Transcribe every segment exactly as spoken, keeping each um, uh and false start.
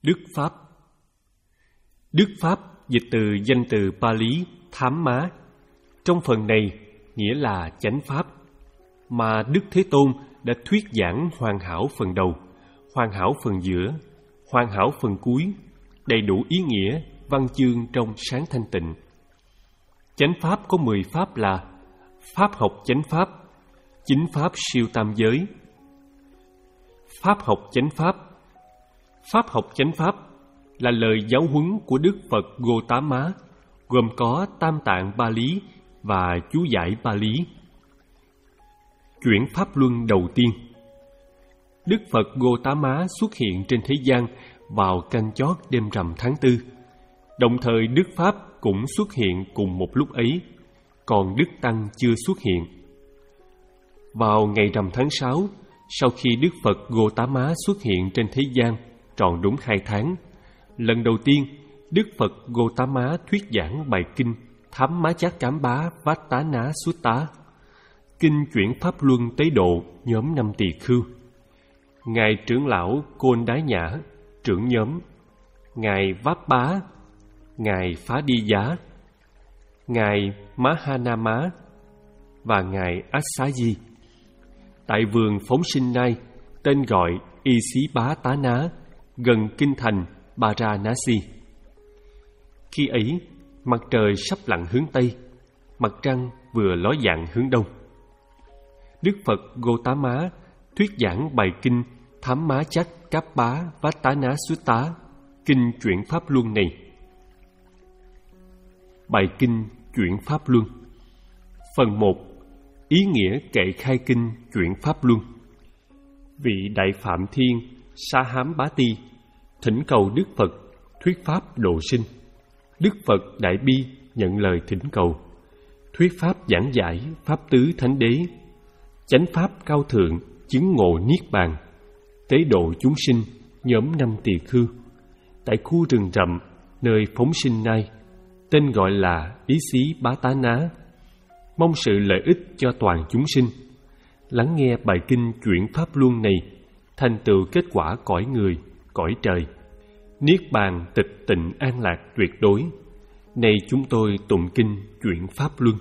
Đức Pháp. Đức Pháp dịch từ danh từ Pali thám má. Trong phần này nghĩa là chánh Pháp, mà Đức Thế Tôn đã thuyết giảng hoàn hảo phần đầu, hoàn hảo phần giữa, hoàn hảo phần cuối, đầy đủ ý nghĩa, văn chương trong sáng thanh tịnh. Chánh Pháp có mười Pháp là Pháp học chánh Pháp, chính Pháp siêu tam giới. Pháp học chánh Pháp. Pháp học chánh Pháp là lời giáo huấn của Đức Phật Gautama, gồm có Tam Tạng Pali và chú giải Pali. Chuyển Pháp Luân đầu tiên. Đức Phật Gautama xuất hiện trên thế gian vào canh chót đêm rằm tháng tư. Đồng thời Đức Pháp cũng xuất hiện cùng một lúc ấy, còn Đức Tăng chưa xuất hiện. Vào ngày rằm tháng sáu, sau khi Đức Phật Gautama xuất hiện trên thế gian tròn đúng hai tháng, lần đầu tiên Đức Phật Gautama thuyết giảng bài kinh Thám Má Chát Cám Bá Váttáná Sutta, kinh chuyển Pháp Luân Tế Độ nhóm năm tỳ khưu. Ngài trưởng lão Côn Đái Nhã, trưởng nhóm, Ngài Váp Bá, Ngài Phá Đi Giá, Ngài Mahanama và Ngài Assaji. Tại vườn Phóng Sinh Nai, tên gọi Y Xí Bá Tá Ná, gần kinh thành Varanasi. Khi ấy, mặt trời sắp lặn hướng Tây, mặt trăng vừa ló dạng hướng Đông. Đức Phật Gautama thuyết giảng bài kinh Thám Má Chát Cáp Bá Váttáná Sutta, kinh chuyển Pháp Luân này. Bài kinh chuyển Pháp Luân. Phần một. Ý nghĩa kệ khai kinh chuyển Pháp Luân. Vị Đại Phạm Thiên Sa Hám Bá Ti thỉnh cầu Đức Phật thuyết pháp độ sinh. Đức Phật Đại Bi nhận lời thỉnh cầu, thuyết pháp giảng giải pháp tứ thánh đế, chánh pháp cao thượng chứng ngộ niết bàn, tế độ chúng sinh nhóm năm tỳ khưu tại khu rừng rậm nơi Phóng Sinh Nai, tên gọi là Ý Xí Bá Tá Ná, mong sự lợi ích cho toàn chúng sinh. Lắng nghe bài kinh chuyển Pháp Luân này, thành tựu kết quả cõi người, cõi trời, niết bàn tịch tịnh an lạc tuyệt đối. Này chúng tôi tụng kinh chuyển Pháp Luân.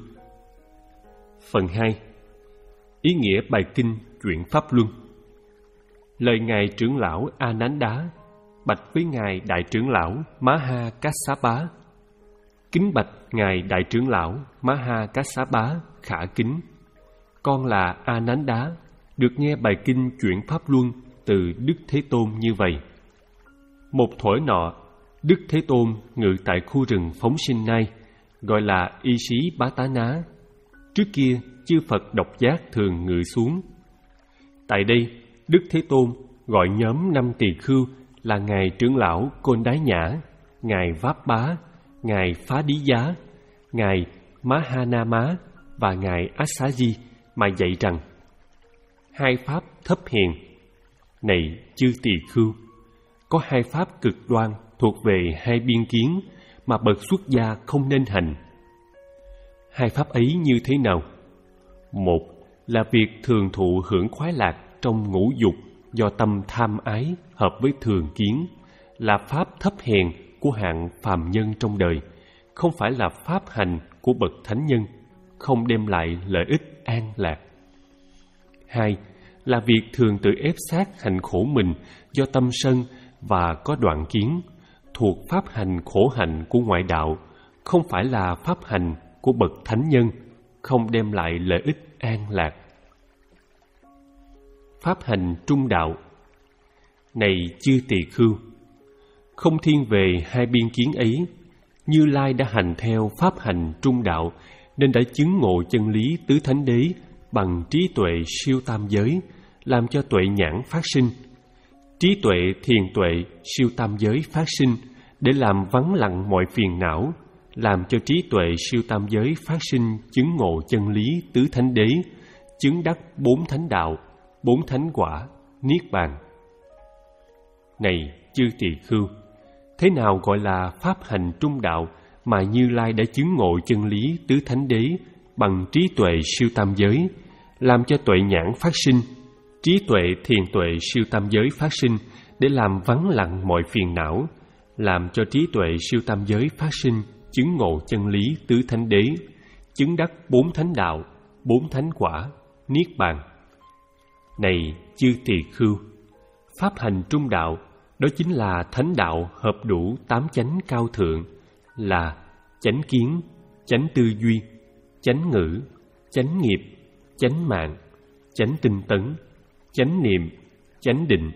Phần hai. Ý nghĩa bài kinh chuyển Pháp Luân. Lời Ngài trưởng lão A Nán Đá bạch với Ngài Đại trưởng lão Maha Kassapa: kính bạch Ngài Đại trưởng lão Maha Kassapa khả kính, con là A Nán Đá, được nghe bài kinh chuyển Pháp Luân từ Đức Thế Tôn như vậy. Một thuở nọ, Đức Thế Tôn ngự tại khu rừng Phóng Sinh Nai, gọi là Y Xí Bá Tá Ná. Trước kia, chư Phật độc giác thường ngự xuống. Tại đây, Đức Thế Tôn gọi nhóm năm tỳ khưu là Ngài trưởng lão Côn Đái Nhã, Ngài Váp Bá, Ngài Phá Đi Giá, Ngài Mahanama và Ngài Assaji mà dạy rằng: hai pháp thấp hèn. Này chư tỳ khưu, có hai pháp cực đoan thuộc về hai biên kiến mà bậc xuất gia không nên hành. Hai pháp ấy như thế nào? Một là việc thường thụ hưởng khoái lạc trong ngũ dục do tâm tham ái hợp với thường kiến, là pháp thấp hèn của hạng phàm nhân trong đời, không phải là pháp hành của bậc thánh nhân, không đem lại lợi ích an lạc. Hai là việc thường tự ép sát hành khổ mình do tâm sân và có đoạn kiến, thuộc pháp hành khổ hạnh của ngoại đạo, không phải là pháp hành của bậc thánh nhân, không đem lại lợi ích an lạc. Pháp hành trung đạo. Này chư tỳ khưu, không thiên về hai biên kiến ấy, Như Lai đã hành theo pháp hành trung đạo, nên đã chứng ngộ chân lý tứ thánh đế bằng trí tuệ siêu tam giới, làm cho tuệ nhãn phát sinh. Trí tuệ thiền tuệ siêu tam giới phát sinh để làm vắng lặng mọi phiền não, làm cho trí tuệ siêu tam giới phát sinh chứng ngộ chân lý tứ thánh đế, chứng đắc bốn thánh đạo, bốn thánh quả, niết bàn. Này chư tỳ khưu, thế nào gọi là pháp hành trung đạo mà Như Lai đã chứng ngộ chân lý tứ thánh đế bằng trí tuệ siêu tam giới, làm cho tuệ nhãn phát sinh, trí tuệ thiền tuệ siêu tam giới phát sinh để làm vắng lặng mọi phiền não, làm cho trí tuệ siêu tam giới phát sinh, chứng ngộ chân lý tứ thánh đế, chứng đắc bốn thánh đạo, bốn thánh quả, niết bàn. Này chư tỳ khưu, pháp hành trung đạo, đó chính là thánh đạo hợp đủ tám chánh cao thượng, là chánh kiến, chánh tư duy, chánh ngữ, chánh nghiệp, chánh mạng, chánh tinh tấn, chánh niệm, chánh định.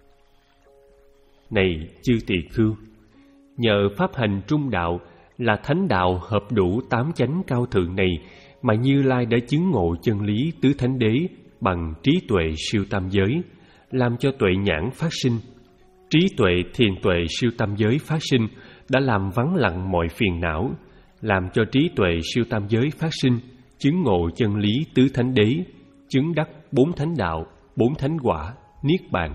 Này chư tỳ khưu, nhờ pháp hành trung đạo là thánh đạo hợp đủ tám chánh cao thượng này mà Như Lai đã chứng ngộ chân lý tứ thánh đế bằng trí tuệ siêu tam giới, làm cho tuệ nhãn phát sinh. Trí tuệ thiền tuệ siêu tam giới phát sinh đã làm vắng lặng mọi phiền não, làm cho trí tuệ siêu tam giới phát sinh, chứng ngộ chân lý tứ thánh đế, chứng đắc bốn thánh đạo, bốn thánh quả, niết bàn.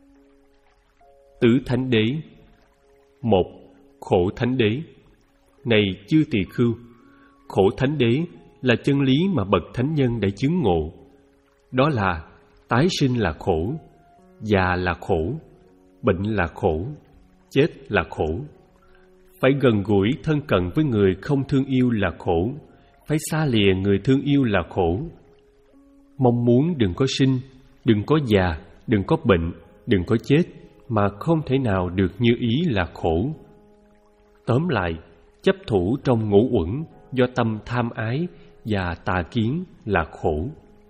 Tứ thánh đế. Một, khổ thánh đế. Này chư tỳ khưu, khổ thánh đế là chân lý mà bậc thánh nhân đã chứng ngộ. Đó là tái sinh là khổ, già là khổ, bệnh là khổ, chết là khổ. Phải gần gũi thân cận với người không thương yêu là khổ, phải xa lìa người thương yêu là khổ. Mong muốn đừng có sinh, đừng có già, đừng có bệnh, đừng có chết, mà không thể nào được như ý là khổ. Tóm lại, chấp thủ trong ngũ uẩn do tâm tham ái và tà kiến là khổ.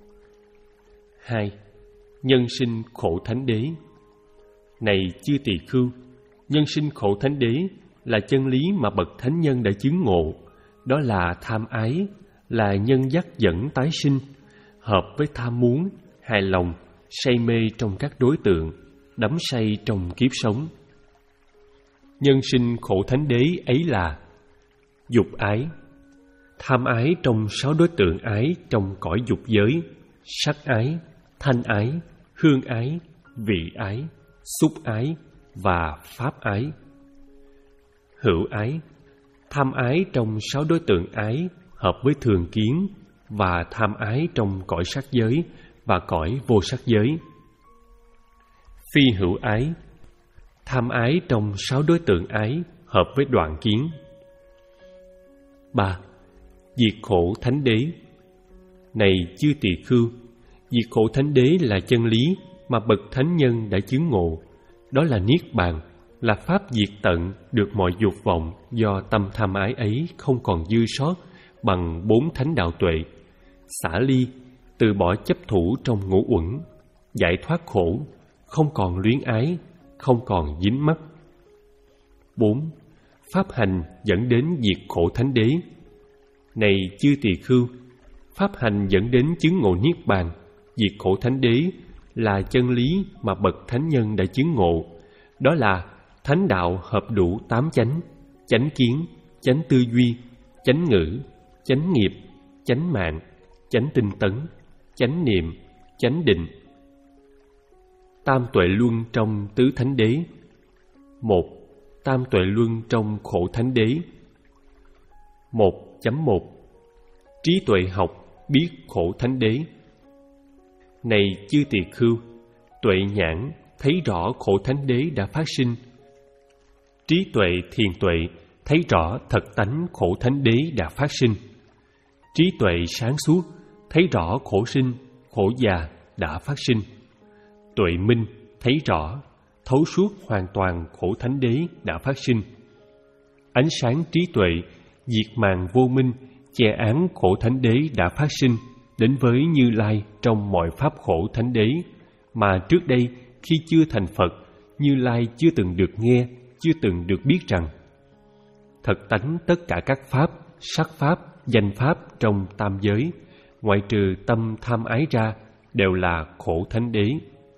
Hai, nhân sinh khổ thánh đế. Này chư tỳ khưu, nhân sinh khổ thánh đế là chân lý mà bậc thánh nhân đã chứng ngộ. Đó là tham ái, là nhân dắt dẫn tái sinh, hợp với tham muốn, hài lòng, say mê trong các đối tượng, đắm say trong kiếp sống. Nhân sinh khổ thánh đế ấy là dục ái, tham ái trong sáu đối tượng ái trong cõi dục giới: sắc ái, thanh ái, hương ái, vị ái, xúc ái và pháp ái. Hữu ái, tham ái trong sáu đối tượng ái hợp với thường kiến và tham ái trong cõi sắc giới và cõi vô sắc giới. Phi hữu ái, tham ái trong sáu đối tượng ái hợp với đoạn kiến. Ba, diệt khổ thánh đế. Này chư tỳ khưu, diệt khổ thánh đế là chân lý mà bậc thánh nhân đã chứng ngộ. Đó là niết bàn, là pháp diệt tận được mọi dục vọng do tâm tham ái ấy không còn dư sót bằng bốn thánh đạo tuệ, xả ly, từ bỏ chấp thủ trong ngũ uẩn, giải thoát khổ, không còn luyến ái, không còn dính mắc. Bốn, pháp hành dẫn đến diệt khổ thánh đế. Này chư tỳ khưu, pháp hành dẫn đến chứng ngộ niết bàn, diệt khổ thánh đế là chân lý mà bậc thánh nhân đã chứng ngộ. Đó là thánh đạo hợp đủ tám chánh: chánh kiến, chánh tư duy, chánh ngữ, chánh nghiệp, chánh mạng, chánh tinh tấn, chánh niệm, chánh định. Tam tuệ luân trong tứ thánh đế. Một, tam tuệ luân trong khổ thánh đế. Một chấm một, trí tuệ học biết khổ thánh đế. Này chư tỳ khưu, tuệ nhãn thấy rõ khổ thánh đế đã phát sinh. Trí tuệ thiền tuệ thấy rõ thật tánh khổ thánh đế đã phát sinh. Trí tuệ sáng suốt thấy rõ khổ sinh, khổ già đã phát sinh. Tuệ minh thấy rõ, thấu suốt hoàn toàn khổ thánh đế đã phát sinh. Ánh sáng trí tuệ diệt màn vô minh, che án khổ thánh đế đã phát sinh đến với Như Lai trong mọi pháp khổ thánh đế mà trước đây khi chưa thành Phật, Như Lai chưa từng được nghe, chưa từng được biết rằng thật tánh tất cả các pháp, sắc pháp, danh pháp trong tam giới, ngoại trừ tâm tham ái ra, đều là khổ thánh đế.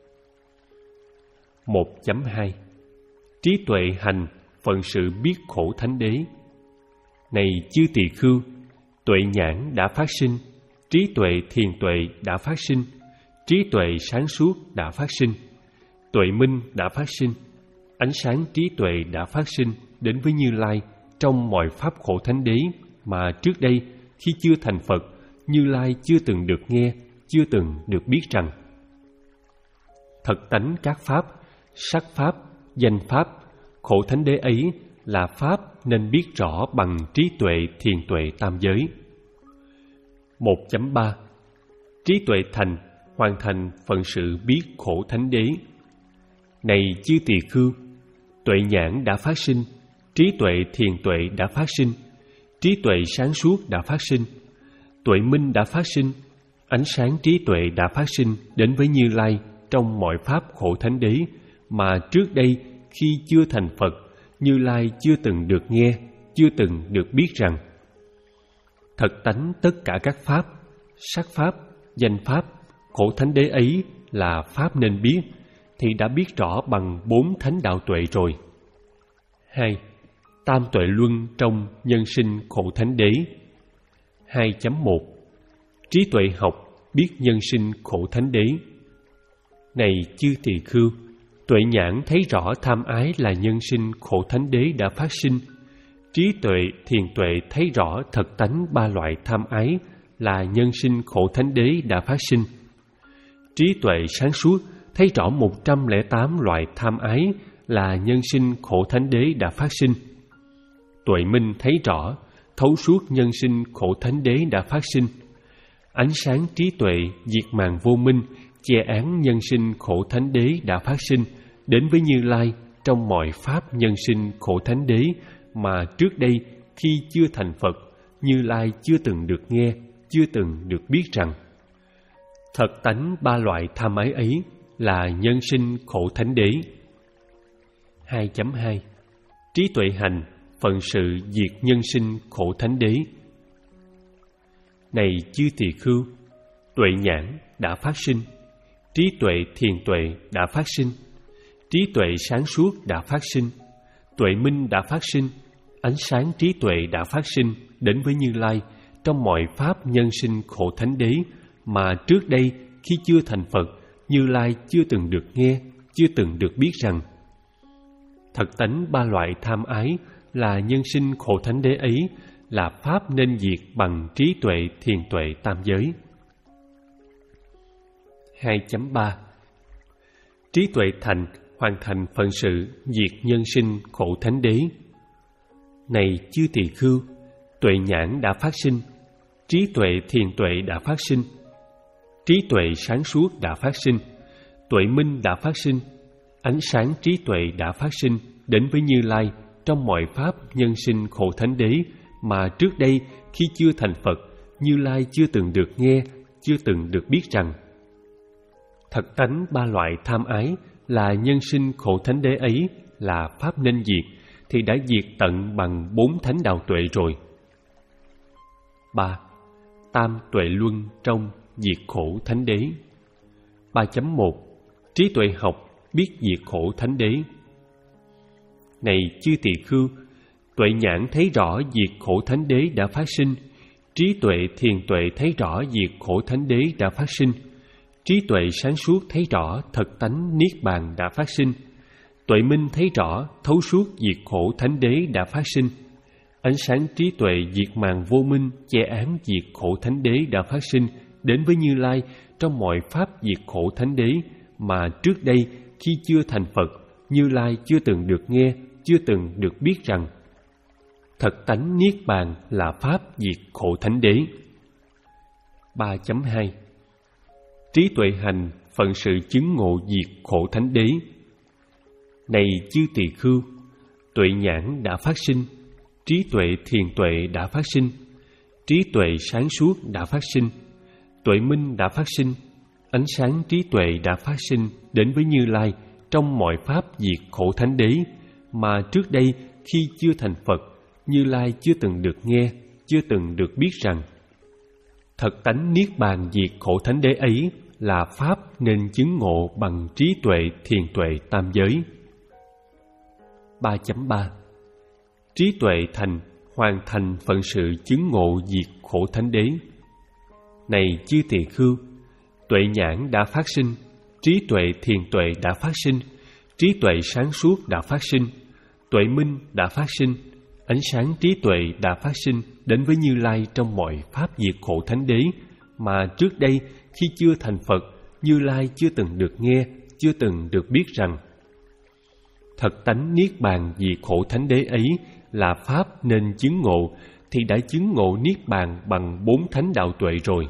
Một chấm hai, trí tuệ hành phận sự biết khổ thánh đế. Này chư tỳ khưu, tuệ nhãn đã phát sinh, trí tuệ thiền tuệ đã phát sinh, trí tuệ sáng suốt đã phát sinh, tuệ minh đã phát sinh, ánh sáng trí tuệ đã phát sinh đến với Như Lai trong mọi pháp khổ thánh đế mà trước đây khi chưa thành Phật, Như Lai chưa từng được nghe, chưa từng được biết rằng thật tánh các pháp, sắc pháp, danh pháp, khổ thánh đế ấy là pháp nên biết rõ bằng trí tuệ thiền tuệ tam giới. một chấm ba. Trí tuệ thành, hoàn thành phận sự biết khổ thánh đế. Này chư tỳ khưu, tuệ nhãn đã phát sinh, trí tuệ thiền tuệ đã phát sinh, trí tuệ sáng suốt đã phát sinh, tuệ minh đã phát sinh, ánh sáng trí tuệ đã phát sinh đến với Như Lai trong mọi pháp khổ thánh đế mà trước đây khi chưa thành Phật, Như Lai chưa từng được nghe, chưa từng được biết rằng thật tánh tất cả các pháp, sắc pháp, danh pháp, khổ thánh đế ấy là pháp nên biết, thì đã biết rõ bằng bốn thánh đạo tuệ rồi. Hai. Tam tuệ luân trong nhân sinh khổ thánh đế. Hai chấm một. Trí tuệ học biết nhân sinh khổ thánh đế. Này chư tỳ khưu, tuệ nhãn thấy rõ tham ái là nhân sinh khổ thánh đế đã phát sinh. Trí tuệ thiền tuệ thấy rõ thật tánh ba loại tham ái là nhân sinh khổ thánh đế đã phát sinh. Trí tuệ sáng suốt thấy rõ một trăm lẻ tám loại tham ái là nhân sinh khổ thánh đế đã phát sinh. Tuệ minh thấy rõ, thấu suốt nhân sinh khổ thánh đế đã phát sinh. Ánh sáng trí tuệ diệt màn vô minh, che án nhân sinh khổ thánh đế đã phát sinh đến với Như Lai trong mọi pháp nhân sinh khổ thánh đế mà trước đây khi chưa thành Phật, Như Lai chưa từng được nghe, chưa từng được biết rằng thật tánh ba loại tham ái ấy là nhân sinh khổ thánh đế. Hai chấm hai. Trí tuệ hành phận sự diệt nhân sinh khổ thánh đế. Này chư tỳ khưu, tuệ nhãn đã phát sinh, trí tuệ thiền tuệ đã phát sinh, trí tuệ sáng suốt đã phát sinh, tuệ minh đã phát sinh, ánh sáng trí tuệ đã phát sinh đến với Như Lai trong mọi pháp nhân sinh khổ thánh đế mà trước đây khi chưa thành Phật, Như Lai chưa từng được nghe, chưa từng được biết rằng thật tánh ba loại tham ái là nhân sinh khổ thánh đế ấy là pháp nên diệt bằng trí tuệ thiền tuệ tam giới. Hai chấm ba. Trí tuệ thành hoàn thành phận sự diệt nhân sinh khổ thánh đế. Này chư tỳ khưu, tuệ nhãn đã phát sinh, trí tuệ thiền tuệ đã phát sinh, trí tuệ sáng suốt đã phát sinh, tuệ minh đã phát sinh, ánh sáng trí tuệ đã phát sinh đến với Như Lai trong mọi pháp nhân sinh khổ thánh đế mà trước đây khi chưa thành Phật, Như Lai chưa từng được nghe, chưa từng được biết rằng thật tánh ba loại tham ái là nhân sinh khổ thánh đế ấy là pháp nên diệt, thì đã diệt tận bằng bốn thánh đạo tuệ rồi. Ba. Tam tuệ luân trong diệt khổ thánh đế. Ba chấm một. Trí tuệ học biết diệt khổ thánh đế. Này chư tỳ khưu, tuệ nhãn thấy rõ diệt khổ thánh đế đã phát sinh, trí tuệ thiền tuệ thấy rõ diệt khổ thánh đế đã phát sinh, trí tuệ sáng suốt thấy rõ thật tánh niết bàn đã phát sinh, tuệ minh thấy rõ thấu suốt diệt khổ thánh đế đã phát sinh, ánh sáng trí tuệ diệt màn vô minh che án diệt khổ thánh đế đã phát sinh đến với Như Lai trong mọi pháp diệt khổ thánh đế mà trước đây khi chưa thành Phật, Như Lai chưa từng được nghe, chưa từng được biết rằng thật tánh niết bàn là pháp diệt khổ thánh đế. Ba chấm hai. Trí tuệ hành phận sự chứng ngộ diệt khổ thánh đế. Này chư tỳ khưu, tuệ nhãn đã phát sinh, trí tuệ thiền tuệ đã phát sinh, trí tuệ sáng suốt đã phát sinh, tuệ minh đã phát sinh, ánh sáng trí tuệ đã phát sinh đến với Như Lai trong mọi pháp diệt khổ thánh đế mà trước đây khi chưa thành Phật, Như Lai chưa từng được nghe, chưa từng được biết rằng thật tánh niết bàn diệt khổ thánh đế ấy là pháp nên chứng ngộ bằng trí tuệ thiền tuệ tam giới. Ba chấm ba. Trí tuệ thành hoàn thành phận sự chứng ngộ diệt khổ thánh đế. Này chư tỳ khưu, tuệ nhãn đã phát sinh, trí tuệ thiền tuệ đã phát sinh, trí tuệ sáng suốt đã phát sinh, tuệ minh đã phát sinh, ánh sáng trí tuệ đã phát sinh đến với Như Lai trong mọi pháp diệt khổ thánh đế mà trước đây khi chưa thành Phật, Như Lai chưa từng được nghe, chưa từng được biết rằng thật tánh niết bàn diệt khổ thánh đế ấy là pháp nên chứng ngộ, thì đã chứng ngộ niết bàn bằng bốn thánh đạo tuệ rồi.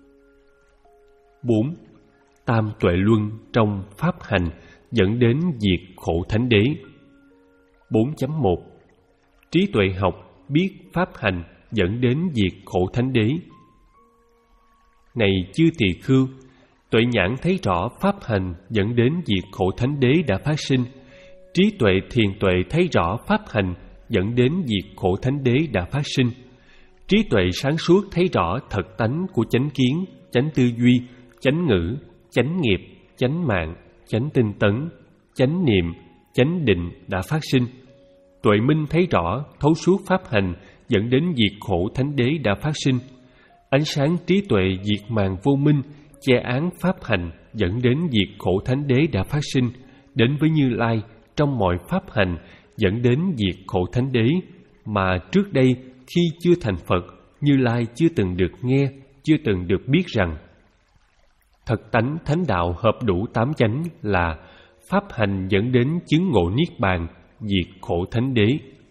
Bốn. Tam tuệ luân trong pháp hành dẫn đến diệt khổ thánh đế. Bốn chấm một. Trí tuệ học biết pháp hành dẫn đến diệt khổ thánh đế. Này chư tỳ khưu, tuệ nhãn thấy rõ pháp hành dẫn đến diệt khổ thánh đế đã phát sinh. Trí tuệ thiền tuệ thấy rõ pháp hành dẫn đến diệt khổ thánh đế đã phát sinh. Trí tuệ sáng suốt thấy rõ thật tánh của chánh kiến, chánh tư duy, chánh ngữ, chánh nghiệp, chánh mạng, chánh tinh tấn, chánh niệm, chánh định đã phát sinh. Tuệ minh thấy rõ thấu suốt pháp hành dẫn đến diệt khổ thánh đế đã phát sinh. Ánh sáng trí tuệ diệt màn vô minh che án pháp hành dẫn đến diệt khổ thánh đế đã phát sinh, đến với Như Lai trong mọi pháp hành dẫn đến diệt khổ thánh đế mà trước đây khi chưa thành Phật, Như Lai chưa từng được nghe, chưa từng được biết rằng. Thật tánh thánh đạo hợp đủ tám chánh là pháp hành dẫn đến chứng ngộ niết bàn, diệt khổ thánh đế.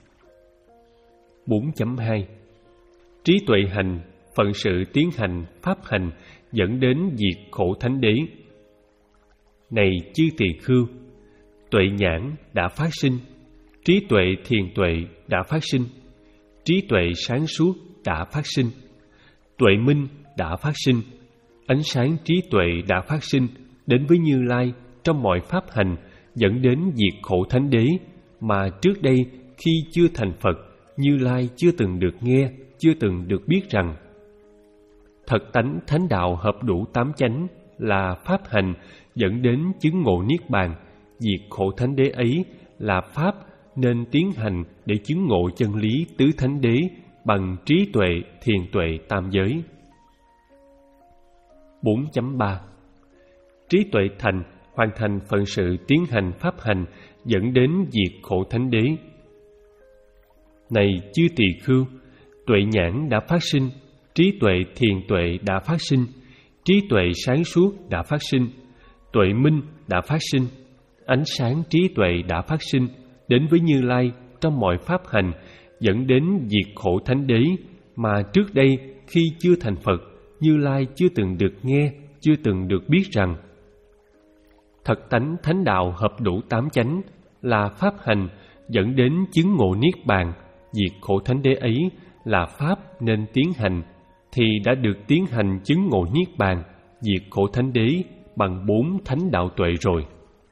Bốn chấm hai. Trí tuệ hành phận sự tiến hành pháp hành dẫn đến diệt khổ thánh đế. Này chư tỳ khưu, tuệ nhãn đã phát sinh, trí tuệ thiền tuệ đã phát sinh, trí tuệ sáng suốt đã phát sinh, tuệ minh đã phát sinh, ánh sáng trí tuệ đã phát sinh đến với Như Lai trong mọi pháp hành dẫn đến diệt khổ thánh đế mà trước đây khi chưa thành Phật, Như Lai chưa từng được nghe, chưa từng được biết rằng. Thật tánh thánh đạo hợp đủ tám chánh là pháp hành dẫn đến chứng ngộ niết bàn, diệt khổ thánh đế ấy là pháp nên tiến hành để chứng ngộ chân lý tứ thánh đế bằng trí tuệ thiền tuệ tam giới. Bốn chấm ba. Trí tuệ thành hoàn thành phận sự tiến hành pháp hành dẫn đến diệt khổ thánh đế. Này chư tỳ khưu, tuệ nhãn đã phát sinh, trí tuệ thiền tuệ đã phát sinh, trí tuệ sáng suốt đã phát sinh, tuệ minh đã phát sinh, ánh sáng trí tuệ đã phát sinh đến với Như Lai trong mọi pháp hành dẫn đến diệt khổ thánh đế mà trước đây khi chưa thành Phật, Như Lai chưa từng được nghe, chưa từng được biết rằng. Thật tánh thánh đạo hợp đủ tám chánh là pháp hành dẫn đến chứng ngộ niết bàn, diệt khổ thánh đế ấy là pháp nên tiến hành, thì đã được tiến hành chứng ngộ niết bàn, diệt khổ thánh đế bằng bốn thánh đạo tuệ rồi.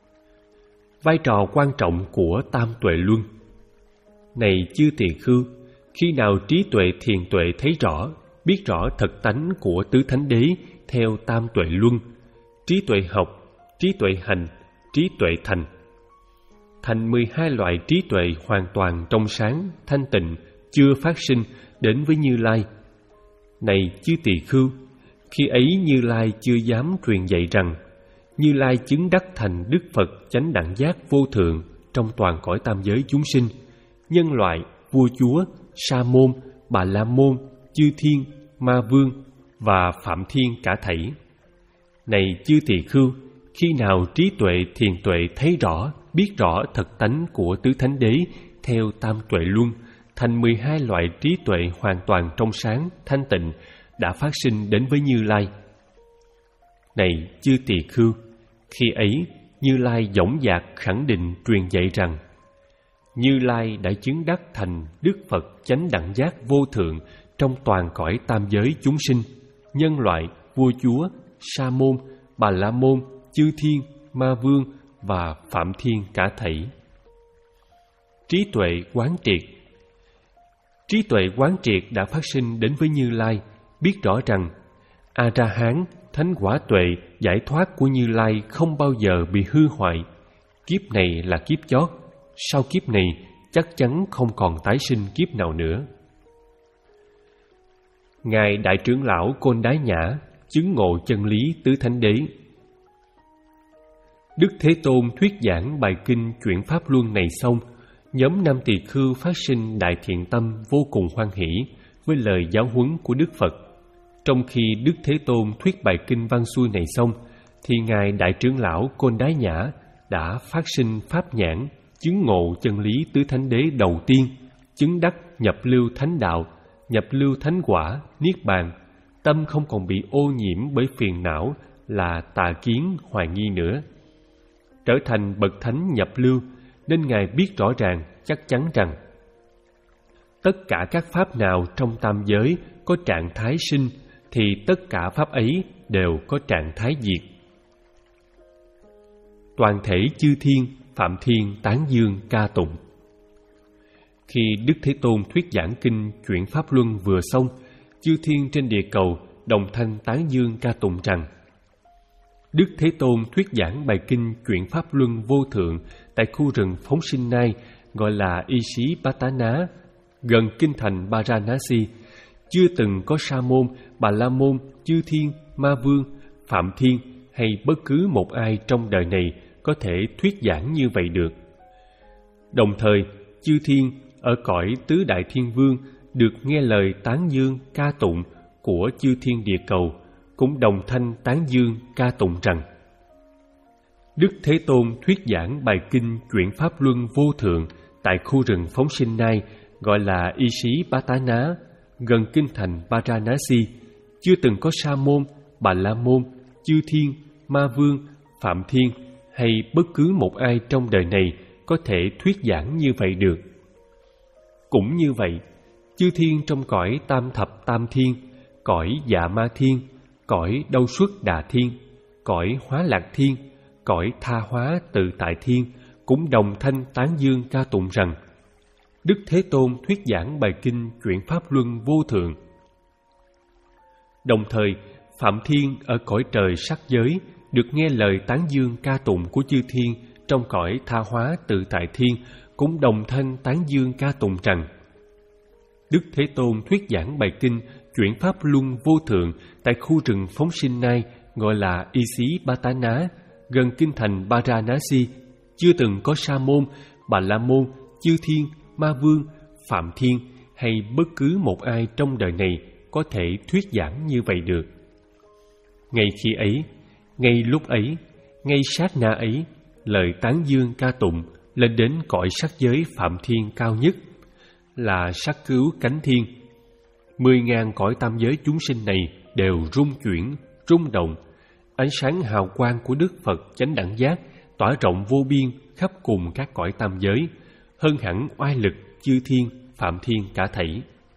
Vai trò quan trọng của tam tuệ luân. Này chư tỳ khưu, khi nào trí tuệ thiền tuệ thấy rõ, biết rõ thật tánh của tứ thánh đế theo tam tuệ luân, trí tuệ học, trí tuệ hành, trí tuệ thành. Thành mười hai loại trí tuệ hoàn toàn trong sáng, thanh tịnh, chưa phát sinh đến với Như Lai. Này chư tỳ khưu, khi ấy Như Lai chưa dám truyền dạy rằng Như Lai chứng đắc thành Đức Phật chánh đẳng giác vô thượng trong toàn cõi tam giới chúng sinh, nhân loại, vua chúa, sa môn, bà la môn, chư thiên, ma vương và phạm thiên cả thảy. Này chư tỳ khưu, khi nào trí tuệ thiền tuệ thấy rõ, biết rõ thật tánh của tứ thánh đế theo tam tuệ luân, thành mười hai loại trí tuệ hoàn toàn trong sáng, thanh tịnh đã phát sinh đến với Như Lai. Này chư tỳ khưu, khi ấy Như Lai dõng dạc khẳng định truyền dạy rằng Như Lai đã chứng đắc thành Đức Phật chánh đẳng giác vô thượng trong toàn cõi tam giới chúng sinh, nhân loại, vua chúa, sa môn, bà la môn, chư thiên, ma vương và phạm thiên cả thảy. Trí tuệ quán triệt. Trí tuệ quán triệt đã phát sinh đến với Như Lai, biết rõ rằng A-ra-hán, thánh quả tuệ, giải thoát của Như Lai không bao giờ bị hư hoại. Kiếp này là kiếp chót, sau kiếp này chắc chắn không còn tái sinh kiếp nào nữa. Ngài Đại trưởng lão Côn Đái Nhã chứng ngộ chân lý tứ thánh đế. Đức Thế Tôn thuyết giảng bài kinh Chuyển Pháp Luân này xong, nhóm nam tỳ khưu phát sinh đại thiện tâm vô cùng hoan hỷ với lời giáo huấn của Đức Phật. Trong khi Đức Thế Tôn thuyết bài kinh văn xuôi này xong, thì Ngài Đại trưởng lão Côn Đái Nhã đã phát sinh pháp nhãn, chứng ngộ chân lý tứ thánh đế đầu tiên, chứng đắc nhập lưu thánh đạo, nhập lưu thánh quả, niết bàn, tâm không còn bị ô nhiễm bởi phiền não là tà kiến hoài nghi nữa. Trở thành bậc thánh nhập lưu, nên Ngài biết rõ ràng, chắc chắn rằng tất cả các pháp nào trong tam giới có trạng thái sinh, thì tất cả pháp ấy đều có trạng thái diệt. Toàn thể chư thiên, Phạm Thiên tán dương ca tụng. Khi Đức Thế Tôn thuyết giảng kinh Chuyển Pháp Luân vừa xong, chư thiên trên địa cầu đồng thanh tán dương ca tụng rằng: Đức Thế Tôn thuyết giảng bài kinh Chuyển Pháp Luân vô thượng tại khu rừng phóng sinh Nai, gọi là Y Xí Bát Tá Ná, gần kinh thành Varanasi. Chưa từng có Sa môn, Bà La môn, chư thiên, Ma vương, Phạm Thiên hay bất cứ một ai trong đời này có thể thuyết giảng như vậy được. Đồng thời, chư thiên ở cõi tứ đại thiên vương được nghe lời tán dương ca tụng của chư thiên địa cầu, cũng đồng thanh tán dương ca tụng rằng: Đức Thế Tôn thuyết giảng bài kinh Chuyển Pháp Luân vô thượng tại khu rừng phóng sinh Nai, gọi là Y Xí Bát Tá Ná, gần kinh thành Varanasi. Chưa từng có Sa môn, Bà La môn, chư thiên, Ma vương, Phạm Thiên hay bất cứ một ai trong đời này có thể thuyết giảng như vậy được. Cũng như vậy, chư thiên trong cõi tam thập tam thiên, cõi dạ ma thiên, cõi đâu xuất đà thiên, cõi hóa lạc thiên, cõi tha hóa tự tại thiên cũng đồng thanh tán dương ca tụng rằng: Đức Thế Tôn thuyết giảng bài kinh Chuyển Pháp Luân vô thượng. Đồng thời, Phạm Thiên ở cõi trời sắc giới được nghe lời tán dương ca tụng của chư thiên trong cõi tha hóa tự tại thiên cũng đồng thanh tán dương ca tụng rằng: Đức Thế Tôn thuyết giảng bài kinh Chuyển Pháp Luân vô thượng tại khu rừng phóng sinh Nai, gọi là Y Xí Bát Tá Ná, gần kinh thành Varanasi. Chưa từng có Sa môn, Bà La môn, chư thiên, Ma vương, Phạm Thiên hay bất cứ một ai trong đời này có thể thuyết giảng như vậy được. Ngay khi ấy, ngay lúc ấy, ngay sát na ấy, lời tán dương ca tụng lên đến cõi sắc giới Phạm Thiên cao nhất, là sắc cứu cánh thiên. Mười ngàn cõi tam giới chúng sinh này đều rung chuyển, rung động. Ánh sáng hào quang của Đức Phật chánh đẳng giác tỏa rộng vô biên khắp cùng các cõi tam giới, hơn hẳn oai lực chư thiên, Phạm Thiên cả thảy.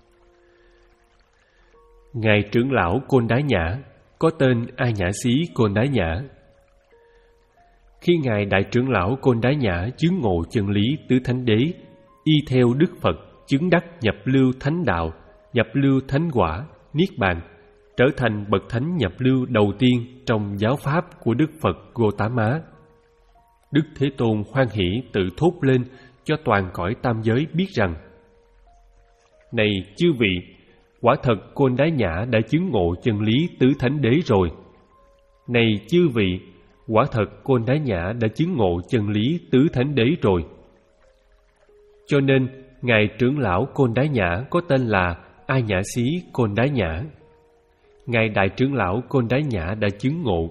Ngài trưởng lão Côn Đá Nhã, có tên A Nhã Xí Côn Đá Nhã. Khi Ngài Đại trưởng lão Côn Đá Nhã chứng ngộ chân lý tứ thánh đế, y theo Đức Phật chứng đắc nhập lưu thánh đạo, nhập lưu thánh quả, niết bàn, trở thành bậc thánh nhập lưu đầu tiên trong giáo pháp của Đức Phật Gotama. Đức Thế Tôn hoan hỷ tự thốt lên cho toàn cõi tam giới biết rằng: Này chư vị, quả thật Côn Đá Nhã đã chứng ngộ chân lý tứ thánh đế rồi. Này chư vị, quả thật Côn Đá Nhã đã chứng ngộ chân lý tứ thánh đế rồi. Cho nên Ngài trưởng lão Côn Đá Nhã có tên là A Nhã Xí Côn Đá Nhã. Ngài Đại trưởng lão Côn Đá Nhã đã chứng ngộ.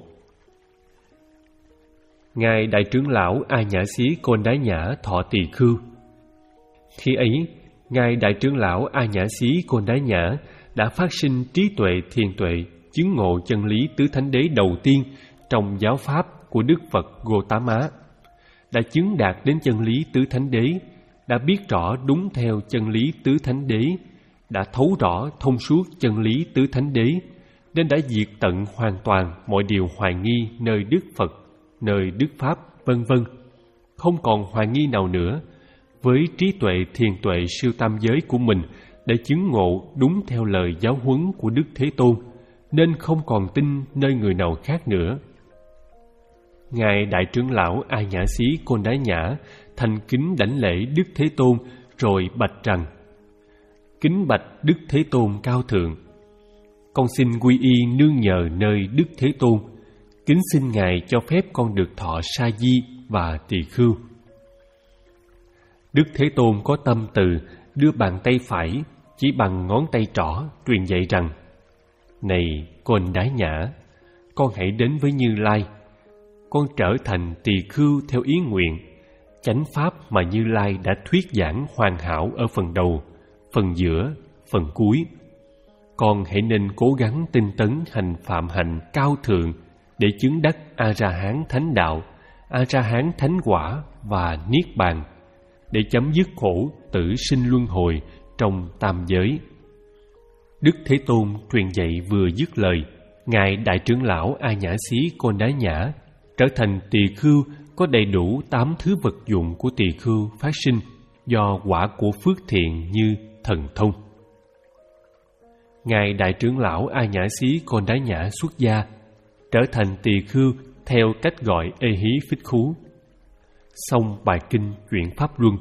Ngài Đại trưởng lão A Nhã Xí Côn Đá Nhã thọ tỳ khưu. Khi ấy, Ngài Đại trưởng lão A Nhã Xí Côn Đá Nhã đã phát sinh trí tuệ thiền tuệ, chứng ngộ chân lý tứ thánh đế đầu tiên trong giáo pháp của Đức Phật Gotama, đã chứng đạt đến chân lý tứ thánh đế, đã biết rõ đúng theo chân lý tứ thánh đế, đã thấu rõ thông suốt chân lý tứ thánh đế, nên đã diệt tận hoàn toàn mọi điều hoài nghi nơi Đức Phật, nơi Đức Pháp, vân vân, không còn hoài nghi nào nữa. Với trí tuệ thiền tuệ siêu tam giới của mình để chứng ngộ đúng theo lời giáo huấn của Đức Thế Tôn, nên không còn tin nơi người nào khác nữa. Ngài Đại trưởng lão A Nhã Xí Côn Đá Nhã thành kính đảnh lễ Đức Thế Tôn, rồi bạch rằng: Kính bạch Đức Thế Tôn cao thượng, con xin quy y nương nhờ nơi Đức Thế Tôn, kính xin Ngài cho phép con được thọ sa di và tỳ khưu. Đức Thế Tôn có tâm từ đưa bàn tay phải chỉ bằng ngón tay trỏ truyền dạy rằng: Này Côn Đá Nhã, con hãy đến với Như Lai, con trở thành tỳ khưu theo ý nguyện, chánh pháp mà Như Lai đã thuyết giảng hoàn hảo ở phần đầu, phần giữa, phần cuối. Con hãy nên cố gắng tinh tấn hành phạm hạnh cao thượng để chứng đắc A-ra-hán thánh đạo, A-ra-hán thánh quả và Niết Bàn, để chấm dứt khổ tử sinh luân hồi trong tam giới. Đức Thế Tôn truyền dạy vừa dứt lời, Ngài Đại trưởng lão A Nhã Xí Côn Đá Nhã trở thành tỳ khưu có đầy đủ tám thứ vật dụng của tỳ khưu phát sinh do quả của phước thiện như thần thông. Ngài Đại trưởng lão A Nhã Xí Côn Đá Nhã xuất gia, trở thành tỳ khưu theo cách gọi Ê Hí Phích Khú. Xong bài kinh Chuyển Pháp Luân.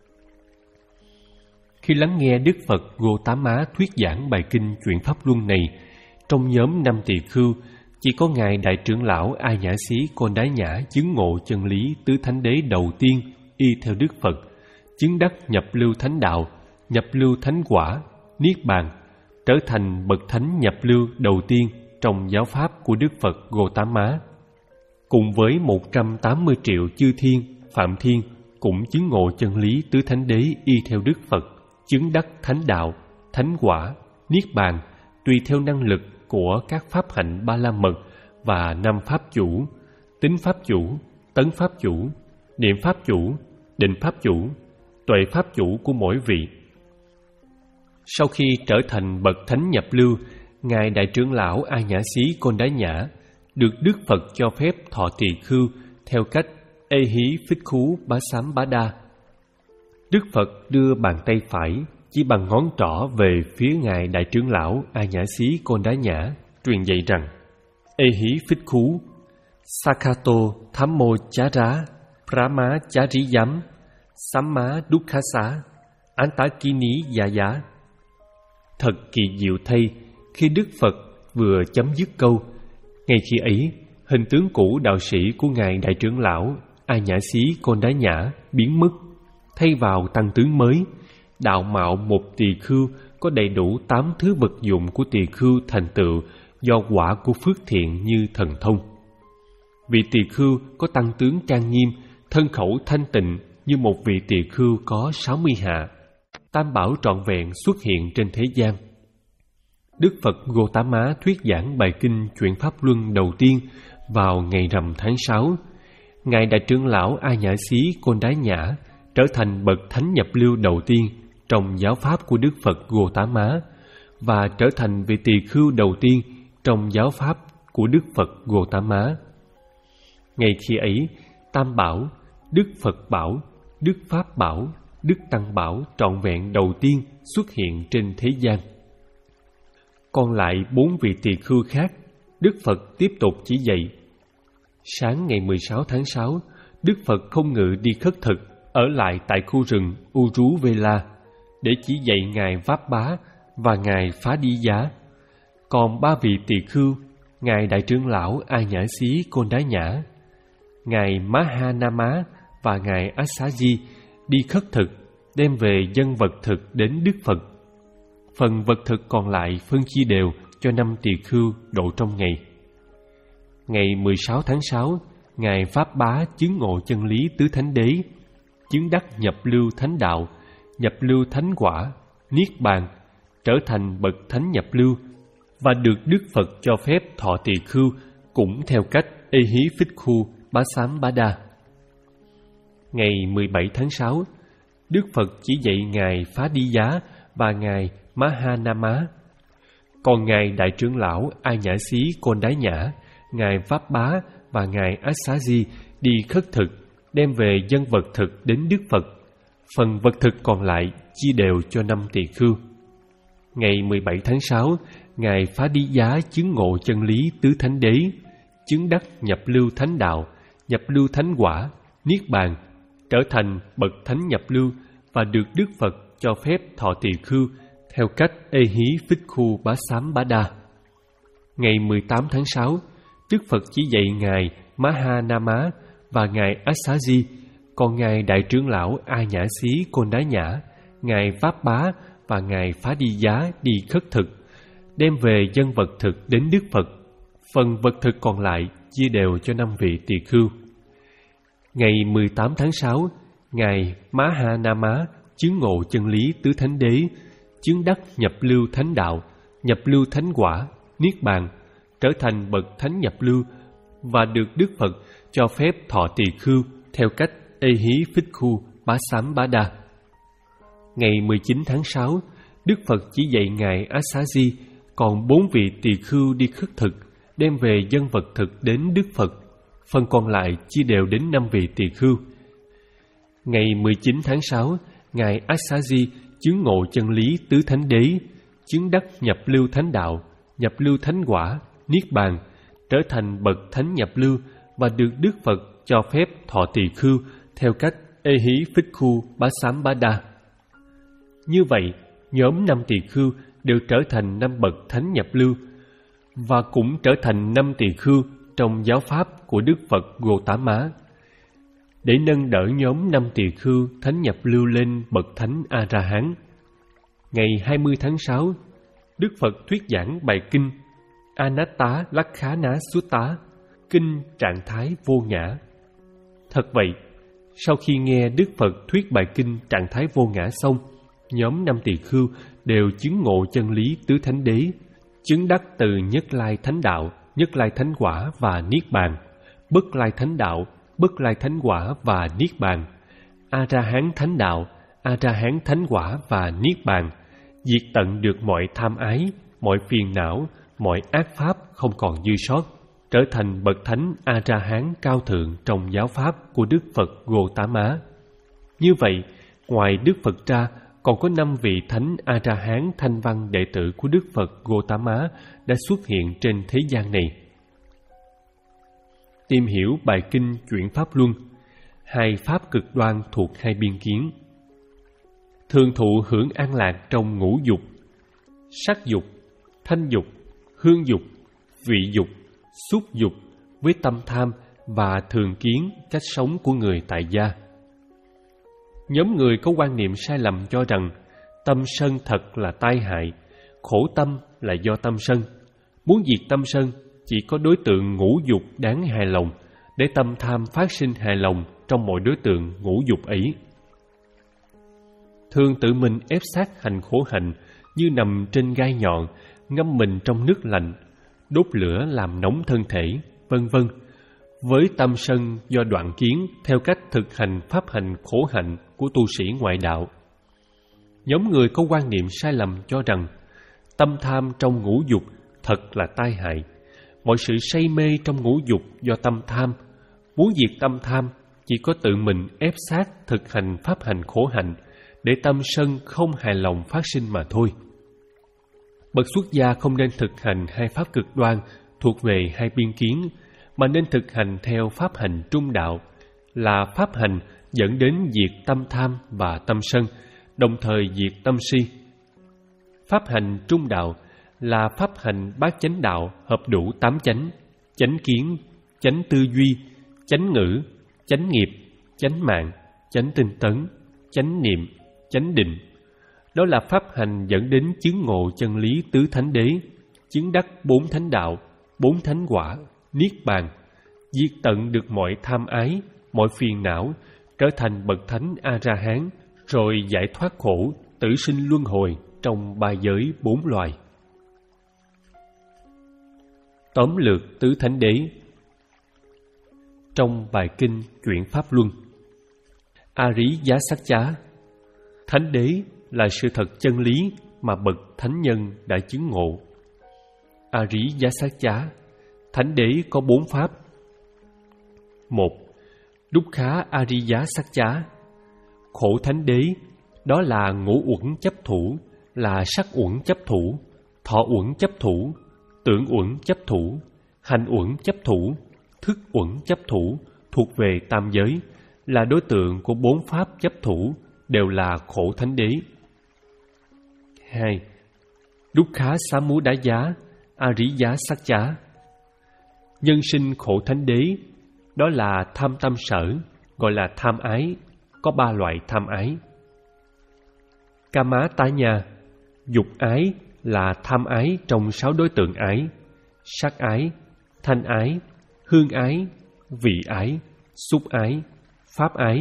Khi lắng nghe Đức Phật Gotama thuyết giảng bài kinh Chuyển Pháp Luân này, trong nhóm năm tỳ khưu, chỉ có Ngài Đại trưởng lão A Nhã Xí Côn Đá Nhã chứng ngộ chân lý tứ thánh đế đầu tiên y theo Đức Phật, chứng đắc nhập lưu thánh đạo, nhập lưu thánh quả, Niết Bàn, trở thành bậc thánh nhập lưu đầu tiên trong giáo pháp của Đức Phật Gotama. Cùng với một trăm tám mươi triệu chư thiên, phạm thiên cũng chứng ngộ chân lý tứ thánh đế y theo Đức Phật, chứng đắc thánh đạo, thánh quả, Niết Bàn, tùy theo năng lực của các pháp hạnh ba la mật và năm pháp chủ, tính pháp chủ, tấn pháp chủ, niệm pháp chủ, định pháp chủ, tuệ pháp chủ của mỗi vị. Sau khi trở thành bậc thánh nhập lưu, Ngài Đại trưởng lão A Nhã Xí Côn Đá Nhã được Đức Phật cho phép thọ tỳ khưu theo cách Ê Hí Phích Khú Bá Sám Bá Đa. Đức Phật đưa bàn tay phải chỉ bằng ngón trỏ về phía Ngài Đại trưởng lão A Nhã Xí Côn Đá Nhã, truyền dạy rằng: Ê Hí Phích Khú Sakhato Thammo Chara Brahma Chariyam Samma Dukkasa Antakini Yaya. Thật kỳ diệu thay, khi Đức Phật vừa chấm dứt câu, ngay khi ấy, hình tướng cũ đạo sĩ của Ngài Đại trưởng lão A Nhã Xí Côn Đá Nhã biến mất, thay vào tăng tướng mới, đạo mạo một tỳ khưu có đầy đủ tám thứ vật dụng của tỳ khưu thành tựu do quả của phước thiện như thần thông. Vị tỳ khưu có tăng tướng trang nghiêm, thân khẩu thanh tịnh như một vị tỳ khưu có sáu mươi hạ, tam bảo trọn vẹn xuất hiện trên thế gian. Đức Phật Gotama thuyết giảng bài kinh Chuyển Pháp Luân đầu tiên vào ngày rằm tháng sáu. Ngài Đại trưởng lão A Nhã Xí Côn Đá Nhã trở thành bậc thánh nhập lưu đầu tiên trong giáo pháp của Đức Phật Gotama và trở thành vị tỳ khưu đầu tiên trong giáo pháp của Đức Phật Gotama. Ngay khi ấy, tam bảo, Đức Phật bảo, Đức Pháp bảo, Đức Tăng bảo trọn vẹn đầu tiên xuất hiện trên thế gian. Còn lại bốn vị tỳ khưu khác, Đức Phật tiếp tục chỉ dạy. Sáng ngày mười sáu tháng sáu, Đức Phật không ngự đi khất thực, ở lại tại khu rừng Uruvela để chỉ dạy Ngài Váp Bá và Ngài Phá Đi Giá. Còn ba vị tỳ khưu, Ngài Đại trưởng lão A Nhã Xí Côn Đá Nhã, Ngài Mahanama và Ngài Asaji đi khất thực, đem về dân vật thực đến Đức Phật. Phần vật thực còn lại phân chia đều cho năm tỳ khưu độ trong ngày. Ngày mười sáu tháng sáu, Ngài Pháp Bá chứng ngộ chân lý tứ thánh đế, chứng đắc nhập lưu thánh đạo, nhập lưu thánh quả, Niết Bàn, trở thành bậc thánh nhập lưu và được Đức Phật cho phép thọ tỳ khưu cũng theo cách Ê Hí Phích Khu Bá Sám Bá Đa. Ngày mười bảy tháng sáu, Đức Phật chỉ dạy Ngài Phá Đi Giá và Ngài Mahanama. Còn Ngài Đại trưởng lão A Nhã Xí Côn Đá Nhã, Ngài Váp Bá và Ngài Asaji đi khất thực, đem về dân vật thực đến Đức Phật. Phần vật thực còn lại chia đều cho năm tỳ khưu. Ngày mười bảy tháng sáu, Ngài Phá Đi Giá chứng ngộ chân lý tứ thánh đế, chứng đắc nhập lưu thánh đạo, nhập lưu thánh quả, Niết Bàn, trở thành bậc thánh nhập lưu và được Đức Phật cho phép thọ tỳ khưu theo cách Ê Hí Phích Khu Bá Sám Bá Đa. Ngày mười tám tháng sáu, Đức Phật chỉ dạy Ngài Mahanama và Ngài Asaji, còn Ngài Đại trưởng lão A Nhã Xí Côn Đá Nhã, Ngài Váp Bá và Ngài Phá Đi Giá đi khất thực, đem về dân vật thực đến Đức Phật. Phần vật thực còn lại chia đều cho năm vị tỳ khưu. Ngày mười tám tháng sáu, Ngài Mahanama chứng ngộ chân lý tứ thánh đế, chứng đắc nhập lưu thánh đạo, nhập lưu thánh quả, niết bàn, trở thành bậc thánh nhập lưu và được Đức Phật cho phép thọ tỳ khưu theo cách ê hí phích khu bá sám bá đa. Ngày mười chín tháng sáu, Đức Phật chỉ dạy Ngài Asaji còn bốn vị tỳ khưu đi khất thực, đem về dân vật thực đến Đức Phật. Phần còn lại chia đều đến năm vị tỳ khưu. Ngày mười chín tháng sáu, Ngài Asaji chứng ngộ chân lý tứ thánh đế, chứng đắc nhập lưu thánh đạo, nhập lưu thánh quả, niết bàn, trở thành bậc thánh nhập lưu và được Đức Phật cho phép thọ tỳ khưu theo cách ê hí phích khu bá sám bá đa. Như vậy, nhóm năm tỳ khưu đều trở thành năm bậc thánh nhập lưu và cũng trở thành năm tỳ khưu trong giáo pháp của Đức Phật Gotama. Để nâng đỡ nhóm năm tỳ khưu thánh nhập lưu lên bậc thánh A-ra-hán, ngày hai mươi tháng sáu, Đức Phật thuyết giảng bài kinh Anatta Lakkhana Sutta, kinh trạng thái vô ngã. Thật vậy, sau khi nghe Đức Phật thuyết bài kinh trạng thái vô ngã xong, nhóm năm tỳ khưu đều chứng ngộ chân lý tứ thánh đế, chứng đắc từ nhất lai thánh đạo, nhất lai thánh quả và niết bàn, bất lai thánh đạo, bất lai thánh quả và niết bàn, A-ra-hán thánh đạo, A-ra-hán thánh quả và niết bàn, diệt tận được mọi tham ái, mọi phiền não, mọi ác pháp không còn dư sót, trở thành bậc thánh A-ra-hán cao thượng trong giáo pháp của Đức Phật Gotama. Như vậy, ngoài Đức Phật ra, còn có năm vị thánh A-ra-hán thanh văn đệ tử của Đức Phật Gotama đã xuất hiện trên thế gian này. Tìm hiểu bài kinh Chuyển Pháp Luân, hai pháp cực đoan thuộc hai biên kiến. Thường thụ hưởng an lạc trong ngũ dục, sắc dục, thanh dục, hương dục, vị dục, xúc dục với tâm tham và thường kiến cách sống của người tại gia. Nhóm người có quan niệm sai lầm cho rằng tâm sân thật là tai hại, khổ tâm là do tâm sân. Muốn diệt tâm sân, chỉ có đối tượng ngũ dục đáng hài lòng, để tâm tham phát sinh hài lòng trong mọi đối tượng ngũ dục ấy. Thường tự mình ép sát hành khổ hạnh như nằm trên gai nhọn, ngâm mình trong nước lạnh, đốt lửa làm nóng thân thể, vân vân. Với tâm sân do đoạn kiến theo cách thực hành pháp hành khổ hạnh của tu sĩ ngoại đạo. Nhóm người có quan niệm sai lầm cho rằng tâm tham trong ngũ dục thật là tai hại. Mọi sự say mê trong ngũ dục do tâm tham. Muốn diệt tâm tham, chỉ có tự mình ép sát thực hành pháp hành khổ hạnh để tâm sân không hài lòng phát sinh mà thôi. Bậc xuất gia không nên thực hành hai pháp cực đoan thuộc về hai biên kiến, mà nên thực hành theo pháp hành trung đạo, là pháp hành dẫn đến diệt tâm tham và tâm sân, đồng thời diệt tâm si. Pháp hành trung đạo là pháp hành bát chánh đạo hợp đủ tám chánh: chánh kiến, chánh tư duy, chánh ngữ, chánh nghiệp, chánh mạng, chánh tinh tấn, chánh niệm, chánh định. Đó là pháp hành dẫn đến chứng ngộ chân lý tứ thánh đế, chứng đắc bốn thánh đạo, bốn thánh quả, niết bàn, diệt tận được mọi tham ái, mọi phiền não, trở thành bậc thánh A-ra-hán, rồi giải thoát khổ, tử sinh luân hồi trong ba giới bốn loài. Tóm lược tứ thánh đế. Trong bài kinh Chuyển Pháp Luân, Ariyassacca, thánh đế là sự thật chân lý mà bậc thánh nhân đã chứng ngộ. Ariyassacca, thánh đế có bốn pháp. Một, Dukkha Ariyassacca, khổ thánh đế, đó là ngũ uẩn chấp thủ, là sắc uẩn chấp thủ, thọ uẩn chấp thủ, tưởng uẩn chấp thủ, hành uẩn chấp thủ, thức uẩn chấp thủ, thuộc về tam giới, là đối tượng của bốn pháp chấp thủ, đều là khổ thánh đế. Hai, Dukkha Samudaya Ariyassacca, nhân sinh khổ thánh đế, đó là tham tâm sở, gọi là tham ái, có ba loại tham ái. Kamatanya, dục ái, là tham ái trong sáu đối tượng ái: sắc ái, thanh ái, hương ái, vị ái, xúc ái, pháp ái,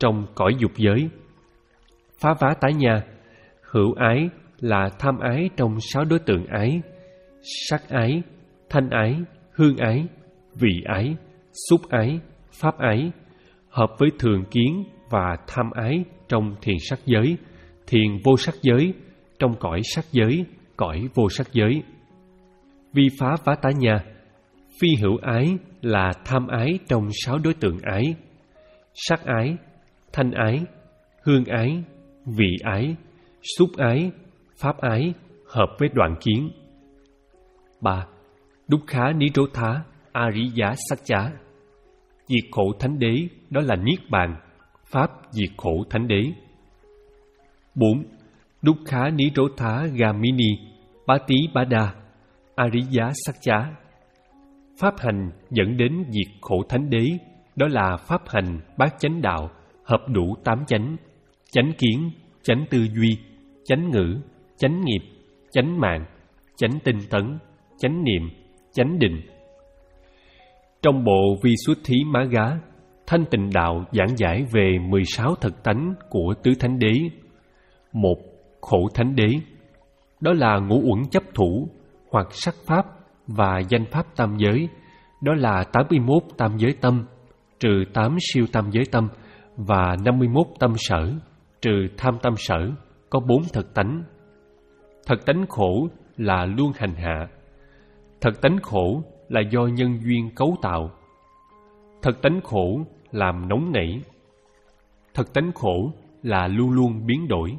trong cõi dục giới. Phá vá tái nha, hữu ái là tham ái trong sáu đối tượng ái: sắc ái, thanh ái, hương ái, vị ái, xúc ái, pháp ái, hợp với thường kiến và tham ái trong thiền sắc giới, thiền vô sắc giới, trong cõi sắc giới, cõi vô sắc giới. Vi phá vá tá nha, phi hữu ái là tham ái trong sáu đối tượng ái: sắc ái, thanh ái, hương ái, vị ái, xúc ái, pháp ái, hợp với đoạn kiến. Ba. Đúc khá ní rố thá, a rí giá sắc chá. Diệt khổ thánh đế, đó là niết bàn, pháp diệt khổ thánh đế. Bốn. Đúc khá ní rố thá gà mini, bá tí bá đa, a rí giá sắc chá. Pháp hành dẫn đến diệt khổ thánh đế, đó là pháp hành bát chánh đạo, hợp đủ tám chánh: chánh kiến, chánh tư duy, chánh ngữ, chánh nghiệp, chánh mạng, chánh tinh tấn, chánh niệm, chánh định. Trong bộ Vi Xuất Thí Má Gá, Thanh Tịnh Đạo giảng giải về mười sáu thực tánh của tứ thánh đế. Một. Khổ thánh đế, đó là ngũ uẩn chấp thủ hoặc sắc pháp và danh pháp tam giới, đó là tám mươi mốt tam giới tâm, trừ tám siêu tam giới tâm, và năm mươi mốt tâm sở, trừ tham tâm sở, có bốn thực tánh. Thực tánh khổ là luôn hành hạ. Thực tánh khổ là do nhân duyên cấu tạo. Thực tánh khổ làm nóng nảy. Thực tánh khổ là luôn luôn biến đổi.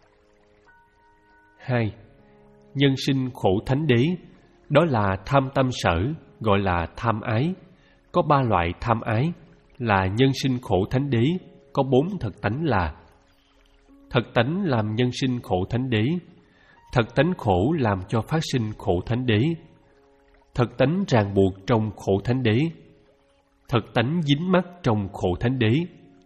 Hai. Nhân sinh khổ thánh đế, đó là tham tâm sở, gọi là tham ái. Có ba loại tham ái, là nhân sinh khổ thánh đế, có bốn thực tánh là: thực tánh làm nhân sinh khổ thánh đế, thực tánh khổ làm cho phát sinh khổ thánh đế, thực tánh ràng buộc trong khổ thánh đế, thực tánh dính mắc trong khổ thánh đế.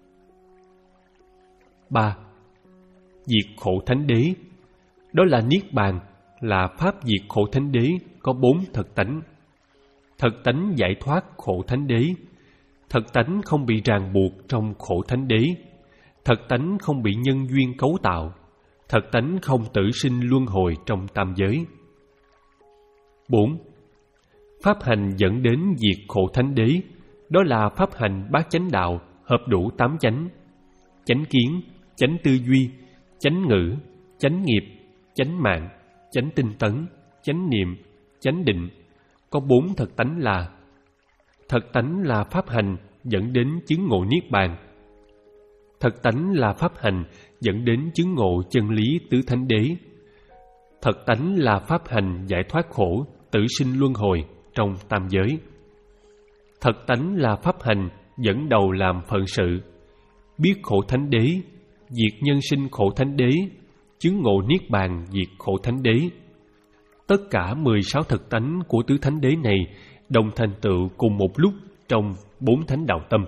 Ba. Diệt khổ thánh đế, đó là niết bàn, là pháp diệt khổ thánh đế, có bốn thực tánh. Thực tánh giải thoát khổ thánh đế, thực tánh không bị ràng buộc trong khổ thánh đế, thực tánh không bị nhân duyên cấu tạo, thực tánh không tử sinh luân hồi trong tam giới. Bốn. Pháp hành dẫn đến diệt khổ thánh đế, đó là pháp hành bát chánh đạo, hợp đủ tám chánh: chánh kiến, chánh tư duy, chánh ngữ, chánh nghiệp, chánh mạng, chánh tinh tấn, chánh niệm, chánh định, có bốn thực tánh là: thực tánh là pháp hành dẫn đến chứng ngộ niết bàn, thực tánh là pháp hành dẫn đến chứng ngộ chân lý tứ thánh đế, thực tánh là pháp hành giải thoát khổ, tử sinh luân hồi trong tam giới, thực tánh là pháp hành dẫn đầu làm phận sự, biết khổ thánh đế, diệt nhân sinh khổ thánh đế, chứng ngộ niết bàn diệt khổ thánh đế. Tất cả mười sáu thực tánh của tứ thánh đế này đồng thành tựu cùng một lúc trong bốn thánh đạo tâm.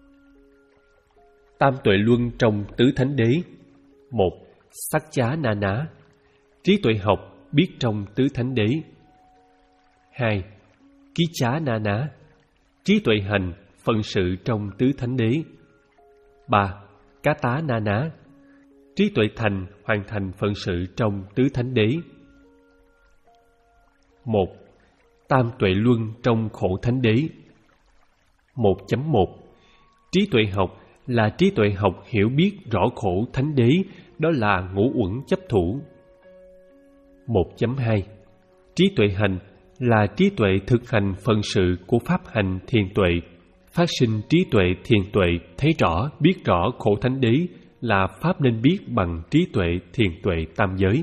Tam tuệ luân trong tứ thánh đế. Một. Sắc chá na ná, trí tuệ học biết trong tứ thánh đế. Hai. Ký chá na ná, trí tuệ hành phận sự trong tứ thánh đế. Ba. Cá tá na ná, trí tuệ thành hoàn thành phận sự trong tứ thánh đế. Một. Tam tuệ luân trong khổ thánh đế. Một chấm một. Trí tuệ học là trí tuệ học hiểu biết rõ khổ thánh đế, đó là ngũ uẩn chấp thủ. Một chấm hai. Trí tuệ hành là trí tuệ thực hành phận sự của pháp hành thiền tuệ, phát sinh trí tuệ thiền tuệ thấy rõ biết rõ khổ thánh đế là pháp nên biết bằng trí tuệ thiền tuệ tam giới.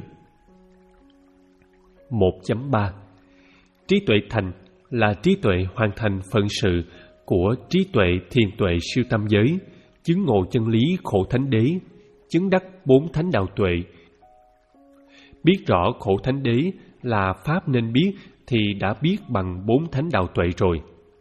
Một chấm ba. Trí tuệ thành là trí tuệ hoàn thành phận sự của trí tuệ thiền tuệ siêu tam giới, chứng ngộ chân lý khổ thánh đế, chứng đắc bốn thánh đạo tuệ. Biết rõ khổ thánh đế là pháp nên biết thì đã biết bằng bốn thánh đạo tuệ rồi.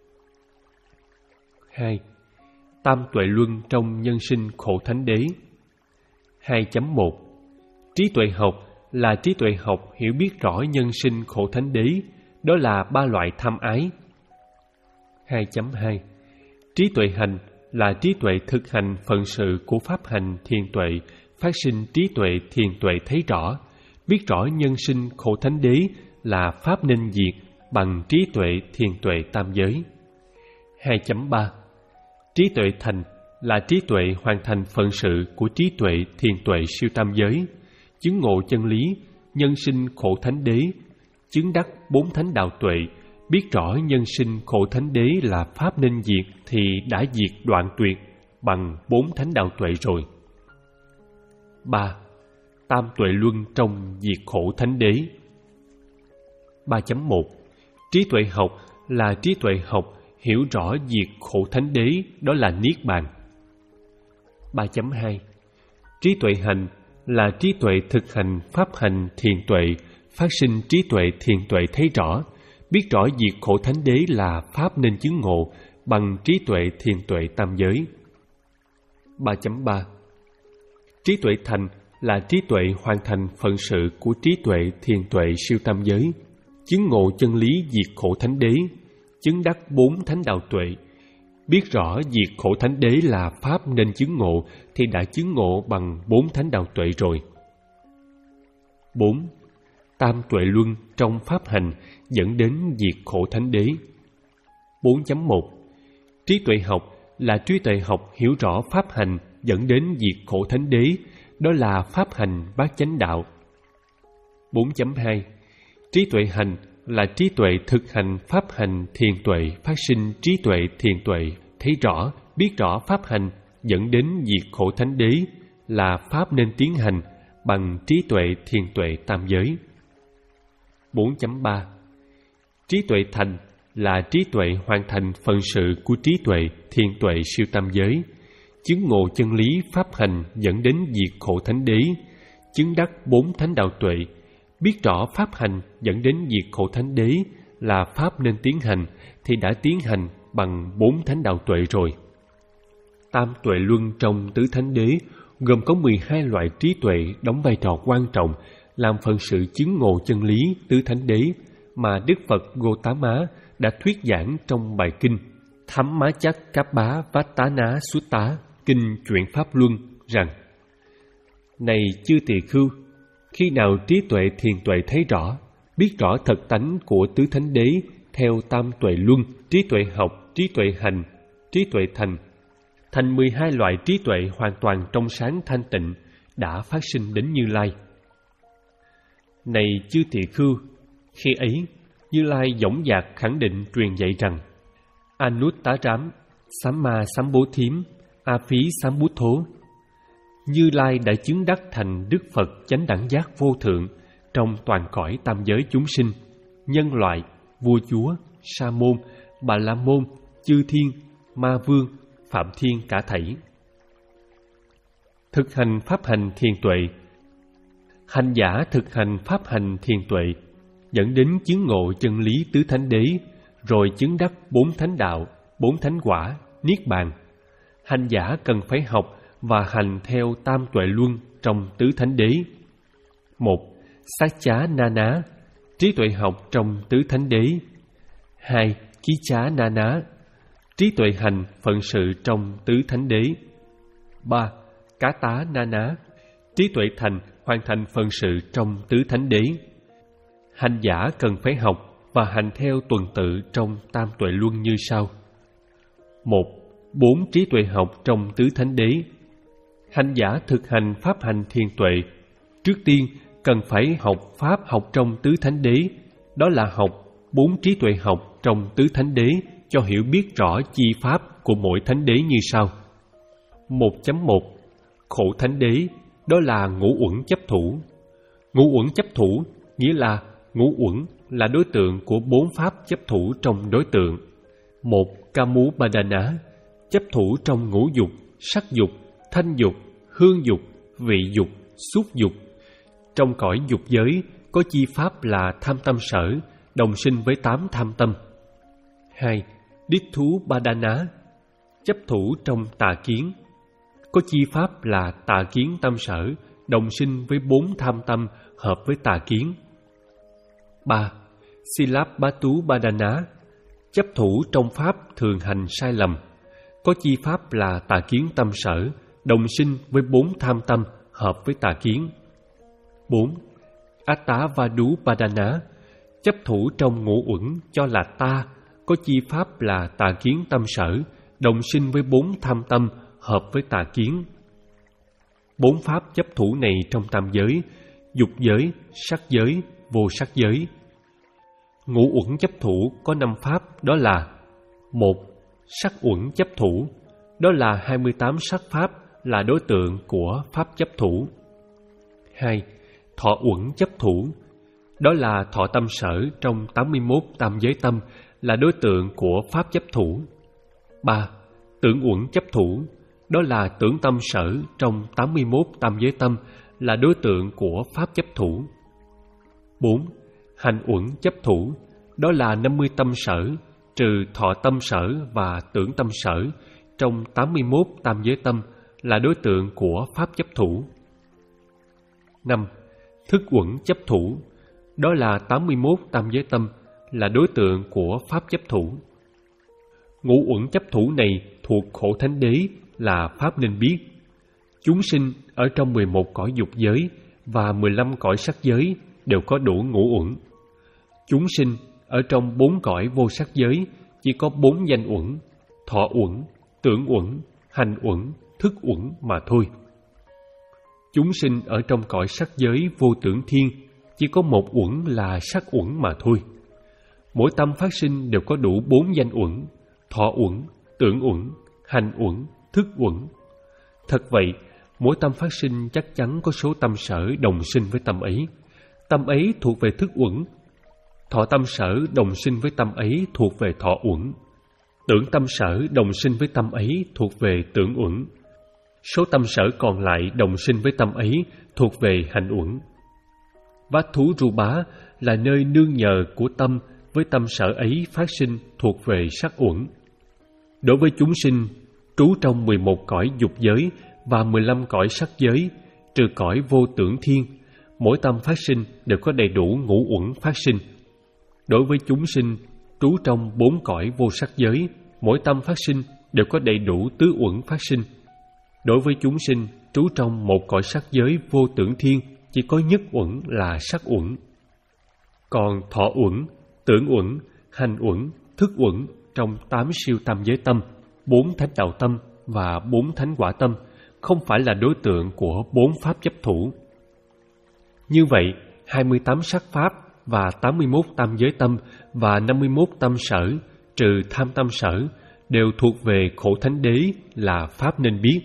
Hai. Tam tuệ luân trong nhân sinh khổ thánh đế. Hai chấm một. Trí tuệ học là trí tuệ học hiểu biết rõ nhân sinh khổ thánh đế, đó là ba loại tham ái. Hai chấm hai. Trí tuệ hành là trí tuệ thực hành phận sự của pháp hành thiền tuệ, phát sinh trí tuệ thiền tuệ thấy rõ, biết rõ nhân sinh khổ thánh đế là pháp nên diệt bằng trí tuệ thiền tuệ tam giới. hai chấm ba. Trí tuệ thành là trí tuệ hoàn thành phận sự của trí tuệ thiền tuệ siêu tam giới, chứng ngộ chân lý, nhân sinh khổ thánh đế, chứng đắc bốn thánh đạo tuệ, biết rõ nhân sinh khổ thánh đế là pháp nên diệt thì đã diệt đoạn tuyệt bằng bốn thánh đạo tuệ rồi. ba. Tam tuệ luân trong diệt khổ thánh đế. ba chấm một. Trí tuệ học là trí tuệ học hiểu rõ diệt khổ thánh đế, đó là niết bàn. ba chấm hai. Trí tuệ hành là trí tuệ thực hành pháp hành thiền tuệ, phát sinh trí tuệ thiền tuệ thấy rõ, biết rõ diệt khổ thánh đế là pháp nên chứng ngộ bằng trí tuệ thiền tuệ tam giới. ba chấm ba. Trí tuệ thành là trí tuệ hoàn thành phận sự của trí tuệ thiền tuệ siêu tam giới, chứng ngộ chân lý diệt khổ thánh đế, chứng đắc bốn thánh đạo tuệ, biết rõ diệt khổ thánh đế là pháp nên chứng ngộ thì đã chứng ngộ bằng bốn thánh đạo tuệ rồi. bốn. Tam tuệ luân trong pháp hành dẫn đến diệt khổ thánh đế. bốn chấm một. Trí tuệ học là trí tuệ học hiểu rõ pháp hành dẫn đến diệt khổ thánh đế, đó là pháp hành bát chánh đạo. bốn chấm hai. Trí tuệ hành là trí tuệ thực hành pháp hành thiền tuệ, phát sinh trí tuệ thiền tuệ thấy rõ, biết rõ pháp hành dẫn đến diệt khổ thánh đế là pháp nên tiến hành bằng trí tuệ thiền tuệ tam giới. bốn chấm ba. Trí tuệ thành là trí tuệ hoàn thành phận sự của trí tuệ thiền tuệ siêu tam giới, chứng ngộ chân lý pháp hành dẫn đến diệt khổ thánh đế, chứng đắc bốn thánh đạo tuệ, biết rõ pháp hành dẫn đến diệt khổ thánh đế là pháp nên tiến hành thì đã tiến hành bằng bốn thánh đạo tuệ rồi. Tam tuệ luân trong tứ thánh đế gồm có mười hai loại trí tuệ đóng vai trò quan trọng làm phận sự chứng ngộ chân lý tứ thánh đế mà Đức Phật Gotama đã thuyết giảng trong bài kinh Thamma Chắc Cáp Bá Vát Tá Ná Sutta, kinh Chuyển Pháp Luân rằng: Này chư tỳ khưu, khi nào trí tuệ thiền tuệ thấy rõ, biết rõ thật tánh của tứ thánh đế theo tam tuệ luân, trí tuệ học, trí tuệ hành, trí tuệ thành, thành mười hai loại trí tuệ hoàn toàn trong sáng thanh tịnh đã phát sinh đến Như Lai. Này chư tỳ khưu, khi ấy Như Lai dõng dạc khẳng định truyền dạy rằng: Anuttārām Samma Sambuddhim A Phí Sambuddhô, Như Lai đã chứng đắc thành Đức Phật chánh đẳng giác vô thượng trong toàn cõi tam giới chúng sinh, nhân loại, vua chúa, sa môn, bà la môn, chư thiên, ma vương, phạm thiên cả thảy. Thực hành pháp hành thiền tuệ. Hành giả thực hành pháp hành thiền tuệ dẫn đến chứng ngộ chân lý tứ thánh đế, rồi chứng đắc bốn thánh đạo, bốn thánh quả, niết bàn. Hành giả cần phải học và hành theo tam tuệ luân trong tứ thánh đế. Một. Sát chá na ná, trí tuệ học trong tứ thánh đế. Hai. Ký chá na ná, trí tuệ hành phận sự trong tứ thánh đế. Ba. Cá tá na ná, trí tuệ thành hoàn thành phận sự trong tứ thánh đế. Hành giả cần phải học và hành theo tuần tự trong tam tuệ luân như sau. Một. Bốn trí tuệ học trong tứ thánh đế. Hành giả thực hành pháp hành thiền tuệ, trước tiên cần phải học pháp học trong tứ thánh đế, đó là học bốn trí tuệ học trong tứ thánh đế cho hiểu biết rõ chi pháp của mỗi thánh đế như sau. một chấm một. Khổ thánh đế, đó là ngũ uẩn chấp thủ. Ngũ uẩn chấp thủ nghĩa là ngũ uẩn là đối tượng của bốn pháp chấp thủ trong đối tượng. Một. Kamupadana, chấp thủ trong ngũ dục, sắc dục, thanh dục, hương dục, vị dục, xúc dục. Trong cõi dục giới có chi pháp là tham tâm sở, đồng sinh với tám tham tâm. Hai. Đích thú Badana, chấp thủ trong tà kiến, có chi pháp là tà kiến tâm sở, đồng sinh với bốn tham tâm hợp với tà kiến. Ba. Silabbatu Badana, chấp thủ trong pháp thường hành sai lầm, có chi pháp là tà kiến tâm sở, đồng sinh với bốn tham tâm hợp với tà kiến. Bốn. Attavaduppadana, chấp thủ trong ngũ uẩn cho là ta, có chi pháp là tà kiến tâm sở, đồng sinh với bốn tham tâm hợp với tà kiến. Bốn pháp chấp thủ này trong tam giới: dục giới, sắc giới, vô sắc giới. Ngũ uẩn chấp thủ có năm pháp, đó là: một. Sắc uẩn chấp thủ, đó là hai mươi tám sắc pháp là đối tượng của pháp chấp thủ. Hai. Thọ uẩn chấp thủ, đó là thọ tâm sở trong tám mươi mốt tam giới tâm là đối tượng của pháp chấp thủ. Ba. Tưởng uẩn chấp thủ, đó là tưởng tâm sở trong tám mươi mốt tam giới tâm là đối tượng của pháp chấp thủ. Bốn. Hành uẩn chấp thủ, đó là năm mươi tâm sở trừ thọ tâm sở và tưởng tâm sở trong tám mươi mốt tam giới tâm là đối tượng của pháp chấp thủ. Năm. Thức uẩn chấp thủ, đó là tám mươi mốt tam giới tâm là đối tượng của pháp chấp thủ. Ngũ uẩn chấp thủ này thuộc khổ thánh đế là pháp nên biết. Chúng sinh ở trong mười một cõi dục giới và mười lăm cõi sắc giới đều có đủ ngũ uẩn. Chúng sinh ở trong bốn cõi vô sắc giới chỉ có bốn danh uẩn: thọ uẩn, tưởng uẩn, hành uẩn, thức uẩn mà thôi. Chúng sinh ở trong cõi sắc giới vô tưởng thiên chỉ có một uẩn là sắc uẩn mà thôi. Mỗi tâm phát sinh đều có đủ bốn danh uẩn: thọ uẩn, tưởng uẩn, hành uẩn, thức uẩn. Thật vậy, mỗi tâm phát sinh chắc chắn có số tâm sở đồng sinh với tâm ấy. Tâm ấy thuộc về thức uẩn. Thọ tâm sở đồng sinh với tâm ấy thuộc về thọ uẩn. Tưởng tâm sở đồng sinh với tâm ấy thuộc về tưởng uẩn. Số tâm sở còn lại đồng sinh với tâm ấy thuộc về hành uẩn. Vatthurubá là nơi nương nhờ của tâm với tâm sở ấy phát sinh thuộc về sắc uẩn. Đối với chúng sinh trú trong mười một cõi dục giới và mười lăm cõi sắc giới trừ cõi vô tưởng thiên, mỗi tâm phát sinh đều có đầy đủ ngũ uẩn phát sinh. Đối với chúng sinh trú trong bốn cõi vô sắc giới, mỗi tâm phát sinh đều có đầy đủ tứ uẩn phát sinh. Đối với chúng sinh trú trong một cõi sắc giới vô tưởng thiên, chỉ có nhất uẩn là sắc uẩn. Còn thọ uẩn, tưởng uẩn, hành uẩn, thức uẩn trong tám siêu tam giới tâm, bốn thánh đạo tâm và bốn thánh quả tâm không phải là đối tượng của bốn pháp chấp thủ. Như vậy, hai mươi tám sắc pháp và tám mươi mốt tam giới tâm và năm mươi mốt tâm sở trừ tham tâm sở đều thuộc về khổ thánh đế là pháp nên biết.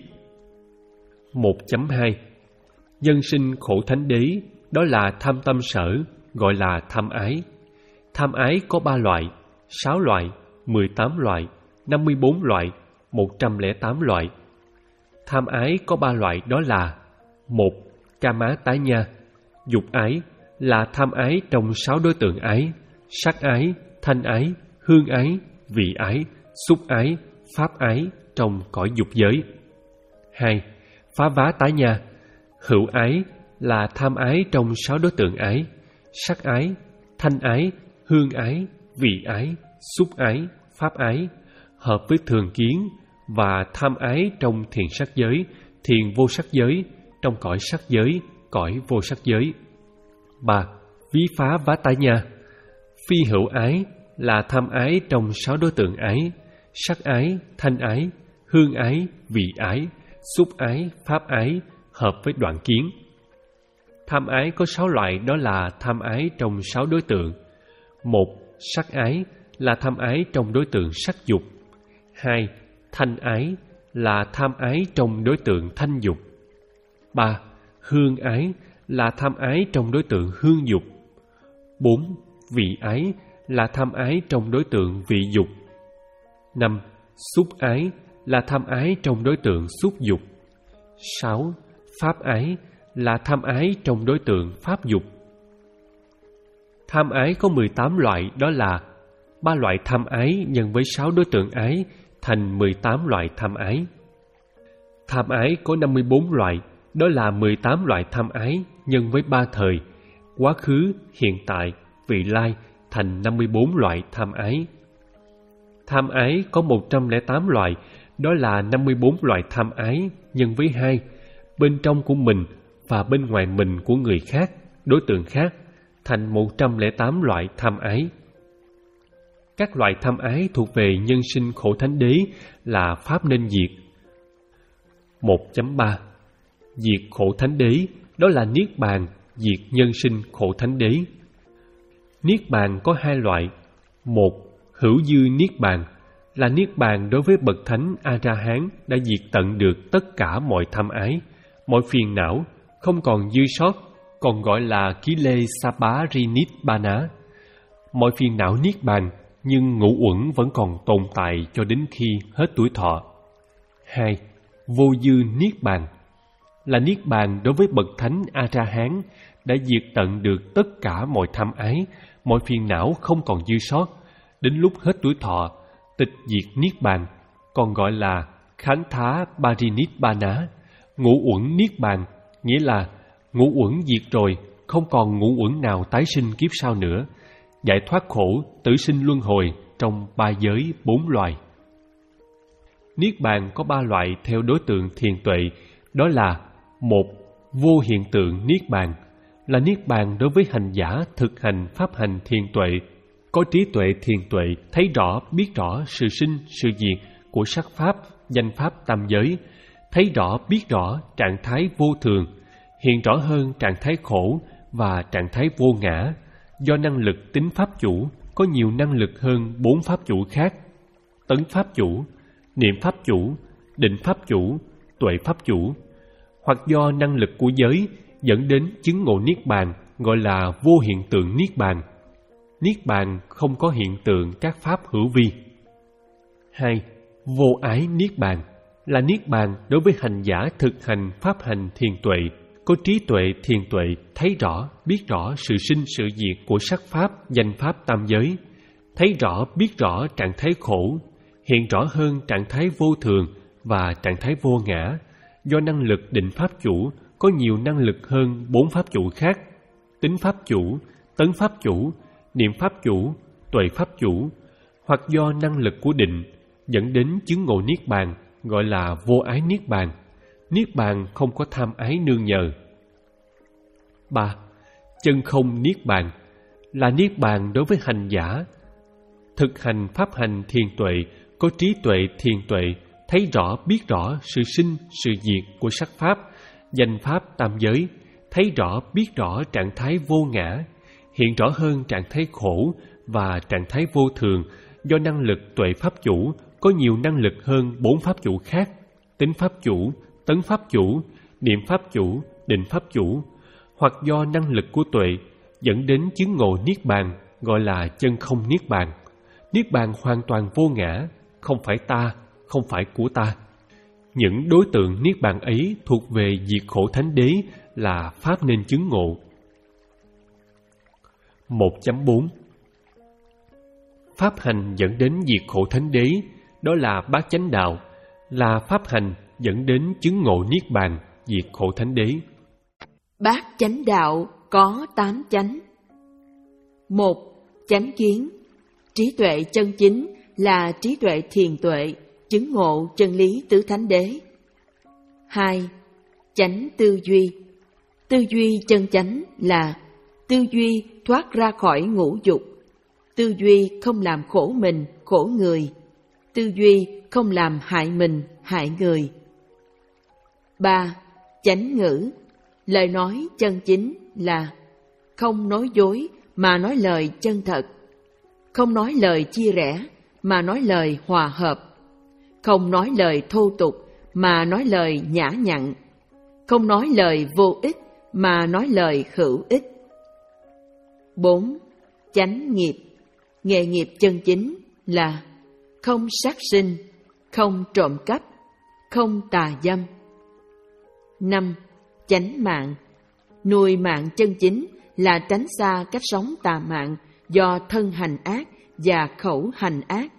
một chấm hai. Nhân sinh khổ thánh đế, đó là tham tâm sở, gọi là tham ái. Tham ái có ba loại: sáu loại, mười tám loại, năm mươi bốn loại, một trăm lẻ tám loại. Tham ái có ba loại, đó là: một. Kama tái nha, dục ái, là tham ái trong sáu đối tượng ái: sắc ái, thanh ái, hương ái, vị ái, xúc ái, pháp ái trong cõi dục giới. Hai. Phá vá tái nha, hữu ái, là tham ái trong sáu đối tượng ái: sắc ái, thanh ái, hương ái, vị ái, xúc ái, pháp ái, hợp với thường kiến, và tham ái trong thiền sắc giới, thiền vô sắc giới, trong cõi sắc giới, cõi vô sắc giới. Ba. Ví phá vá tái nha, phi hữu ái, là tham ái trong sáu đối tượng ái: sắc ái, thanh ái, hương ái, vị ái, xúc ái, pháp ái, hợp với đoạn kiến. Tham ái có sáu loại, đó là tham ái trong sáu đối tượng. Một. Sắc ái, là tham ái trong đối tượng sắc dục. Hai. Thanh ái, là tham ái trong đối tượng thanh dục. Ba. Hương ái, là tham ái trong đối tượng hương dục. Bốn. Vị ái, là tham ái trong đối tượng vị dục. Năm. Xúc ái, là tham ái trong đối tượng xúc dục. Sáu. Pháp ái, là tham ái trong đối tượng pháp dục. Tham ái có mười tám loại, đó là ba loại tham ái nhân với sáu đối tượng ái thành mười tám loại tham ái. Tham ái có năm mươi bốn loại, đó là mười tám loại tham ái nhân với ba thời: quá khứ, hiện tại, vị lai thành năm mươi bốn loại tham ái. Tham ái có một trăm lẻ tám loại, đó là năm mươi bốn loại tham ái nhân với hai, bên trong của mình và bên ngoài mình của người khác, đối tượng khác, thành một trăm lẻ tám loại tham ái. Các loại tham ái thuộc về nhân sinh khổ thánh đế là pháp nên diệt. một chấm ba Diệt khổ thánh đế, đó là niết bàn, diệt nhân sinh khổ thánh đế. Niết bàn có hai loại. Một, hữu dư niết bàn, là niết bàn đối với bậc thánh A-ra-hán đã diệt tận được tất cả mọi tham ái, mọi phiền não, không còn dư sót, còn gọi là Kile-sa-bá-ri-nít-ba-ná. Mọi phiền não niết bàn, nhưng ngũ uẩn vẫn còn tồn tại cho đến khi hết tuổi thọ. Hai, vô dư niết bàn, là niết bàn đối với bậc thánh A-ra-hán đã diệt tận được tất cả mọi tham ái, mọi phiền não không còn dư sót, đến lúc hết tuổi thọ, tịch diệt niết bàn, còn gọi là Khán Thá Ba-ri-nít-ba-ná, ngũ uẩn niết bàn, nghĩa là ngũ uẩn diệt rồi, không còn ngũ uẩn nào tái sinh kiếp sau nữa, giải thoát khổ, tử sinh luân hồi trong ba giới bốn loài. Niết bàn có ba loại theo đối tượng thiền tuệ, đó là: một, vô hiện tượng niết bàn, là niết bàn đối với hành giả thực hành pháp hành thiền tuệ, có trí tuệ thiền tuệ, thấy rõ, biết rõ sự sinh, sự diệt của sắc pháp, danh pháp tam giới, thấy rõ, biết rõ trạng thái vô thường, hiện rõ hơn trạng thái khổ và trạng thái vô ngã, do năng lực tính pháp chủ có nhiều năng lực hơn bốn pháp chủ khác: tấn pháp chủ, niệm pháp chủ, định pháp chủ, tuệ pháp chủ, hoặc do năng lực của giới dẫn đến chứng ngộ niết bàn, gọi là vô hiện tượng niết bàn. Niết bàn không có hiện tượng các pháp hữu vi. Hai, vô ái niết bàn, là niết bàn đối với hành giả thực hành pháp hành thiền tuệ, có trí tuệ thiền tuệ, thấy rõ, biết rõ sự sinh sự diệt của sắc pháp, danh pháp tam giới, thấy rõ, biết rõ trạng thái khổ, hiện rõ hơn trạng thái vô thường và trạng thái vô ngã, do năng lực định pháp chủ có nhiều năng lực hơn bốn pháp chủ khác: tính pháp chủ, tấn pháp chủ, niệm pháp chủ, tuệ pháp chủ, hoặc do năng lực của định dẫn đến chứng ngộ niết bàn, gọi là vô ái niết bàn. Niết bàn không có tham ái nương nhờ. Ba, chân không niết bàn, là niết bàn đối với hành giả thực hành pháp hành thiền tuệ, có trí tuệ thiền tuệ, thấy rõ, biết rõ sự sinh, sự diệt của sắc pháp, danh pháp tam giới, thấy rõ, biết rõ trạng thái vô ngã, hiện rõ hơn trạng thái khổ và trạng thái vô thường, do năng lực tuệ pháp chủ có nhiều năng lực hơn bốn pháp chủ khác: tính pháp chủ, tấn pháp chủ, niệm pháp chủ, định pháp chủ, hoặc do năng lực của tuệ dẫn đến chứng ngộ niết bàn, gọi là chân không niết bàn. Niết bàn hoàn toàn vô ngã, không phải ta, không phải của ta. Những đối tượng niết bàn ấy thuộc về diệt khổ thánh đế, là pháp nên chứng ngộ. một chấm bốn Pháp hành dẫn đến diệt khổ thánh đế, đó là bát chánh đạo, là pháp hành dẫn đến chứng ngộ niết bàn, diệt khổ thánh đế. Bát chánh đạo có tám chánh. Một, chánh kiến. Trí tuệ chân chính là trí tuệ thiền tuệ, chứng ngộ chân lý tứ thánh đế. Hai, chánh tư duy. Tư duy chân chánh là tư duy thoát ra khỏi ngũ dục, tư duy không làm khổ mình, khổ người, tư duy không làm hại mình, hại người. Ba, chánh ngữ. Lời nói chân chính là không nói dối mà nói lời chân thật, không nói lời chia rẽ mà nói lời hòa hợp, không nói lời thô tục mà nói lời nhã nhặn, không nói lời vô ích mà nói lời hữu ích. Bốn, chánh nghiệp. Nghề nghiệp chân chính là không sát sinh, không trộm cắp, không tà dâm. Năm, chánh mạng. Nuôi mạng chân chính là tránh xa cách sống tà mạng do thân hành ác và khẩu hành ác.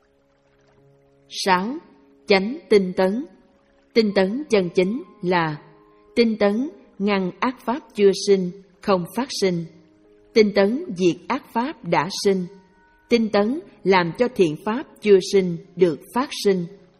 Sáu, chánh tinh tấn. Tinh tấn chân chính là tinh tấn ngăn ác pháp chưa sinh, không phát sinh. Tinh tấn diệt ác pháp đã sinh. Tinh tấn làm cho thiện pháp chưa sinh được phát sinh.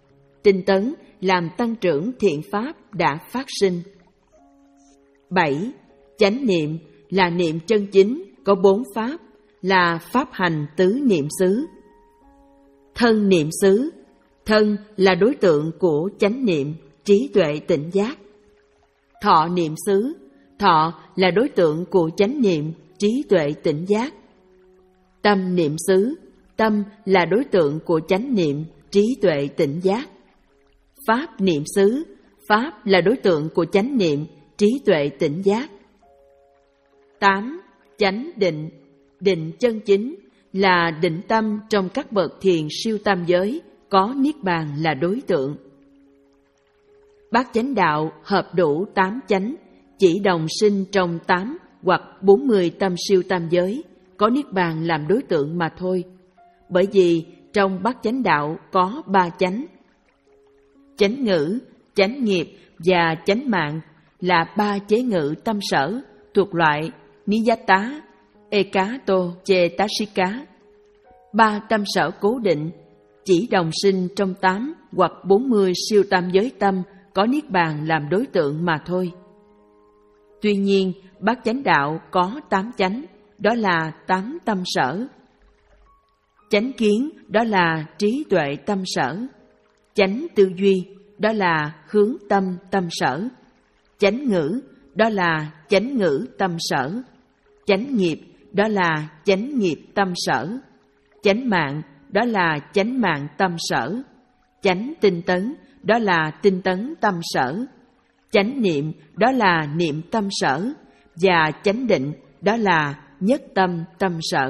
tinh tấn làm tăng trưởng thiện pháp đã phát sinh. Bảy. Chánh niệm là niệm chân chính, có bốn pháp, là pháp hành tứ niệm xứ. Thân niệm xứ, thân là đối tượng của chánh niệm, trí tuệ tỉnh giác. Thọ niệm xứ, thọ là đối tượng của chánh niệm, trí tuệ tỉnh giác. Tâm niệm xứ, tâm là đối tượng của chánh niệm, trí tuệ tỉnh giác. Pháp niệm xứ, pháp là đối tượng của chánh niệm, trí tuệ tỉnh giác. Tám. Chánh định, định chân chính là định tâm trong các bậc thiền siêu tam giới, có niết bàn là đối tượng. Bát chánh đạo hợp đủ tám chánh, chỉ đồng sinh trong tám hoặc bốn mươi tâm siêu tam giới, có niết bàn làm đối tượng mà thôi. Bởi vì trong bát chánh đạo có ba chánh. Chánh ngữ, chánh nghiệp và chánh mạng là ba chế ngự tâm sở thuộc loại Niyata, Ekato, Cetashika. Ba tâm sở cố định, chỉ đồng sinh trong tám hoặc bốn mươi siêu tam giới tâm, có niết bàn làm đối tượng mà thôi. Tuy nhiên, bát chánh đạo có tám chánh, đó là tám tâm sở. Chánh kiến, đó là trí tuệ tâm sở. Chánh tư duy, đó là hướng tâm tâm sở. Chánh ngữ, đó là chánh ngữ tâm sở. Chánh nghiệp, đó là chánh nghiệp tâm sở. Chánh mạng, đó là chánh mạng tâm sở. Chánh tinh tấn, đó là tinh tấn tâm sở. Chánh niệm, đó là niệm tâm sở. Và chánh định, đó là nhất tâm tâm sở.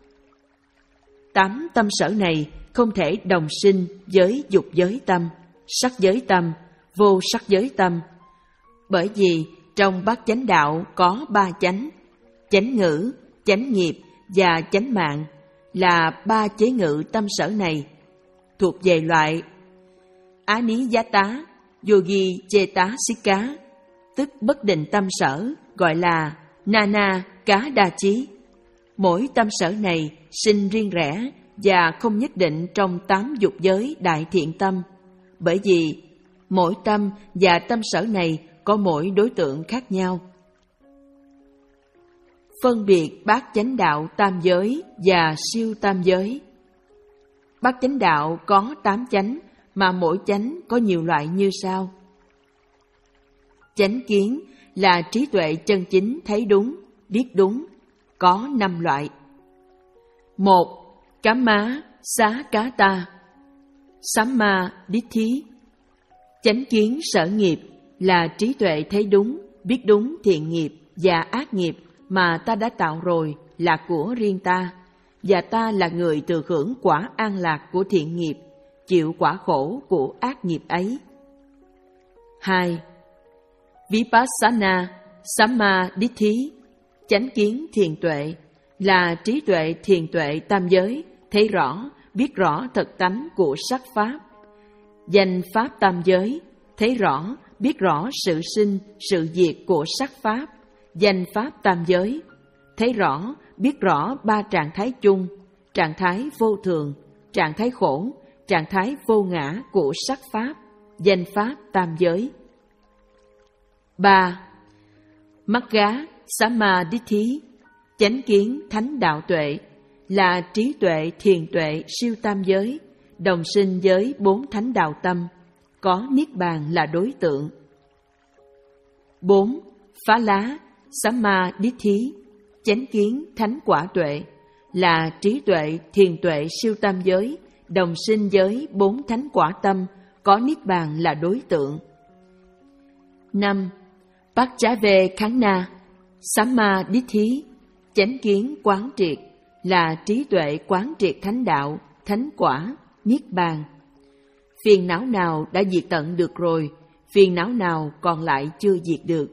Tám tâm sở này không thể đồng sinh với dục giới tâm, sắc giới tâm, vô sắc giới tâm. Bởi vì trong bát chánh đạo có ba chánh, chánh ngữ, chánh nghiệp và chánh mạng là ba chế ngự tâm sở này, thuộc về loại Aniyata, Yogi Cetasika, tức bất định tâm sở, gọi là Nana Cá Đa Chí. Mỗi tâm sở này sinh riêng rẽ và không nhất định trong tám dục giới đại thiện tâm, bởi vì mỗi tâm và tâm sở này có mỗi đối tượng khác nhau. Phân biệt bát chánh đạo tam giới và siêu tam giới. Bát chánh đạo có tám chánh, mà mỗi chánh có nhiều loại như sau. Chánh kiến là trí tuệ chân chính thấy đúng, biết đúng, có năm loại. Một. Kamma xá cá ta, Samma Ditti. Chánh kiến sở nghiệp là trí tuệ thấy đúng, biết đúng thiện nghiệp và ác nghiệp mà ta đã tạo rồi là của riêng ta, và ta là người thừa hưởng quả an lạc của thiện nghiệp, chịu quả khổ của ác nghiệp ấy. Hai. Vipassana Sammaditthi, chánh kiến thiền tuệ, là trí tuệ thiền tuệ tam giới, thấy rõ, biết rõ thật tánh của sắc pháp. Danh pháp tam giới, thấy rõ, biết rõ sự sinh, sự diệt của sắc pháp. Danh pháp tam giới, thấy rõ, biết rõ ba trạng thái chung, trạng thái vô thường, trạng thái khổ, trạng thái vô ngã của sắc pháp. Danh pháp tam giới. Ba. Magga Sammaditthi, chánh kiến thánh đạo tuệ, là trí tuệ thiền tuệ siêu tam giới, đồng sinh với bốn thánh đạo tâm, có niết bàn là đối tượng. Bốn. Phá lá Sammaditthi, chánh kiến thánh quả tuệ, là trí tuệ thiền tuệ siêu tam giới, đồng sinh với bốn thánh quả tâm, có niết bàn là đối tượng. Năm. Pacchave-khanna Sammaditthi, chánh kiến quán triệt, là trí tuệ quán triệt thánh đạo, thánh quả, niết bàn. Phiền não nào đã diệt tận được rồi, phiền não nào còn lại chưa diệt được.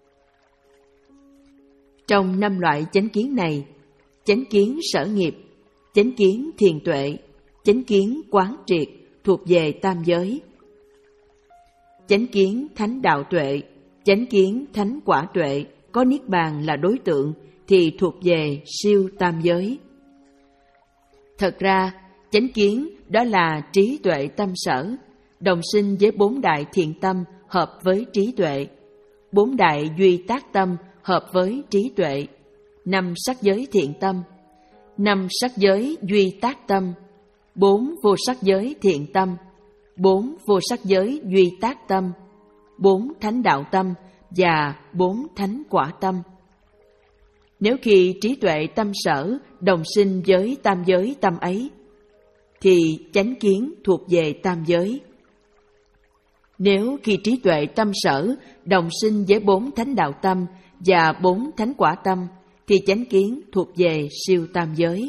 Trong năm loại chánh kiến này, chánh kiến sở nghiệp, chánh kiến thiền tuệ, chánh kiến quán triệt thuộc về tam giới. Chánh kiến thánh đạo tuệ, chánh kiến thánh quả tuệ, có niết bàn là đối tượng thì thuộc về siêu tam giới. Thật ra, chánh kiến đó là trí tuệ tâm sở, đồng sinh với bốn đại thiện tâm hợp với trí tuệ, bốn đại duy tác tâm hợp với trí tuệ, năm sắc giới thiện tâm, năm sắc giới duy tác tâm, bốn vô sắc giới thiện tâm, bốn vô sắc giới duy tác tâm, bốn thánh đạo tâm và bốn thánh quả tâm. Nếu khi trí tuệ tâm sở đồng sinh với tam giới tâm ấy, thì chánh kiến thuộc về tam giới. Nếu khi trí tuệ tâm sở đồng sinh với bốn thánh đạo tâm và bốn thánh quả tâm, thì chánh kiến thuộc về siêu tam giới.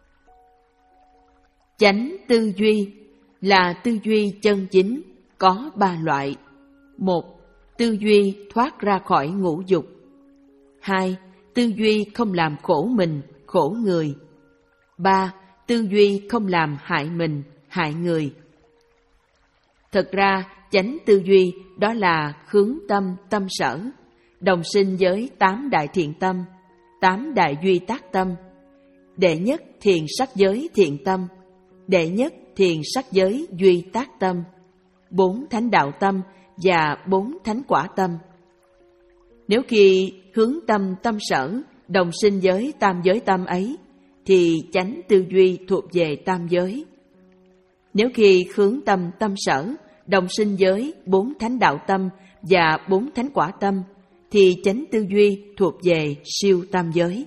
Chánh tư duy là tư duy chân chính, có ba loại. Một, tư duy thoát ra khỏi ngũ dục. Hai, tư duy không làm khổ mình, khổ người. Ba, tư duy không làm hại mình, hại người. Thực ra, chánh tư duy đó là hướng tâm, tâm sở, đồng sinh với tám đại thiện tâm, tám đại duy tác tâm. Đệ nhất thiền sắc giới thiện tâm, đệ nhất thiền sắc giới duy tác tâm, bốn thánh đạo tâm và bốn thánh quả tâm. Nếu khi hướng tâm tâm sở đồng sinh với tam giới tâm ấy, thì chánh tư duy thuộc về tam giới. Nếu khi hướng tâm tâm sở đồng sinh với bốn thánh đạo tâm và bốn thánh quả tâm, thì chánh tư duy thuộc về siêu tam giới.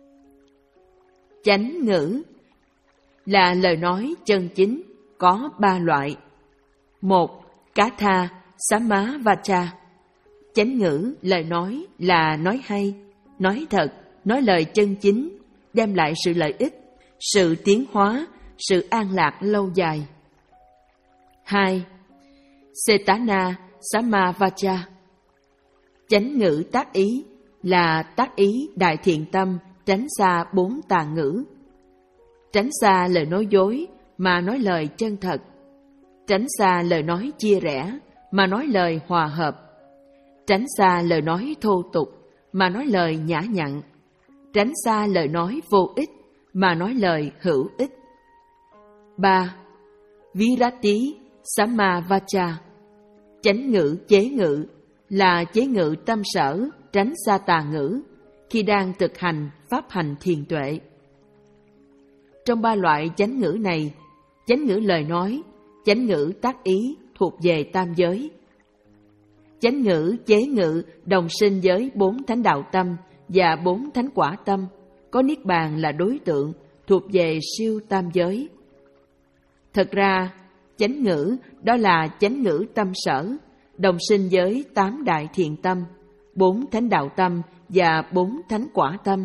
Chánh ngữ là lời nói chân chính, có ba loại. Một, cá tha, samma vacha. Chánh ngữ, lời nói là nói hay, nói thật, nói lời chân chính, đem lại sự lợi ích, sự tiến hóa, sự an lạc lâu dài. Hai, setana, samma vacha. Chánh ngữ tác ý là tác ý đại thiện tâm, tránh xa bốn tà ngữ. Tránh xa lời nói dối mà nói lời chân thật. Tránh xa lời nói chia rẽ mà nói lời hòa hợp. Tránh xa lời nói thô tục mà nói lời nhã nhặn. Tránh xa lời nói vô ích mà nói lời hữu ích. Ba, virati samma vacha. Chánh ngữ chế ngữ là chế ngữ tâm sở, tránh xa tà ngữ khi đang thực hành pháp hành thiền tuệ. Trong ba loại chánh ngữ này, chánh ngữ lời nói, chánh ngữ tác ý thuộc về tam giới. Chánh ngữ chế ngữ đồng sinh với bốn thánh đạo tâm và bốn thánh quả tâm, có niết bàn là đối tượng, thuộc về siêu tam giới. Thật ra, chánh ngữ đó là chánh ngữ tâm sở, đồng sinh với tám đại thiện tâm, bốn thánh đạo tâm và bốn thánh quả tâm.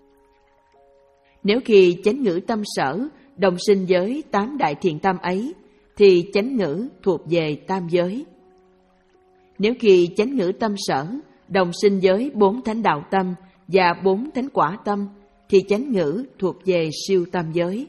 Nếu khi chánh ngữ tâm sở đồng sinh với tám đại thiện tâm ấy, thì chánh ngữ thuộc về tam giới. Nếu khi chánh ngữ tâm sở đồng sinh với bốn thánh đạo tâm và bốn thánh quả tâm, thì chánh ngữ thuộc về siêu tam giới.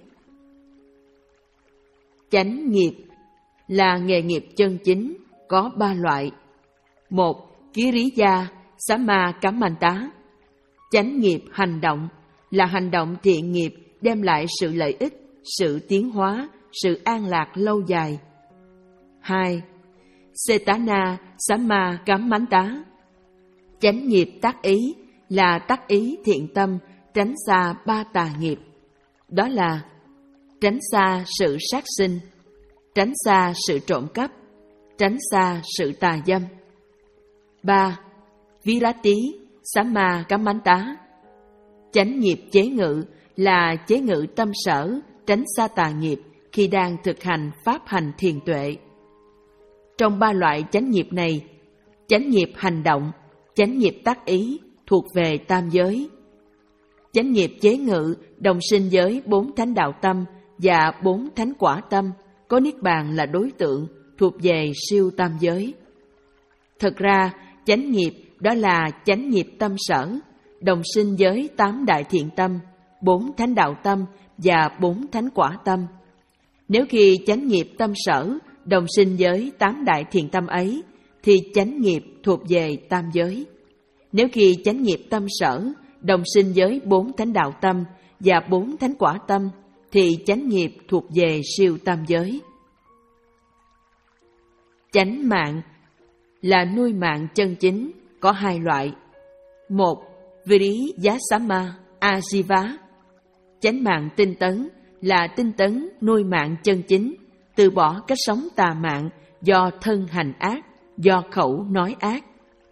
Chánh nghiệp là nghề nghiệp chân chính, có ba loại. Một, kiriya samma kammanta. Chánh nghiệp hành động là hành động thiện nghiệp đem lại sự lợi ích, sự tiến hóa, sự an lạc lâu dài. Hai, setana samma kammanta. Chánh nghiệp tác ý là tác ý thiện tâm, tránh xa ba tà nghiệp. Đó là tránh xa sự sát sinh, tránh xa sự trộm cắp, tránh xa sự tà dâm. Ba, virati samma kammanta. Chánh nghiệp chế ngự là chế ngự tâm sở, tránh xa tà nghiệp khi đang thực hành pháp hành thiền tuệ. Trong ba loại chánh nghiệp này, chánh nghiệp hành động, chánh nghiệp tác ý thuộc về tam giới. Chánh nghiệp chế ngự đồng sinh với bốn thánh đạo tâm và bốn thánh quả tâm, có niết bàn là đối tượng, thuộc về siêu tam giới. Thật ra, chánh nghiệp đó là chánh nghiệp tâm sở, đồng sinh với tám đại thiện tâm, bốn thánh đạo tâm và bốn thánh quả tâm. Nếu khi chánh nghiệp tâm sở đồng sinh với tám đại thiện tâm ấy, thì chánh nghiệp thuộc về tam giới. Nếu khi chánh nghiệp tâm sở đồng sinh với bốn thánh đạo tâm và bốn thánh quả tâm, thì chánh nghiệp thuộc về siêu tam giới. Chánh mạng là nuôi mạng chân chính, có hai loại. Một, Viriyasama Ajiva. Chánh mạng tinh tấn là tinh tấn nuôi mạng chân chính, từ bỏ cách sống tà mạng do thân hành ác, do khẩu nói ác.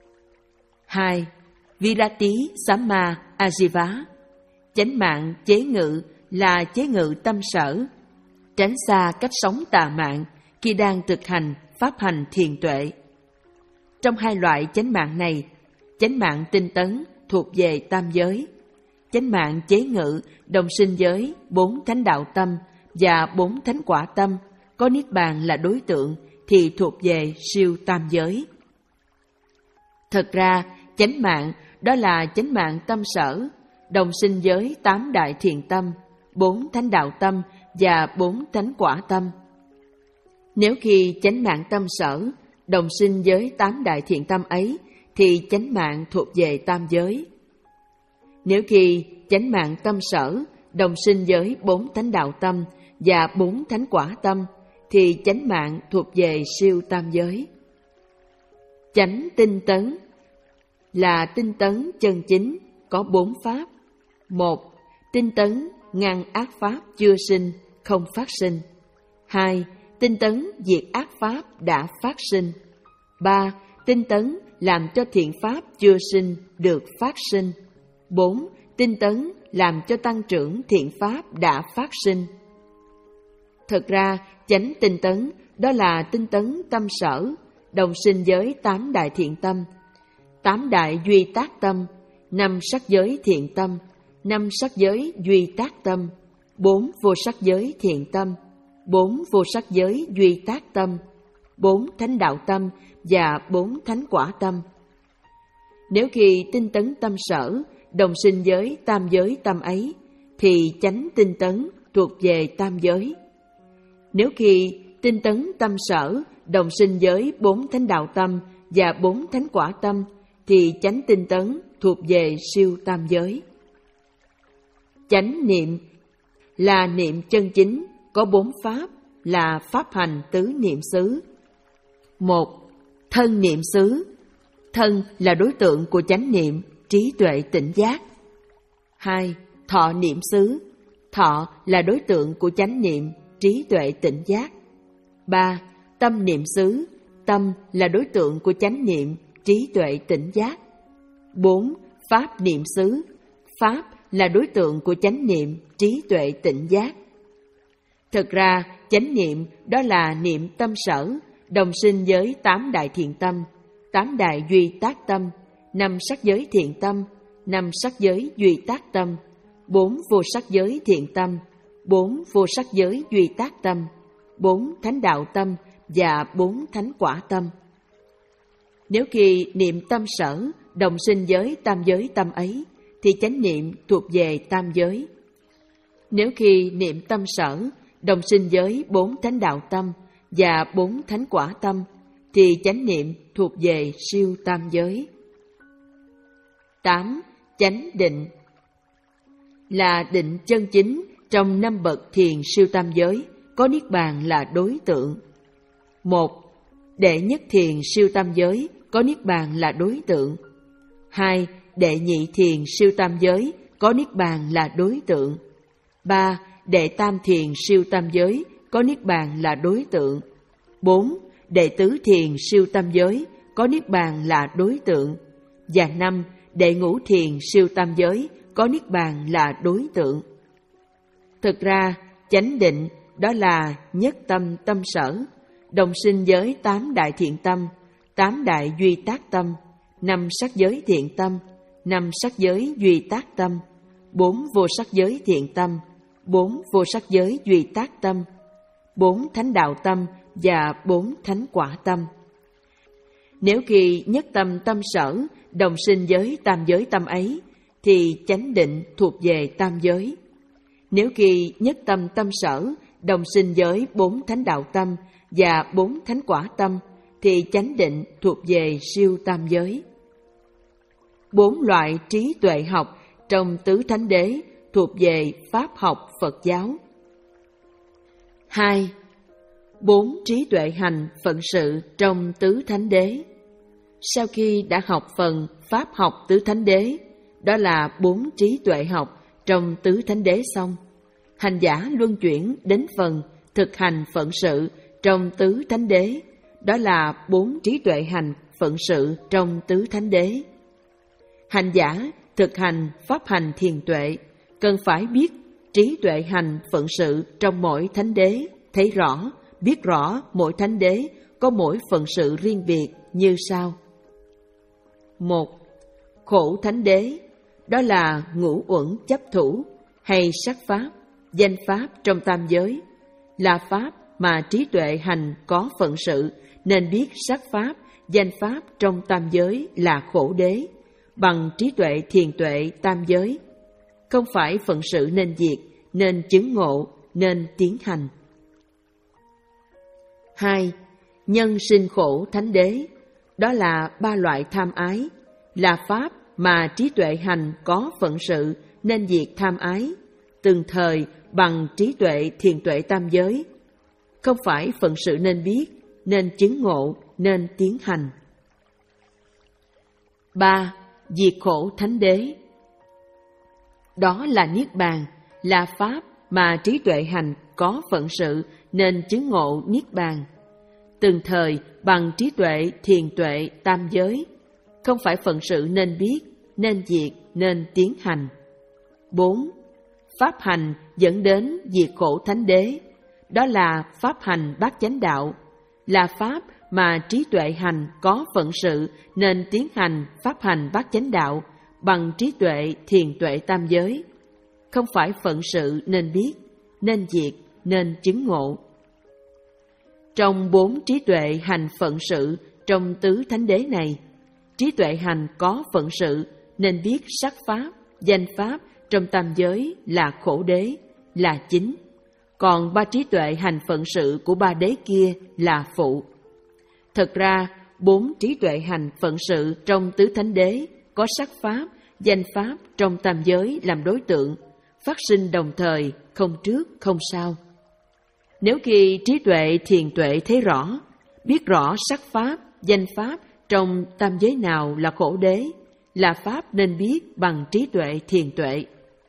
Hai, Virati Samma Ajiva. Chánh mạng chế ngự là chế ngự tâm sở, tránh xa cách sống tà mạng khi đang thực hành pháp hành thiền tuệ. Trong hai loại chánh mạng này, chánh mạng tinh tấn thuộc về tam giới, chánh mạng chế ngự đồng sinh giới bốn thánh đạo tâm và bốn thánh quả tâm có niết bàn là đối tượng thì thuộc về siêu tam giới. Thật ra, chánh mạng đó là chánh mạng tâm sở, đồng sinh giới tám đại thiện tâm, bốn thánh đạo tâm và bốn thánh quả tâm. Nếu khi chánh mạng tâm sở, đồng sinh giới tám đại thiện tâm ấy, thì chánh mạng thuộc về tam giới. Nếu khi chánh mạng tâm sở, đồng sinh giới bốn thánh đạo tâm và bốn thánh quả tâm, thì chánh mạng thuộc về siêu tam giới. Chánh tinh tấn là tinh tấn chân chính, có bốn pháp. Một, tinh tấn ngăn ác pháp chưa sinh, không phát sinh. Hai, tinh tấn diệt ác pháp đã phát sinh. Ba, tinh tấn làm cho thiện pháp chưa sinh được phát sinh. Bốn, tinh tấn làm cho tăng trưởng thiện pháp đã phát sinh. Thật ra, chánh tinh tấn đó là tinh tấn tâm sở, đồng sinh giới tám đại thiện tâm, tám đại duy tác tâm, năm sắc giới thiện tâm, năm sắc giới duy tác tâm, bốn vô sắc giới thiện tâm, bốn vô sắc giới duy tác tâm, bốn thánh đạo tâm và bốn thánh quả tâm. Nếu khi tinh tấn tâm sở, đồng sinh giới tam giới tâm ấy, thì chánh tinh tấn thuộc về tam giới. Nếu khi tinh tấn tâm sở, đồng sinh giới bốn thánh đạo tâm và bốn thánh quả tâm, thì chánh tinh tấn thuộc về siêu tam giới. Chánh niệm là niệm chân chính, có bốn pháp là pháp hành tứ niệm xứ. Một, thân niệm xứ. Thân là đối tượng của chánh niệm, trí tuệ tỉnh giác. Hai, thọ niệm xứ. Thọ là đối tượng của chánh niệm, trí tuệ tỉnh giác. Ba, tâm niệm xứ. Tâm là đối tượng của chánh niệm, trí tuệ tỉnh giác. Bốn, pháp niệm xứ. Pháp là đối tượng của chánh niệm, trí tuệ tỉnh giác. Thực ra, chánh niệm đó là niệm tâm sở, đồng sinh với tám đại thiện tâm, tám đại duy tác tâm, năm sắc giới thiện tâm, năm sắc giới duy tác tâm, bốn vô sắc giới thiện tâm, bốn vô sắc giới duy tác tâm, bốn thánh đạo tâm và bốn thánh quả tâm. Nếu khi niệm tâm sở, đồng sinh với tam giới tâm ấy, thì chánh niệm thuộc về tam giới. Nếu khi niệm tâm sở, đồng sinh với bốn thánh đạo tâm và bốn thánh quả tâm, thì chánh niệm thuộc về siêu tam giới. Tám, chánh định là định chân chính trong năm bậc thiền siêu tam giới, có niết bàn là đối tượng. Một, đệ nhất thiền siêu tam giới, có niết bàn là đối tượng. Hai, đệ nhị thiền siêu tam giới, có niết bàn là đối tượng. Ba, đệ tam thiền siêu tam giới, có niết bàn là đối tượng. Bốn, đệ tứ thiền siêu tam giới, có niết bàn là đối tượng. Và năm, đệ ngũ thiền siêu tam giới, có niết bàn là đối tượng. Thực ra, chánh định đó là nhất tâm tâm sở, đồng sinh với tám đại thiện tâm, tám đại duy tác tâm, năm sắc giới thiện tâm, năm sắc giới duy tác tâm, bốn vô sắc giới thiện tâm, bốn vô sắc giới duy tác tâm, bốn thánh đạo tâm và bốn thánh quả tâm. Nếu khi nhất tâm tâm sở, đồng sinh với tam giới tâm ấy, thì chánh định thuộc về tam giới. Nếu khi nhất tâm tâm sở, đồng sinh với bốn thánh đạo tâm và bốn thánh quả tâm, thì chánh định thuộc về siêu tam giới. Bốn loại trí tuệ học trong tứ thánh đế thuộc về pháp học Phật giáo. Hai, Bốn trí tuệ hành phận sự trong tứ thánh đế. Sau khi đã học phần pháp học tứ thánh đế, đó là bốn trí tuệ học trong tứ thánh đế xong, hành giả luân chuyển đến phần thực hành phận sự trong tứ thánh đế, đó là bốn trí tuệ hành phận sự trong tứ thánh đế. Hành giả thực hành pháp hành thiền tuệ cần phải biết trí tuệ hành phận sự trong mỗi thánh đế, thấy rõ, biết rõ mỗi thánh đế có mỗi phận sự riêng biệt như sau. Một, khổ thánh đế, đó là ngũ uẩn chấp thủ hay sắc pháp, danh pháp trong tam giới, là pháp mà trí tuệ hành có phận sự nên biết sắc pháp, danh pháp trong tam giới là khổ đế, bằng trí tuệ thiền tuệ tam giới. Không phải phận sự nên diệt, nên chứng ngộ, nên tiến hành. Hai, nhân sinh khổ thánh đế, đó là ba loại tham ái, là pháp mà trí tuệ hành có phận sự nên diệt tham ái, từng thời bằng trí tuệ thiền tuệ tam giới. Không phải phận sự nên biết, nên chứng ngộ, nên tiến hành. Ba, diệt khổ thánh đế, đó là niết bàn, là pháp mà trí tuệ hành có phận sự nên chứng ngộ niết bàn, từng thời bằng trí tuệ thiền tuệ tam giới. Không phải phận sự nên biết, nên diệt, nên tiến hành. Bốn, pháp hành dẫn đến diệt khổ thánh đế, đó là pháp hành bát chánh đạo, là pháp mà trí tuệ hành có phận sự nên tiến hành pháp hành bát chánh đạo bằng trí tuệ thiền tuệ tam giới. Không phải phận sự nên biết, nên diệt, nên chứng ngộ. Trong bốn trí tuệ hành phận sự trong tứ thánh đế này, trí tuệ hành có phận sự nên biết sắc pháp, danh pháp trong tam giới là khổ đế, là chính. Còn ba trí tuệ hành phận sự của ba đế kia là phụ. Thật ra, bốn trí tuệ hành phận sự trong tứ thánh đế có sắc pháp, danh pháp trong tam giới làm đối tượng, phát sinh đồng thời, không trước, không sau. Nếu khi trí tuệ thiền tuệ thấy rõ, biết rõ sắc pháp, danh pháp trong tam giới nào là khổ đế, là pháp nên biết bằng trí tuệ thiền tuệ.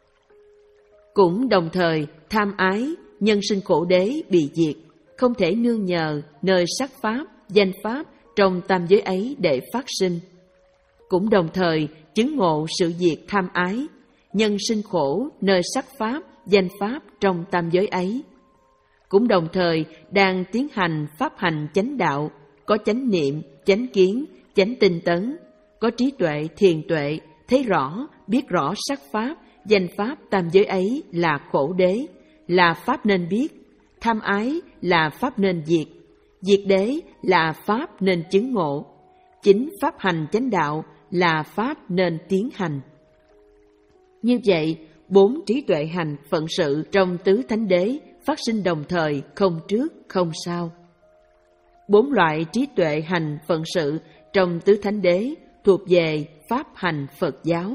Cũng đồng thời tham ái, nhân sinh khổ đế bị diệt, không thể nương nhờ nơi sắc pháp, danh pháp trong tam giới ấy để phát sinh. Cũng đồng thời chứng ngộ sự diệt tham ái, nhân sinh khổ nơi sắc pháp, danh pháp trong tam giới ấy. Cũng đồng thời đang tiến hành pháp hành chánh đạo, có chánh niệm, chánh kiến, chánh tinh tấn, có trí tuệ, thiền tuệ, thấy rõ, biết rõ sắc pháp, danh pháp tam giới ấy là khổ đế, là pháp nên biết, tham ái là pháp nên diệt, diệt đế là pháp nên chứng ngộ, chính pháp hành chánh đạo là pháp nên tiến hành. Như vậy, bốn trí tuệ hành phận sự trong tứ thánh đế phát sinh đồng thời, không trước, không sau. Bốn loại trí tuệ hành phận sự trong tứ thánh đế thuộc về pháp hành Phật giáo.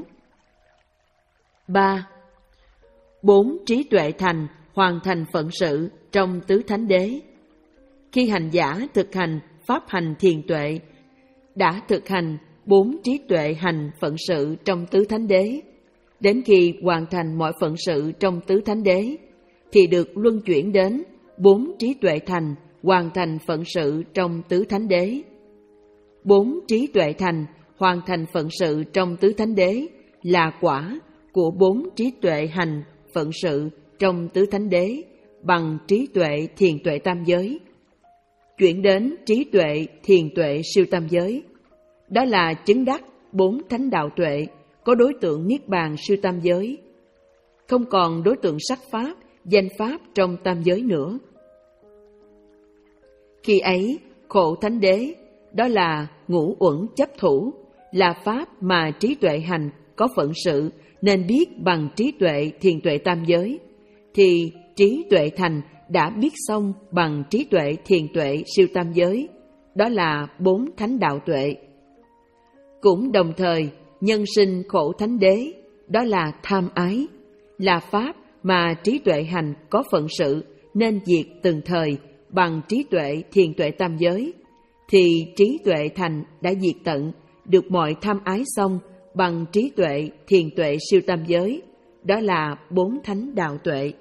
Ba, bốn trí tuệ thành hoàn thành phận sự trong tứ thánh đế. Khi hành giả thực hành pháp hành thiền tuệ, đã thực hành bốn trí tuệ hành phận sự trong tứ thánh đế, đến khi hoàn thành mọi phận sự trong tứ thánh đế, thì được luân chuyển đến bốn trí tuệ thành hoàn thành phận sự trong tứ thánh đế. Bốn trí tuệ thành hoàn thành phận sự trong tứ thánh đế là quả của bốn trí tuệ hành phận sự trong tứ thánh đế bằng trí tuệ thiền tuệ tam giới, chuyển đến trí tuệ thiền tuệ siêu tam giới. Đó là chứng đắc bốn thánh đạo tuệ, có đối tượng niết bàn siêu tam giới, không còn đối tượng sắc pháp, danh pháp trong tam giới nữa. Khi ấy, khổ thánh đế, đó là ngũ uẩn chấp thủ, là pháp mà trí tuệ hành có phận sự nên biết bằng trí tuệ thiền tuệ tam giới, thì trí tuệ thành đã biết xong bằng trí tuệ thiền tuệ siêu tam giới, đó là bốn thánh đạo tuệ. Cũng đồng thời, nhân sinh khổ thánh đế, đó là tham ái, là pháp mà trí tuệ hành có phận sự nên diệt từng thời bằng trí tuệ thiền tuệ tam giới, thì trí tuệ thành đã diệt tận được mọi tham ái xong bằng trí tuệ thiền tuệ siêu tam giới, đó là bốn thánh đạo tuệ.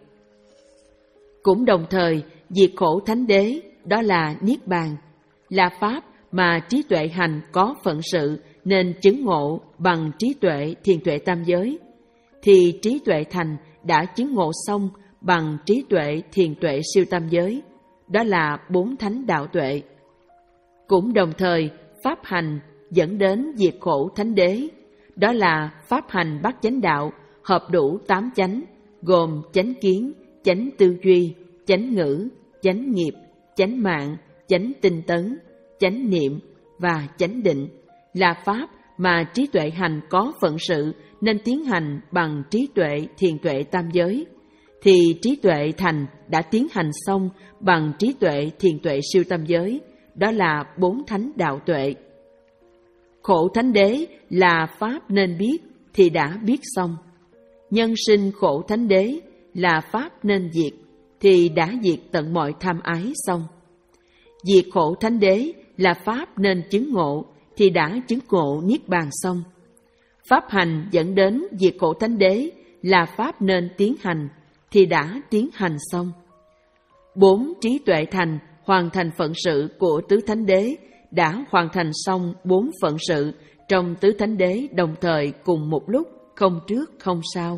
Cũng đồng thời diệt khổ thánh đế, đó là niết bàn, là pháp mà trí tuệ hành có phận sự nên chứng ngộ bằng trí tuệ thiền tuệ tam giới, thì trí tuệ thành đã chứng ngộ xong bằng trí tuệ thiền tuệ siêu tam giới, đó là bốn thánh đạo tuệ. Cũng đồng thời pháp hành dẫn đến diệt khổ thánh đế, đó là pháp hành bát chánh đạo hợp đủ tám chánh, gồm chánh kiến, chánh tư duy, chánh ngữ, chánh nghiệp, chánh mạng, chánh tinh tấn, chánh niệm và chánh định, là pháp mà trí tuệ hành có phận sự nên tiến hành bằng trí tuệ thiền tuệ tam giới, thì trí tuệ thành đã tiến hành xong bằng trí tuệ thiền tuệ siêu tam giới, đó là bốn thánh đạo tuệ. Khổ thánh đế là pháp nên biết thì đã biết xong. Nhân sinh khổ thánh đế là pháp nên diệt thì đã diệt tận mọi tham ái xong. Diệt khổ thánh đế là pháp nên chứng ngộ thì đã chứng ngộ niết bàn xong. Pháp hành dẫn đến diệt khổ thánh đế là pháp nên tiến hành thì đã tiến hành xong. Bốn trí tuệ thành hoàn thành phận sự của tứ thánh đế, đã hoàn thành xong bốn phận sự trong tứ thánh đế đồng thời cùng một lúc, không trước không sau.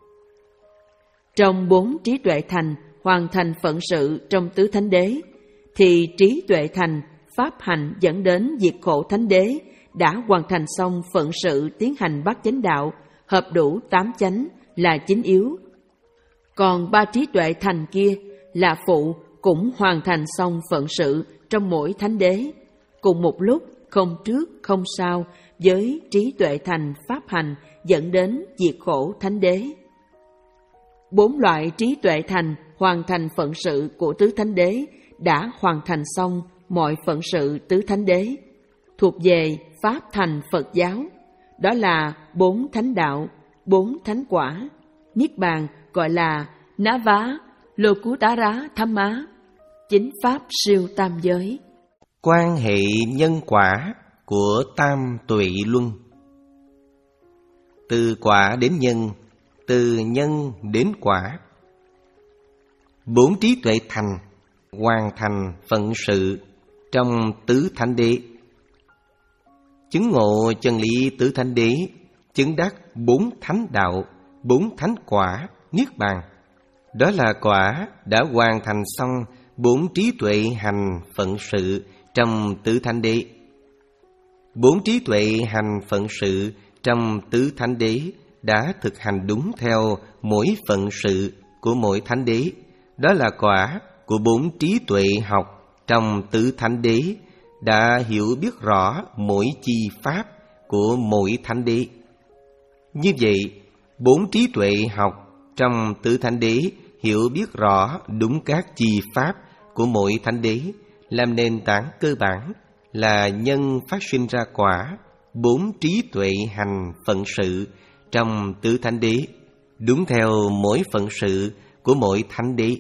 Trong bốn trí tuệ thành hoàn thành phận sự trong tứ thánh đế, thì trí tuệ thành pháp hành dẫn đến diệt khổ thánh đế đã hoàn thành xong phận sự tiến hành bát chánh đạo hợp đủ tám chánh, là chính yếu. Còn ba trí tuệ thành kia là phụ, cũng hoàn thành xong phận sự trong mỗi thánh đế cùng một lúc, không trước không sau, với trí tuệ thành pháp hành dẫn đến diệt khổ thánh đế. Bốn loại trí tuệ thành hoàn thành phận sự của tứ thánh đế đã hoàn thành xong mọi phận sự tứ thánh đế, thuộc về pháp thành Phật giáo, đó là bốn thánh đạo, bốn thánh quả. Niết bàn gọi là Nava Lokutara Thamma, chính pháp siêu tam giới. Quan hệ nhân quả của tam tuệ luân. Từ quả đến nhân, từ nhân đến quả. Bốn trí tuệ thành hoàn thành phận sự trong tứ thánh đế, chứng ngộ chân lý tứ thánh đế, chứng đắc bốn thánh đạo, bốn thánh quả, niết bàn. Đó là quả đã hoàn thành xong bốn trí tuệ hành phận sự trong tứ thánh đế. Bốn trí tuệ hành phận sự trong tứ thánh đế đã thực hành đúng theo mỗi phận sự của mỗi thánh đế. Đó là quả của bốn trí tuệ học trong tứ thánh đế đã hiểu biết rõ mỗi chi pháp của mỗi thánh đế. Như vậy, bốn trí tuệ học trong tứ thánh đế hiểu biết rõ đúng các chi pháp của mỗi thánh đế, làm nền tảng cơ bản là nhân phát sinh ra quả, bốn trí tuệ hành phận sự trong tứ thánh đế, đúng theo mỗi phận sự của mỗi thánh đế.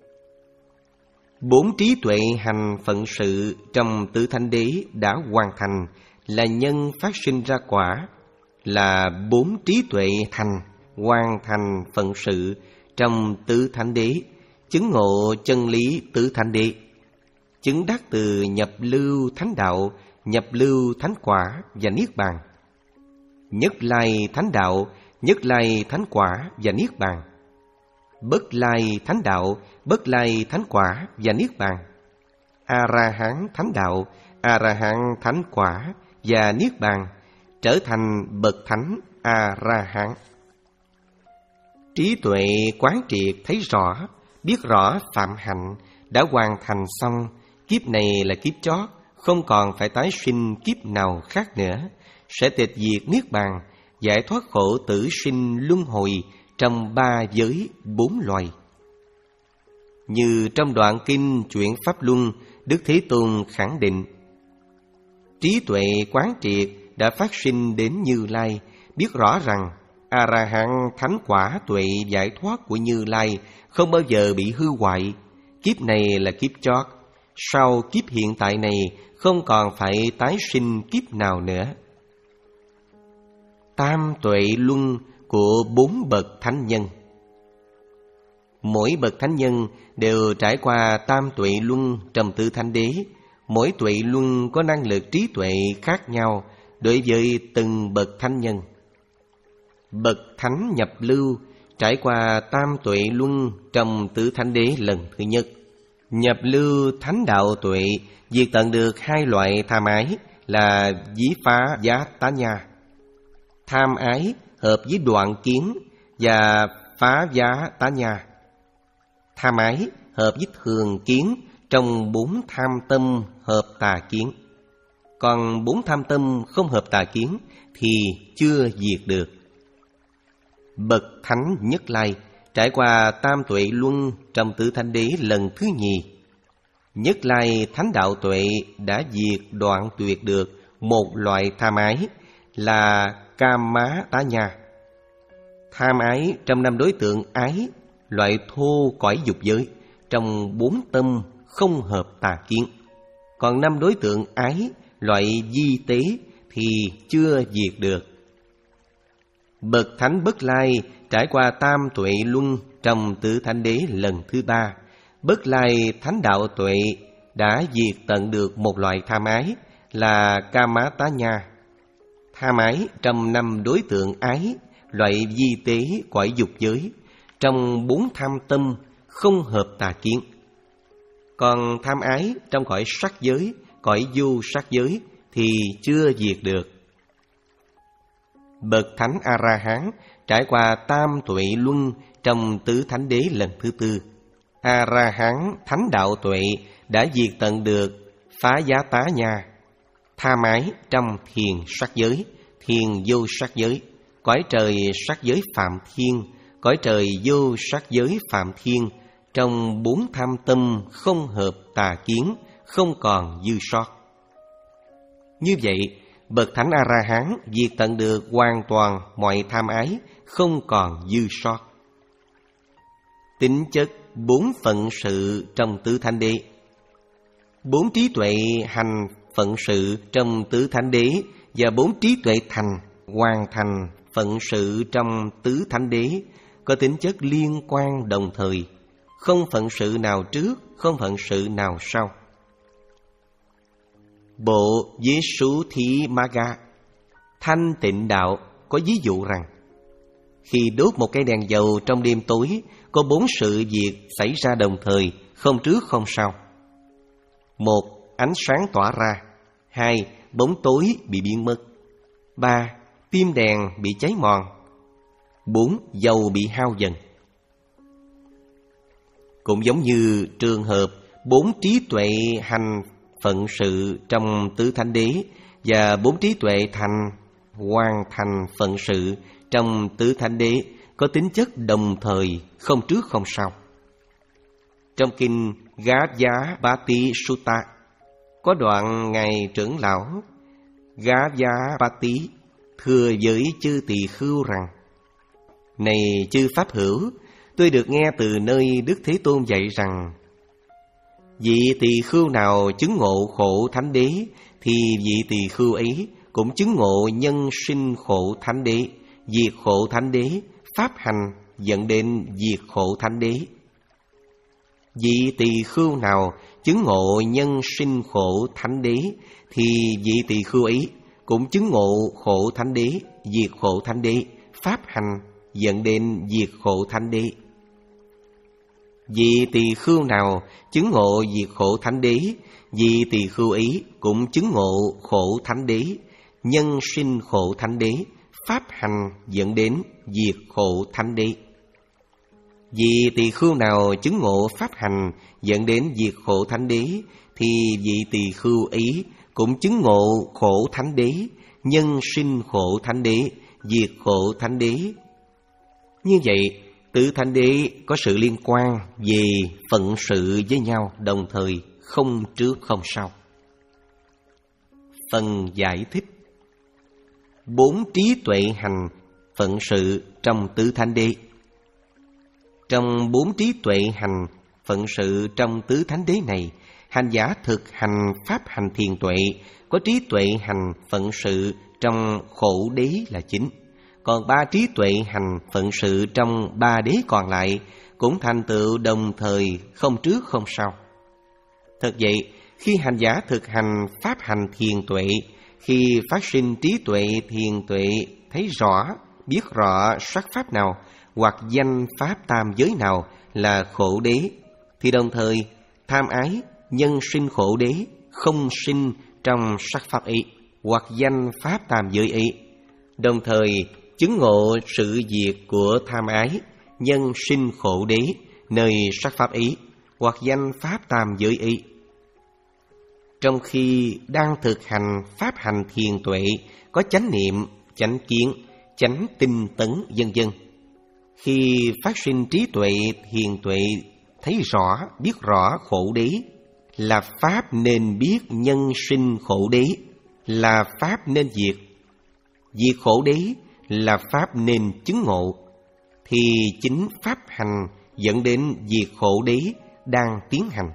Bốn trí tuệ hành phận sự trong tứ thánh đế đã hoàn thành là nhân phát sinh ra quả, là bốn trí tuệ thành hoàn thành phận sự trong tứ thánh đế, chứng ngộ chân lý tứ thánh đế, chứng đắc từ nhập lưu thánh đạo, nhập lưu thánh quả và niết bàn. Nhất lai thánh đạo, nhất lai thánh quả và niết bàn. Bất lai thánh đạo, bất lai thánh quả và niết bàn. A La Hán thánh đạo, A La Hán thánh quả và niết bàn, trở thành bậc thánh A La Hán. Trí tuệ quán triệt thấy rõ, biết rõ phạm hạnh đã hoàn thành xong, kiếp này là kiếp chót, không còn phải tái sinh kiếp nào khác nữa, sẽ tịch diệt niết bàn, giải thoát khổ tử sinh luân hồi trong ba giới bốn loài. Như trong đoạn kinh Chuyển Pháp Luân, Đức Thế Tôn khẳng định: trí tuệ quán triệt đã phát sinh đến Như Lai, biết rõ rằng A La Hán thánh quả tuệ giải thoát của Như Lai không bao giờ bị hư hoại. Kiếp này là kiếp chót, sau kiếp hiện tại này không còn phải tái sinh kiếp nào nữa. Tam tuệ luân của bốn bậc thánh nhân. Mỗi bậc thánh nhân đều trải qua tam tuệ luân trong tứ thánh đế. Mỗi tuệ luân có năng lực trí tuệ khác nhau đối với từng bậc thánh nhân. Bậc thánh nhập lưu trải qua tam tuệ luân trong tứ thánh đế lần thứ nhất. Nhập lưu thánh đạo tuệ diệt tận được hai loại tham ái là dí phá giá tá nha. Tham ái hợp với đoạn kiến và phá giá tá nha. Tham ái hợp với thường kiến trong bốn tham tâm hợp tà kiến. Còn bốn tham tâm không hợp tà kiến thì chưa diệt được. Bậc thánh Nhất Lai trải qua tam tuệ luân trong tứ thánh đế lần thứ nhì. Nhất Lai thánh đạo tuệ đã diệt đoạn tuyệt được một loại tham ái là cam má tá nha. Tham ái trong năm đối tượng ái, loại thô cõi dục giới, trong bốn tâm không hợp tà kiến. Còn năm đối tượng ái, loại di tế thì chưa diệt được. Bậc thánh Bất Lai trải qua tam tuệ luân trong tứ thánh đế lần thứ ba. Bất Lai thánh đạo tuệ đã diệt tận được một loại tham ái là Kama tá nha. Tham ái trong năm đối tượng ái, loại di tế cõi dục giới, trong bốn tham tâm không hợp tà kiến. Còn tham ái trong cõi sắc giới, cõi vô sắc giới thì chưa diệt được. Bậc thánh A-ra-hán trải qua tam tuệ luân trong tứ thánh đế lần thứ tư. A-ra-hán thánh đạo tuệ đã diệt tận được phá giá tá nha. Tham ái trong thiền sắc giới, thiền vô sắc giới, cõi trời sắc giới phạm thiên, cõi trời vô sắc giới phạm thiên, trong bốn tham tâm không hợp tà kiến, không còn dư sót. Như vậy, bậc thánh A-ra-hán diệt tận được hoàn toàn mọi tham ái, không còn dư sót. Tính chất bốn phận sự trong tứ thánh đế. Bốn trí tuệ hành phận sự trong tứ thánh đế và bốn trí tuệ thành hoàn thành phận sự trong tứ thánh đế có tính chất liên quan đồng thời, không phận sự nào trước, không phận sự nào sau. Bộ Giê-xu Thí Ma-ga Thanh Tịnh Đạo có ví dụ rằng, khi đốt một cây đèn dầu trong đêm tối, có bốn sự việc xảy ra đồng thời, không trước không sau. Một, ánh sáng tỏa ra. Hai, bóng tối bị biến mất. Ba, tim đèn bị cháy mòn. Bốn, dầu bị hao dần. Cũng giống như trường hợp bốn trí tuệ hành phận sự trong tứ thánh đế và bốn trí tuệ thành hoàn thành phận sự trong tứ thánh đế có tính chất đồng thời, không trước không sau. Trong kinh Gājāpati Sutta có đoạn ngài trưởng lão Gājāpati thưa với chư tỳ khưu rằng: Này chư pháp hữu, tôi được nghe từ nơi Đức Thế Tôn dạy rằng, vị tỳ khưu nào chứng ngộ khổ thánh đế thì vị tỳ khưu ấy cũng chứng ngộ nhân sinh khổ thánh đế, diệt khổ thánh đế, pháp hành dẫn đến diệt khổ thánh đế. Vị tỳ khưu nào chứng ngộ nhân sinh khổ thánh đế thì vị tỳ khưu ấy cũng chứng ngộ khổ thánh đế, diệt khổ thánh đế, pháp hành dẫn đến diệt khổ thánh đế. Vị tỳ khưu nào chứng ngộ diệt khổ thánh đế, vị tỳ khưu ấy cũng chứng ngộ khổ thánh đế, nhân sinh khổ thánh đế, pháp hành dẫn đến diệt khổ thánh đế. Vị tỳ khưu nào chứng ngộ pháp hành dẫn đến diệt khổ thánh đế thì vị tỳ khưu ấy cũng chứng ngộ khổ thánh đế, nhân sinh khổ thánh đế, diệt khổ thánh đế. Như vậy, tứ thánh đế có sự liên quan về phận sự với nhau đồng thời, không trước không sau. Phần giải thích: bốn trí tuệ hành phận sự trong tứ thánh đế. Trong bốn trí tuệ hành phận sự trong tứ thánh đế này, hành giả thực hành pháp hành thiền tuệ, có trí tuệ hành phận sự trong khổ đế là chính. Còn ba trí tuệ hành phận sự trong ba đế còn lại cũng thành tựu đồng thời, không trước không sau. Thật vậy, khi hành giả thực hành pháp hành thiền tuệ, khi phát sinh trí tuệ thiền tuệ, thấy rõ, biết rõ sắc pháp nào hoặc danh pháp tam giới nào là khổ đế, thì đồng thời tham ái nhân sinh khổ đế không sinh trong sắc pháp ấy hoặc danh pháp tam giới ấy. Đồng thời chứng ngộ sự diệt của tham ái nhân sinh khổ đế nơi sắc pháp ấy hoặc danh pháp tam giới ấy. Trong khi đang thực hành pháp hành thiền tuệ, có chánh niệm, chánh kiến, chánh tinh tấn vân vân. Khi phát sinh trí tuệ thiền tuệ, thấy rõ, biết rõ khổ đế, là pháp nên biết nhân sinh khổ đế, là pháp nên diệt. Diệt khổ đế là pháp nên chứng ngộ, thì chính pháp hành dẫn đến diệt khổ đế đang tiến hành.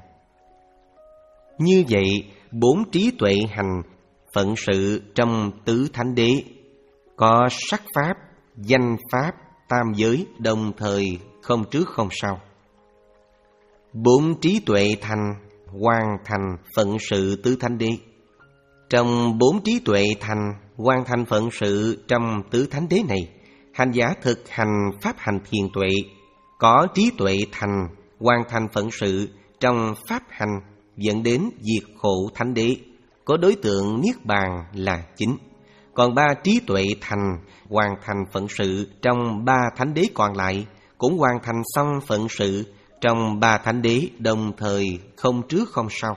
Như vậy, bốn trí tuệ hành phận sự trong tứ thánh đế có sắc pháp, danh pháp, tam giới đồng thời, không trước không sau. Bốn trí tuệ thành hoàn thành phận sự tứ thánh đế. Trong bốn trí tuệ thành hoàn thành phận sự trong tứ thánh đế này, hành giả thực hành pháp hành thiền tuệ, có trí tuệ thành hoàn thành phận sự trong pháp hành dẫn đến diệt khổ thánh đế, có đối tượng niết bàn là chính. Còn ba trí tuệ thành hoàn thành phận sự trong ba thánh đế còn lại cũng hoàn thành xong phận sự trong ba thánh đế đồng thời, không trước không sau.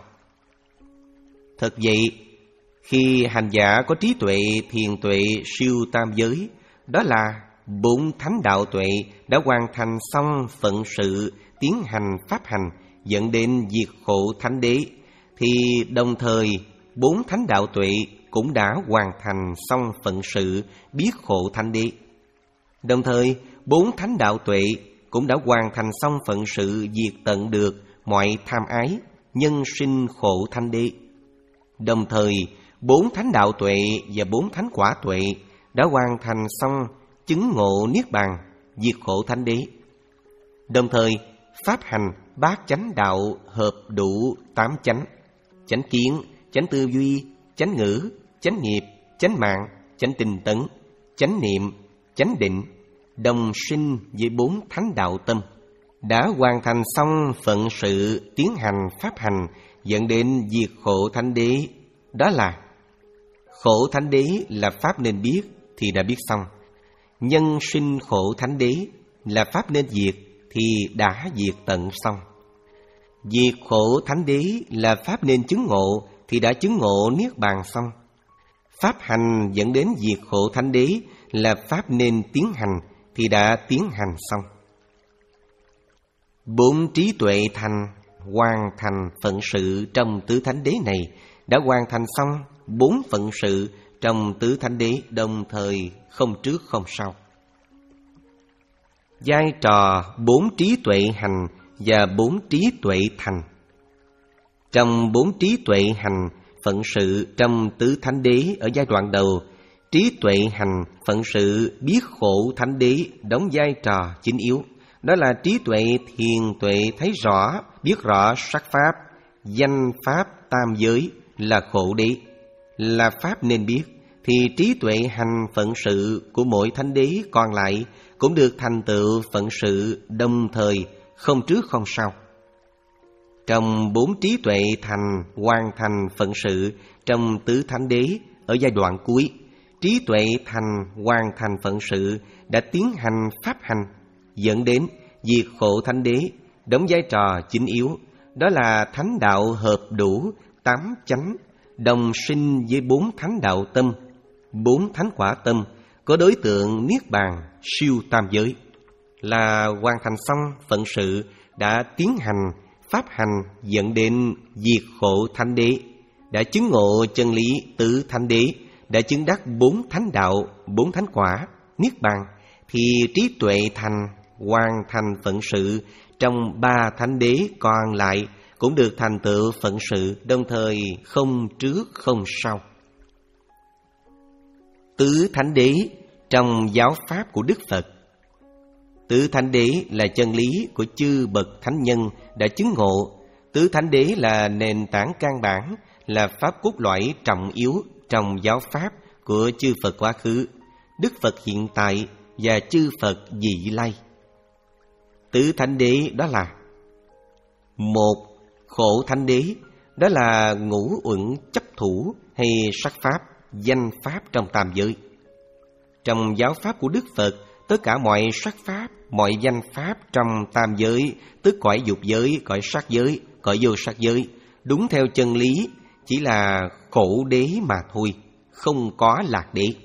Thật vậy, khi hành giả có trí tuệ thiền tuệ siêu tam giới, đó là bốn thánh đạo tuệ đã hoàn thành xong phận sự tiến hành pháp hành dẫn đến diệt khổ thánh đế, thì đồng thời bốn thánh đạo tuệ cũng đã hoàn thành xong phận sự biết khổ thánh đế. Đồng thời bốn thánh đạo tuệ cũng đã hoàn thành xong phận sự diệt tận được mọi tham ái nhân sinh khổ thánh đế. Đồng thời bốn thánh đạo tuệ và bốn thánh quả tuệ đã hoàn thành xong chứng ngộ niết bàn diệt khổ thánh đế. Đồng thời pháp hành bát chánh đạo hợp đủ tám chánh: chánh kiến, chánh tư duy, chánh ngữ, chánh nghiệp, chánh mạng, chánh tinh tấn, chánh niệm, chánh định, đồng sinh với bốn thánh đạo tâm, đã hoàn thành xong phận sự tiến hành pháp hành dẫn đến diệt khổ thánh đế. Đó là khổ thánh đế là pháp nên biết thì đã biết xong, nhân sinh khổ thánh đế là pháp nên diệt thì đã diệt tận xong, diệt khổ thánh đế là pháp nên chứng ngộ thì đã chứng ngộ niết bàn xong, pháp hành dẫn đến diệt khổ thánh đế là pháp nên tiến hành thì đã tiến hành xong. Bốn trí tuệ thành hoàn thành phận sự trong tứ thánh đế này đã hoàn thành xong bốn phận sự trong tứ thánh đế đồng thời, không trước không sau. Vai trò bốn trí tuệ hành và bốn trí tuệ thành. Trong bốn trí tuệ hành phận sự trong tứ thánh đế ở giai đoạn đầu, trí tuệ hành phận sự biết khổ thánh đế đóng vai trò chính yếu. Đó là trí tuệ thiền tuệ thấy rõ, biết rõ sắc pháp, danh pháp tam giới là khổ đế, là pháp nên biết, thì trí tuệ hành phận sự của mỗi thánh đế còn lại cũng được thành tựu phận sự đồng thời, không trước không sau. Trong bốn trí tuệ thành hoàn thành phận sự trong tứ thánh đế ở giai đoạn cuối, trí tuệ thành hoàn thành phận sự đã tiến hành pháp hành dẫn đến diệt khổ thánh đế, đóng vai trò chính yếu. Đó là thánh đạo hợp đủ tám chánh, đồng sinh với bốn thánh đạo tâm, bốn thánh quả tâm, có đối tượng niết bàn siêu tam giới, là hoàn thành xong phận sự đã tiến hành pháp hành dẫn đến diệt khổ thánh đế, đã chứng ngộ chân lý tứ thánh đế, đã chứng đắc bốn thánh đạo, bốn thánh quả, niết bàn, thì trí tuệ thành hoàn thành phận sự trong ba thánh đế còn lại cũng được thành tựu phận sự, đồng thời không trước không sau. Tứ Thánh Đế trong giáo pháp của Đức Phật. Tứ Thánh Đế là chân lý của chư bậc thánh nhân đã chứng ngộ. Tứ Thánh Đế là nền tảng căn bản, là pháp cốt lõi trọng yếu trong giáo pháp của chư Phật quá khứ, Đức Phật hiện tại và chư Phật vị lai. Tứ Thánh Đế đó là: một, Khổ Thánh Đế, đó là ngũ uẩn chấp thủ hay sắc pháp, danh pháp trong tam giới. Trong giáo pháp của Đức Phật, tất cả mọi sắc pháp, mọi danh pháp trong tam giới, tức cõi dục giới, cõi sắc giới, cõi vô sắc giới, đúng theo chân lý chỉ là khổ đế mà thôi, không có lạc đế.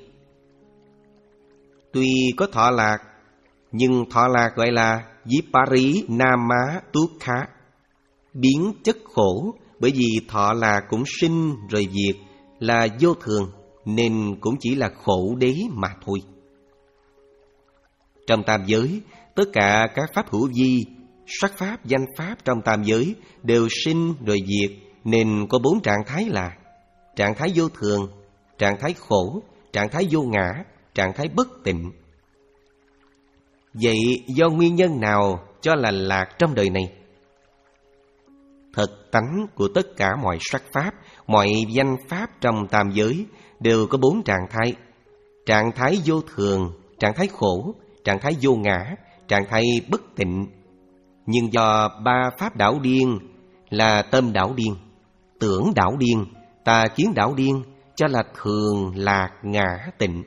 Tuy có thọ lạc, nhưng thọ lạc gọi là Vipari Nama Tukha, biến chất khổ, bởi vì thọ lạc cũng sinh rồi diệt, là vô thường, nên cũng chỉ là khổ đế mà thôi. Trong tam giới, tất cả các pháp hữu vi, sắc pháp, danh pháp trong tam giới đều sinh rồi diệt, nên có bốn trạng thái là trạng thái vô thường, trạng thái khổ, trạng thái vô ngã, trạng thái bất tịnh. Vậy do nguyên nhân nào cho là lạc trong đời này? Thật tánh của tất cả mọi sắc pháp, mọi danh pháp trong tam giới đều có bốn trạng thái: trạng thái vô thường, trạng thái khổ, trạng thái vô ngã, trạng thái bất tịnh. Nhưng do ba pháp đảo điên là tâm đảo điên, tưởng đảo điên, tà kiến đảo điên, cho là thường, lạc, ngã, tịnh.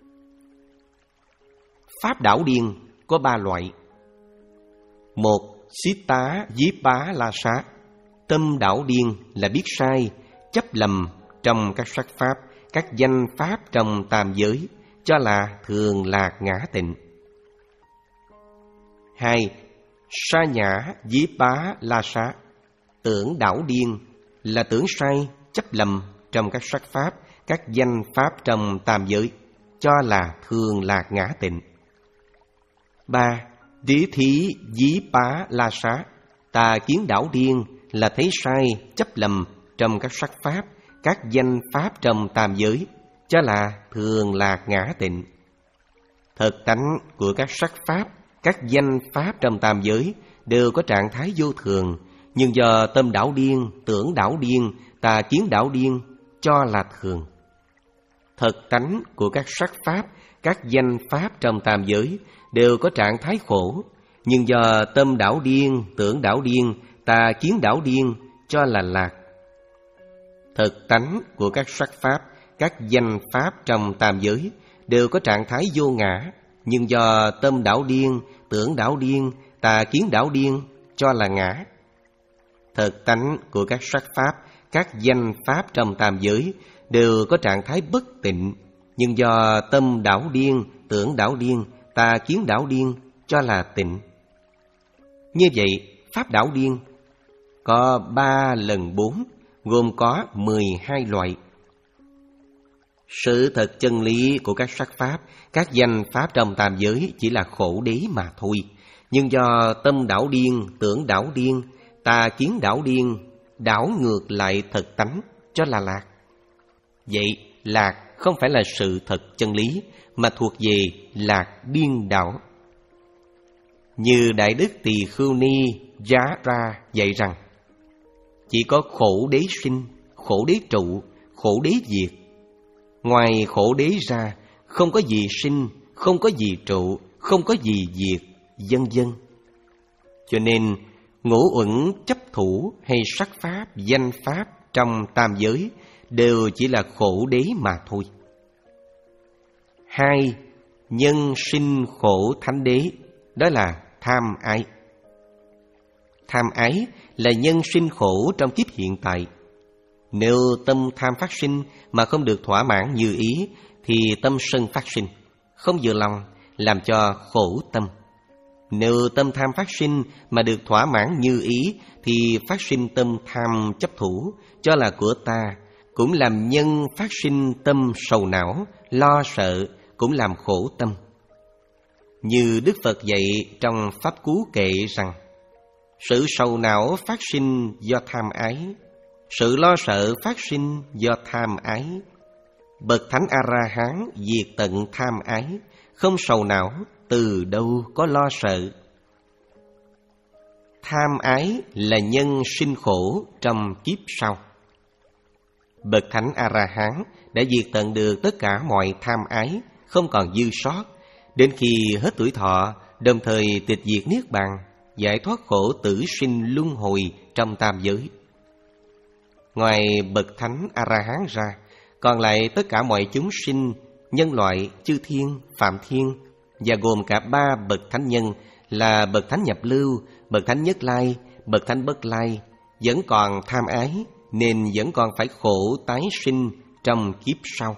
Pháp đảo điên có ba loại. Một, Sitta Vipa La Sa, tâm đảo điên là biết sai, chấp lầm trong các sắc pháp, các danh pháp trong tam giới, cho là thường, lạc, ngã, tịnh. Hai, Sa Nhã Vipa La Sa, tưởng đảo điên là tưởng sai, chấp lầm trong các sắc pháp, các danh pháp trong tam giới, cho là thường, lạc, ngã, tịnh. Ba, Đế Thí Vipa La Sa, tà kiến đảo điên là thấy sai, chấp lầm trong các sắc pháp, các danh pháp trong tam giới, cho là thường, lạc, ngã, tịnh. Thật tánh của các sắc pháp, các danh pháp trong tam giới đều có trạng thái vô thường, nhưng do tâm đảo điên, tưởng đảo điên, tà kiến đảo điên, cho là thường. Thật tánh của các sắc pháp, các danh pháp trong tam giới đều có trạng thái khổ, nhưng do tâm đảo điên, tưởng đảo điên, tà kiến đảo điên, cho là lạc. Thật tánh của các sắc pháp, các danh pháp trong tam giới đều có trạng thái vô ngã, nhưng do tâm đảo điên, tưởng đảo điên, tà kiến đảo điên, cho là ngã. Thật tánh của các sắc pháp, các danh pháp trong tam giới đều có trạng thái bất tịnh, nhưng do tâm đảo điên, tưởng đảo điên, tà kiến đảo điên, cho là tịnh. Như vậy, pháp đảo điên có ba lần bốn, gồm có mười hai loại. Sự thật chân lý của các sắc pháp, các danh pháp trong tam giới chỉ là khổ đế mà thôi, nhưng do tâm đảo điên, tưởng đảo điên, tà kiến đảo điên, đảo ngược lại thật tánh, cho là lạc. Vậy lạc không phải là sự thật chân lý, mà thuộc về lạc điên đảo. Như Đại Đức Tỳ Khưu Ni Giá Ra dạy rằng, chỉ có khổ đế sinh, khổ đế trụ, khổ đế diệt. Ngoài khổ đế ra, không có gì sinh, không có gì trụ, không có gì diệt, vân vân. Cho nên, ngũ uẩn chấp thủ hay sắc pháp, danh pháp trong tam giới đều chỉ là khổ đế mà thôi. Hai, nhân sinh khổ thánh đế, đó là tham ái. Tham ái là nhân sinh khổ trong kiếp hiện tại. Nếu tâm tham phát sinh mà không được thỏa mãn như ý, thì tâm sân phát sinh, không vừa lòng, làm cho khổ tâm. Nếu tâm tham phát sinh mà được thỏa mãn như ý, thì phát sinh tâm tham chấp thủ, cho là của ta, cũng làm nhân phát sinh tâm sầu não, lo sợ, cũng làm khổ tâm. Như Đức Phật dạy trong Pháp Cú Kệ rằng, Sự sầu não phát sinh do tham ái, sự lo sợ phát sinh do tham ái. Bậc Thánh A-la-hán diệt tận tham ái, không sầu não, từ đâu có lo sợ. Tham ái là nhân sinh khổ trong kiếp sau. Bậc Thánh A-la-hán đã diệt tận được tất cả mọi tham ái, không còn dư sót, đến khi hết tuổi thọ, đồng thời tịch diệt niết bàn, giải thoát khổ tử sinh luân hồi trong tam giới. Ngoài bậc Thánh A-la-hán ra, còn lại tất cả mọi chúng sinh, nhân loại, chư thiên, phạm thiên, và gồm cả ba bậc thánh nhân là bậc Thánh nhập lưu, bậc Thánh nhất lai, bậc Thánh bất lai, vẫn còn tham ái, nên vẫn còn phải khổ tái sinh trong kiếp sau.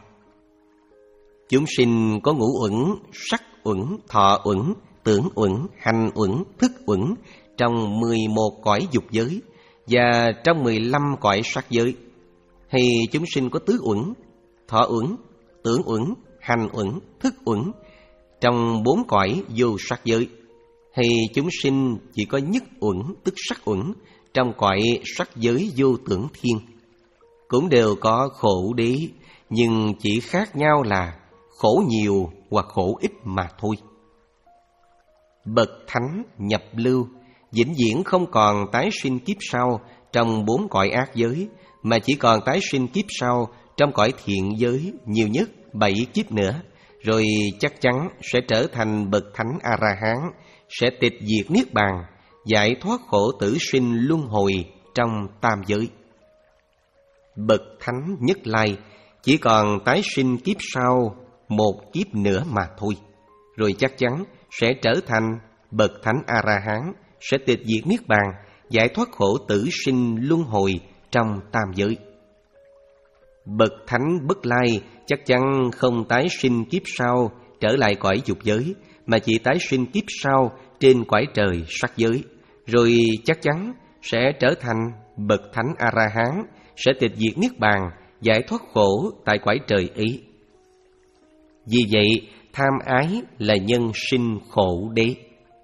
Chúng sinh có ngũ uẩn, sắc uẩn, thọ uẩn, tưởng uẩn, hành uẩn, thức uẩn trong mười một cõi dục giới và trong mười lăm cõi sắc giới. Hay chúng sinh có tứ uẩn, thọ uẩn, tưởng uẩn, hành uẩn, thức uẩn trong bốn cõi vô sắc giới. Hay chúng sinh chỉ có nhất uẩn, tức sắc uẩn trong cõi sắc giới vô tưởng thiên. Cũng đều có khổ đế, nhưng chỉ khác nhau là khổ nhiều hoặc khổ ít mà thôi. Bậc Thánh nhập lưu vĩnh viễn không còn tái sinh kiếp sau trong bốn cõi ác giới, mà chỉ còn tái sinh kiếp sau trong cõi thiện giới nhiều nhất bảy kiếp nữa, rồi chắc chắn sẽ trở thành bậc Thánh A-la-hán, sẽ tịch diệt niết bàn, giải thoát khổ tử sinh luân hồi trong tam giới. Bậc Thánh nhất lai chỉ còn tái sinh kiếp sau một kiếp nữa mà thôi, rồi chắc chắn sẽ trở thành bậc Thánh A-la-hán, sẽ tịch diệt niết bàn, giải thoát khổ tử sinh luân hồi trong tam giới. Bậc Thánh bất lai chắc chắn không tái sinh kiếp sau trở lại cõi dục giới, mà chỉ tái sinh kiếp sau trên cõi trời sắc giới, rồi chắc chắn sẽ trở thành bậc Thánh A-la-hán, sẽ tịch diệt niết bàn, giải thoát khổ tại cõi trời ấy. Vì vậy, tham ái là nhân sinh khổ đế.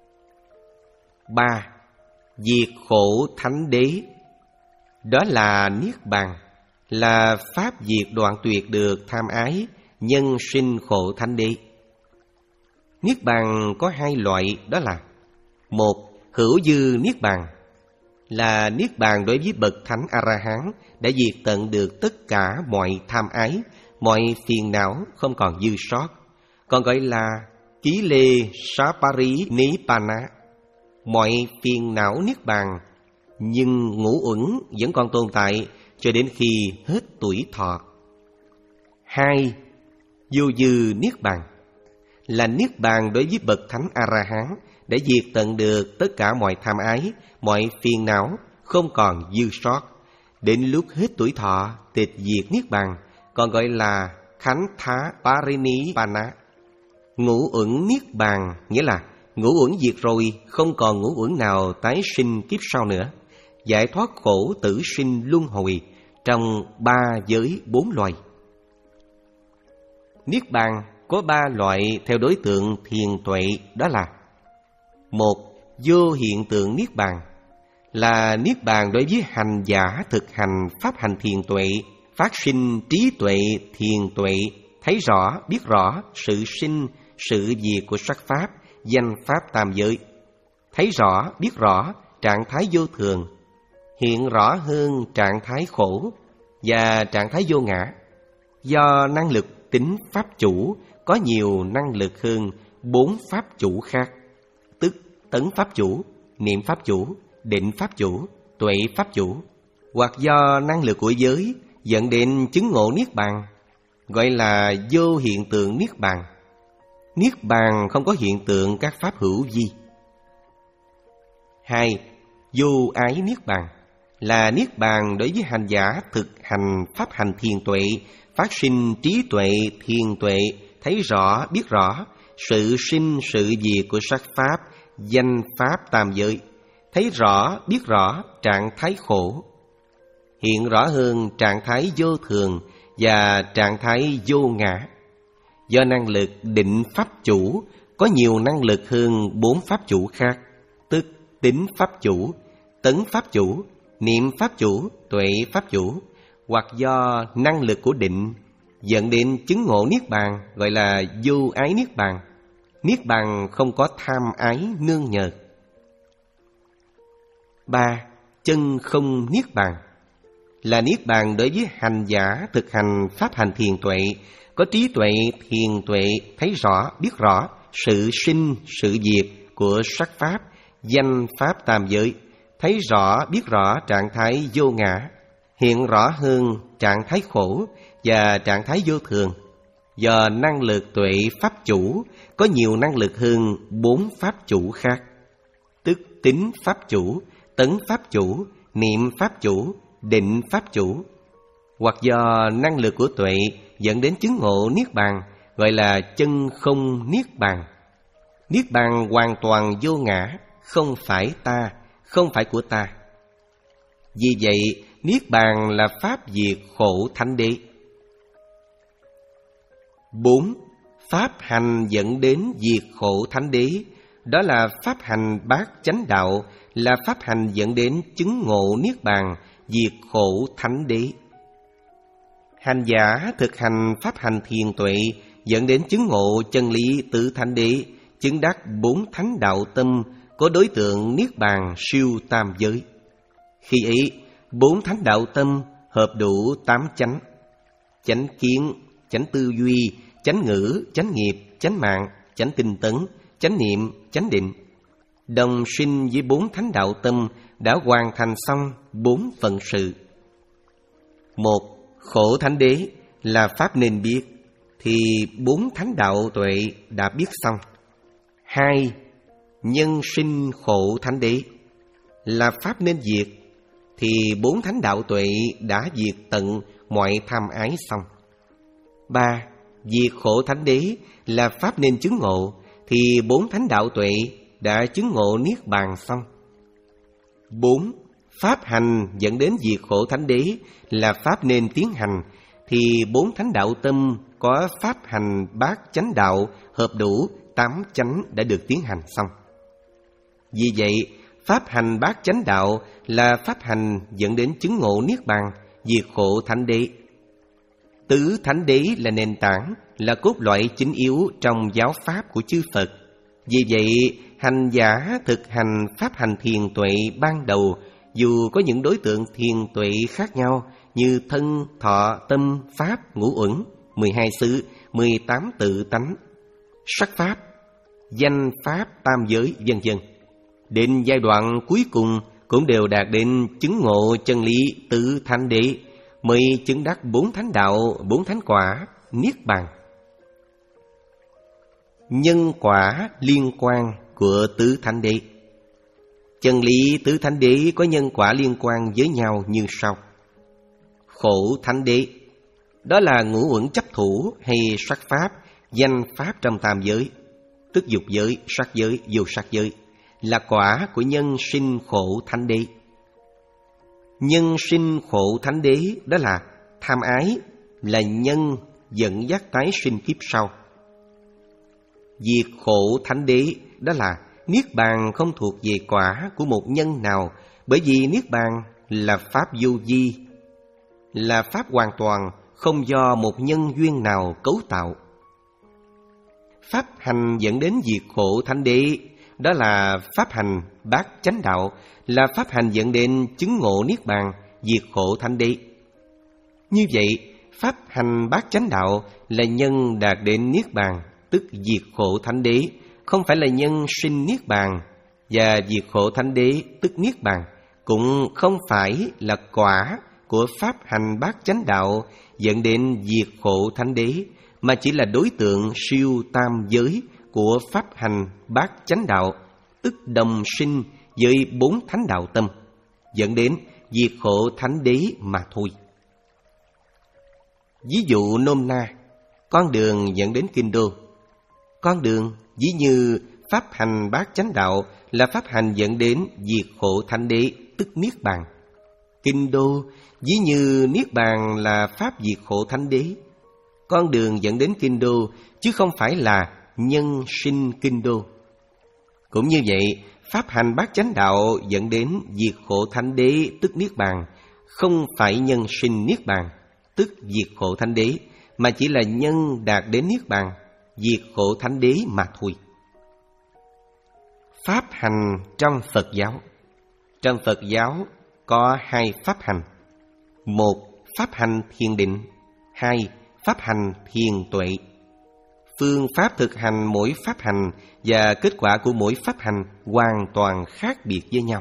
Ba. Diệt khổ thánh đế. Đó là niết bàn, là pháp diệt đoạn tuyệt được tham ái, nhân sinh khổ thánh đế. Niết bàn có hai loại, đó là: một, hữu dư niết bàn, là niết bàn đối với bậc Thánh A-la-hán đã diệt tận được tất cả mọi tham ái, mọi phiền não không còn dư sót, còn gọi là ký lê sapari nipana, mọi phiền não niết bàn, nhưng ngũ uẩn vẫn còn tồn tại cho đến khi hết tuổi thọ. Hai, vô dư niết bàn, là niết bàn đối với bậc Thánh A-la-hán để diệt tận được tất cả mọi tham ái, mọi phiền não không còn dư sót, đến lúc hết tuổi thọ tịch diệt niết bàn, còn gọi là khánh thá parinipana. Ngũ uẩn niết bàn nghĩa là ngũ uẩn diệt rồi, không còn ngũ uẩn nào tái sinh kiếp sau nữa, giải thoát khổ tử sinh luân hồi trong ba giới bốn loài. Niết bàn có ba loại theo đối tượng thiền tuệ, đó là: một, vô hiện tượng niết bàn, là niết bàn đối với hành giả thực hành pháp hành thiền tuệ, phát sinh trí tuệ thiền tuệ, thấy rõ, biết rõ sự sinh, sự diệt của sắc pháp, danh pháp tam giới, thấy rõ, biết rõ trạng thái vô thường, hiện rõ hơn trạng thái khổ và trạng thái vô ngã. Do năng lực tính pháp chủ có nhiều năng lực hơn bốn pháp chủ khác, tức tấn pháp chủ, niệm pháp chủ, định pháp chủ, tuệ pháp chủ, hoặc do năng lực của giới dẫn đến chứng ngộ niết bàn, gọi là vô hiện tượng niết bàn. Niết bàn không có hiện tượng các pháp hữu vi. Hai, vô ái niết bàn, là niết bàn đối với hành giả thực hành pháp hành thiền tuệ, phát sinh trí tuệ thiền tuệ, thấy rõ, biết rõ sự sinh sự diệt của sắc pháp, danh pháp tam giới, thấy rõ, biết rõ trạng thái khổ, hiện rõ hơn trạng thái vô thường và trạng thái vô ngã. Do năng lực định pháp chủ có nhiều năng lực hơn bốn pháp chủ khác, tức tính pháp chủ, tấn pháp chủ, niệm pháp chủ, tuệ pháp chủ, hoặc do năng lực của định dẫn đến chứng ngộ niết bàn, gọi là vô ái niết bàn. Niết bàn không có tham ái nương nhờ. Ba, chân không niết bàn là niết bàn đối với hành giả thực hành pháp hành thiền tuệ, có trí tuệ thiền tuệ, thấy rõ, biết rõ sự sinh, sự diệt của sắc pháp, danh pháp tam giới, thấy rõ, biết rõ trạng thái vô ngã, hiện rõ hơn trạng thái khổ và trạng thái vô thường. Do năng lực tuệ pháp chủ có nhiều năng lực hơn bốn pháp chủ khác, tức tín pháp chủ, tấn pháp chủ, niệm pháp chủ, định pháp chủ, hoặc do năng lực của tuệ dẫn đến chứng ngộ niết bàn, gọi là chân không niết bàn. Niết bàn hoàn toàn vô ngã, không phải ta, không phải của ta. Vì vậy, niết bàn là pháp diệt khổ thánh đế. Bốn, pháp hành dẫn đến diệt khổ thánh đế, đó là pháp hành bát chánh đạo, là pháp hành dẫn đến chứng ngộ niết bàn, diệt khổ thánh đế. Hành giả thực hành pháp hành thiền tuệ dẫn đến chứng ngộ chân lý tứ thánh đế, chứng đắc bốn thánh đạo tâm, có đối tượng niết bàn siêu tam giới. Khi ấy, bốn thánh đạo tâm hợp đủ tám chánh: chánh kiến, chánh tư duy, chánh ngữ, chánh nghiệp, chánh mạng, chánh tinh tấn, chánh niệm, chánh định. Đồng sinh với bốn thánh đạo tâm đã hoàn thành xong bốn phận sự. Một, khổ thánh đế là pháp nên biết, thì bốn thánh đạo tuệ đã biết xong. Hai, nhân sinh khổ thánh đế là pháp nên diệt, thì bốn thánh đạo tuệ đã diệt tận mọi tham ái xong. Ba, diệt khổ thánh đế là pháp nên chứng ngộ, thì bốn thánh đạo tuệ đã chứng ngộ niết bàn xong. Bốn, pháp hành dẫn đến diệt khổ thánh đế là pháp nên tiến hành, thì bốn thánh đạo tâm có pháp hành bát chánh đạo hợp đủ tám chánh đã được tiến hành xong. Vì vậy, pháp hành bát chánh đạo là pháp hành dẫn đến chứng ngộ niết bàn, diệt khổ thánh đế. Tứ thánh đế là nền tảng, là cốt lõi chính yếu trong giáo pháp của chư Phật. Vì vậy, hành giả thực hành pháp hành thiền tuệ ban đầu, dù có những đối tượng thiền tuệ khác nhau như thân, thọ, tâm, pháp, ngũ uẩn, mười hai xứ, mười tám tự tánh, sắc pháp, danh pháp tam giới, vân vân, đến giai đoạn cuối cùng cũng đều đạt đến chứng ngộ chân lý tứ thánh đế, mới chứng đắc bốn thánh đạo, bốn thánh quả, niết bàn. Nhân quả liên quan của tứ thánh đế. Chân lý tứ thánh đế có nhân quả liên quan với nhau như sau. Khổ thánh đế, đó là ngũ uẩn chấp thủ hay sắc pháp, danh pháp trong tam giới, tức dục giới, sắc giới, vô sắc giới, là quả của nhân sinh khổ thánh đế. Nhân sinh khổ thánh đế đó là tham ái, là nhân dẫn dắt tái sinh kiếp sau. Diệt khổ thánh đế đó là niết bàn không thuộc về quả của một nhân nào, bởi vì niết bàn là pháp vô vi, là pháp hoàn toàn không do một nhân duyên nào cấu tạo. Pháp hành dẫn đến diệt khổ thánh đế đó là pháp hành bát chánh đạo, là pháp hành dẫn đến chứng ngộ niết bàn, diệt khổ thánh đế. Như vậy, pháp hành bát chánh đạo là nhân đạt đến niết bàn, tức diệt khổ thánh đế, không phải là nhân sinh niết bàn, và diệt khổ thánh đế tức niết bàn cũng không phải là quả của pháp hành bát chánh đạo dẫn đến diệt khổ thánh đế, mà chỉ là đối tượng siêu tam giới của pháp hành bát chánh đạo, tức đồng sinh với bốn thánh đạo tâm, dẫn đến diệt khổ thánh đế mà thôi. Ví dụ nôm na, con đường dẫn đến kinh đô. Con đường ví như pháp hành bát chánh đạo là pháp hành dẫn đến diệt khổ thánh đế, tức niết bàn. Kinh đô ví như niết bàn là pháp diệt khổ thánh đế. Con đường dẫn đến kinh đô chứ không phải là nhân sinh kinh đô. Cũng như vậy, pháp hành bát chánh đạo dẫn đến diệt khổ thánh đế tức Niết Bàn, không phải nhân sinh Niết Bàn tức diệt khổ thánh đế, mà chỉ là nhân đạt đến Niết Bàn, diệt khổ thánh đế mà thôi. Pháp hành trong Phật giáo. Trong Phật giáo có hai pháp hành. Một, pháp hành thiền định. Hai, pháp hành thiền tuệ. Phương pháp thực hành mỗi pháp hành và kết quả của mỗi pháp hành hoàn toàn khác biệt với nhau.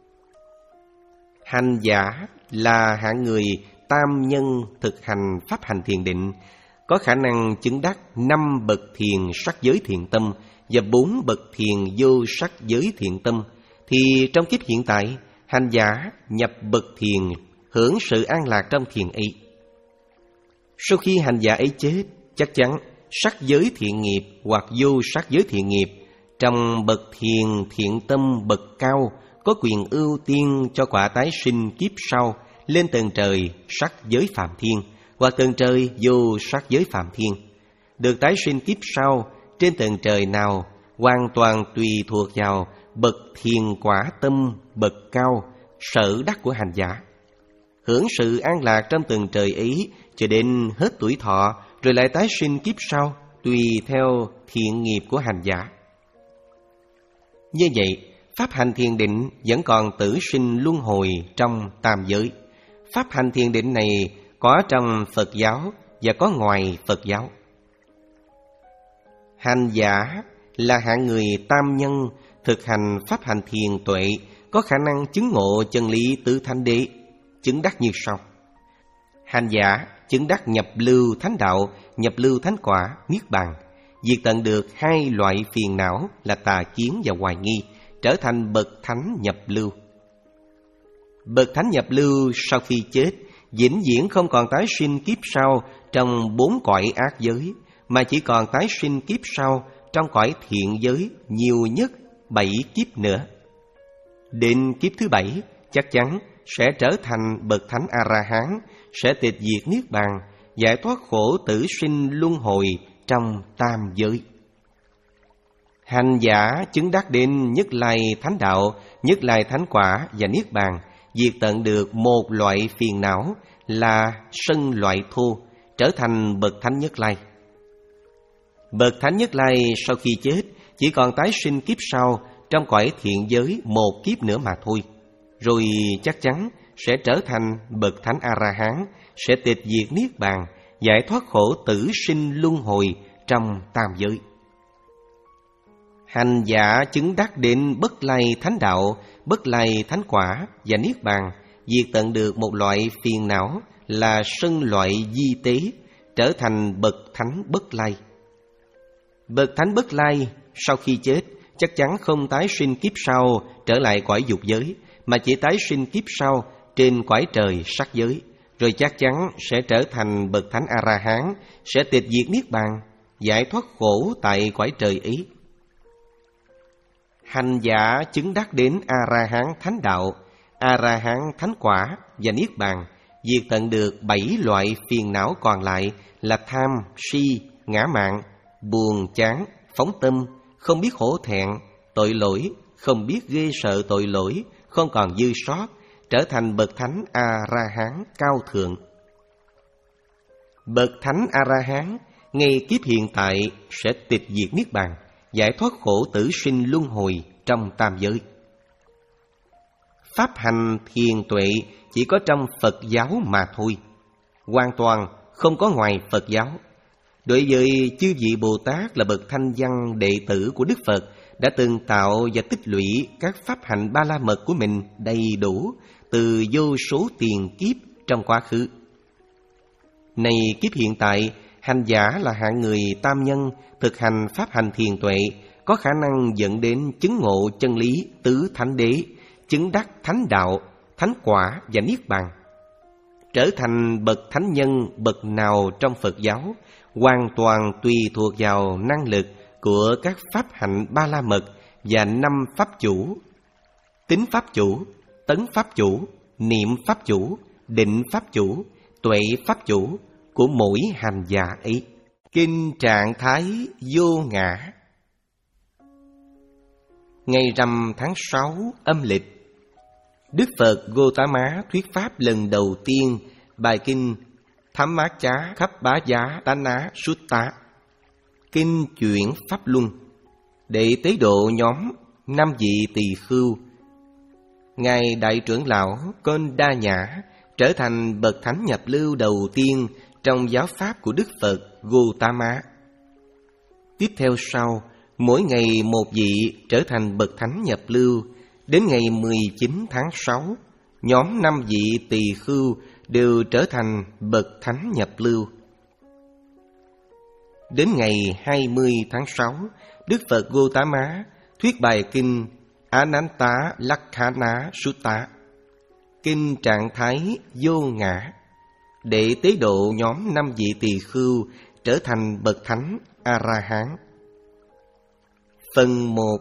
Hành giả là hạng người tam nhân thực hành pháp hành thiền định, có khả năng chứng đắc năm bậc thiền sắc giới thiện tâm và bốn bậc thiền vô sắc giới thiện tâm, thì trong kiếp hiện tại, hành giả nhập bậc thiền, hưởng sự an lạc trong thiền ấy. Sau khi hành giả ấy chết, chắc chắn sắc giới thiện nghiệp hoặc vô sắc giới thiện nghiệp trong bậc thiền thiện tâm bậc cao có quyền ưu tiên cho quả tái sinh kiếp sau lên tầng trời sắc giới Phạm Thiên hoặc tầng trời vô sắc giới Phạm Thiên. Được tái sinh kiếp sau trên tầng trời nào hoàn toàn tùy thuộc vào bậc thiền quả tâm bậc cao sở đắc của hành giả. Hưởng sự an lạc trong tầng trời ấy cho đến hết tuổi thọ, rồi lại tái sinh kiếp sau tùy theo thiện nghiệp của hành giả. Như vậy, pháp hành thiền định vẫn còn tử sinh luân hồi trong tam giới. Pháp hành thiền định này có trong Phật giáo và có ngoài Phật giáo. Hành giả là hạng người tam nhân thực hành pháp hành thiền tuệ, có khả năng chứng ngộ chân lý tứ thánh đế, chứng đắc như sau. Hành giả chứng đắc nhập lưu thánh đạo, nhập lưu thánh quả, Niết Bàn, diệt tận được hai loại phiền não là tà kiến và hoài nghi, trở thành bậc thánh nhập lưu. Bậc thánh nhập lưu sau khi chết, vĩnh viễn không còn tái sinh kiếp sau trong bốn cõi ác giới, mà chỉ còn tái sinh kiếp sau trong cõi thiện giới nhiều nhất bảy kiếp nữa. Đến kiếp thứ bảy, chắc chắn sẽ trở thành bậc thánh A-la-hán, sẽ tịch diệt Niết Bàn, giải thoát khổ tử sinh luân hồi trong tam giới. Hành giả chứng đắc đến Nhất Lai Thánh Đạo, Nhất Lai Thánh Quả và Niết Bàn, diệt tận được một loại phiền não là sân loại thô, trở thành bậc thánh Nhất Lai. Bậc thánh Nhất Lai sau khi chết chỉ còn tái sinh kiếp sau trong cõi thiện giới một kiếp nữa mà thôi, rồi chắc chắn sẽ trở thành bậc thánh A-la-hán, sẽ tịch diệt Niết Bàn, giải thoát khổ tử sinh luân hồi trong tam giới. Hành giả chứng đắc đến Bất Lai Thánh Đạo, Bất Lai Thánh Quả và Niết Bàn, diệt tận được một loại phiền não là sân loại di tế, trở thành bậc thánh Bất Lai. Bậc thánh Bất Lai sau khi chết chắc chắn không tái sinh kiếp sau trở lại cõi dục giới, mà chỉ tái sinh kiếp sau trên cõi trời sắc giới, rồi chắc chắn sẽ trở thành bậc thánh A-la-hán, sẽ tịch diệt Niết Bàn, giải thoát khổ tại cõi trời ấy. Hành giả chứng đắc đến A-la-hán Thánh Đạo, A-la-hán Thánh Quả và Niết Bàn, diệt tận được bảy loại phiền não còn lại là tham, si, ngã mạn, buồn chán, phóng tâm, không biết hổ thẹn, tội lỗi, không biết ghê sợ tội lỗi, không còn dư sót, trở thành bậc thánh A-la-hán cao thượng. Bậc thánh A-la-hán ngay kiếp hiện tại sẽ tịch diệt Niết Bàn, giải thoát khổ tử sinh luân hồi trong tam giới. Pháp hành thiền tuệ chỉ có trong Phật giáo mà thôi, hoàn toàn không có ngoài Phật giáo. Đối với chư vị Bồ Tát là bậc thanh văn đệ tử của Đức Phật, đã từng tạo và tích lũy các pháp hạnh ba la mật của mình đầy đủ từ vô số tiền kiếp trong quá khứ. Này kiếp hiện tại, hành giả là hạng người tam nhân thực hành pháp hành thiền tuệ, có khả năng dẫn đến chứng ngộ chân lý tứ thánh đế, chứng đắc thánh đạo, thánh quả và Niết Bàn. Trở thành bậc thánh nhân bậc nào trong Phật giáo hoàn toàn tùy thuộc vào năng lực của các pháp hạnh ba la mật và năm pháp chủ: tín pháp chủ, tấn pháp chủ, niệm pháp chủ, định pháp chủ, tuệ pháp chủ của mỗi hành giả ấy. Kinh Trạng Thái Vô Ngã. Ngày rằm tháng sáu âm lịch, Đức Phật Gotama thuyết pháp lần đầu tiên bài kinh Thammaccaya Khappajaya Sutta, kinh chuyển Pháp Luân, để tế độ nhóm năm vị tỳ khưu. Ngài Đại trưởng lão Konda Nhã trở thành bậc thánh nhập lưu đầu tiên trong giáo pháp của Đức Phật Gotama. Tiếp theo sau, mỗi ngày một vị trở thành bậc thánh nhập lưu. Đến ngày mười chín tháng sáu, nhóm năm vị tỳ khưu đều trở thành bậc thánh nhập lưu. Đến ngày hai mươi tháng sáu, Đức Phật Gotama thuyết bài kinh Ananta Lakkhana Sutta, kinh trạng thái vô ngã, để tế độ nhóm năm vị tỳ khưu trở thành bậc thánh A-la-hán. Phần một.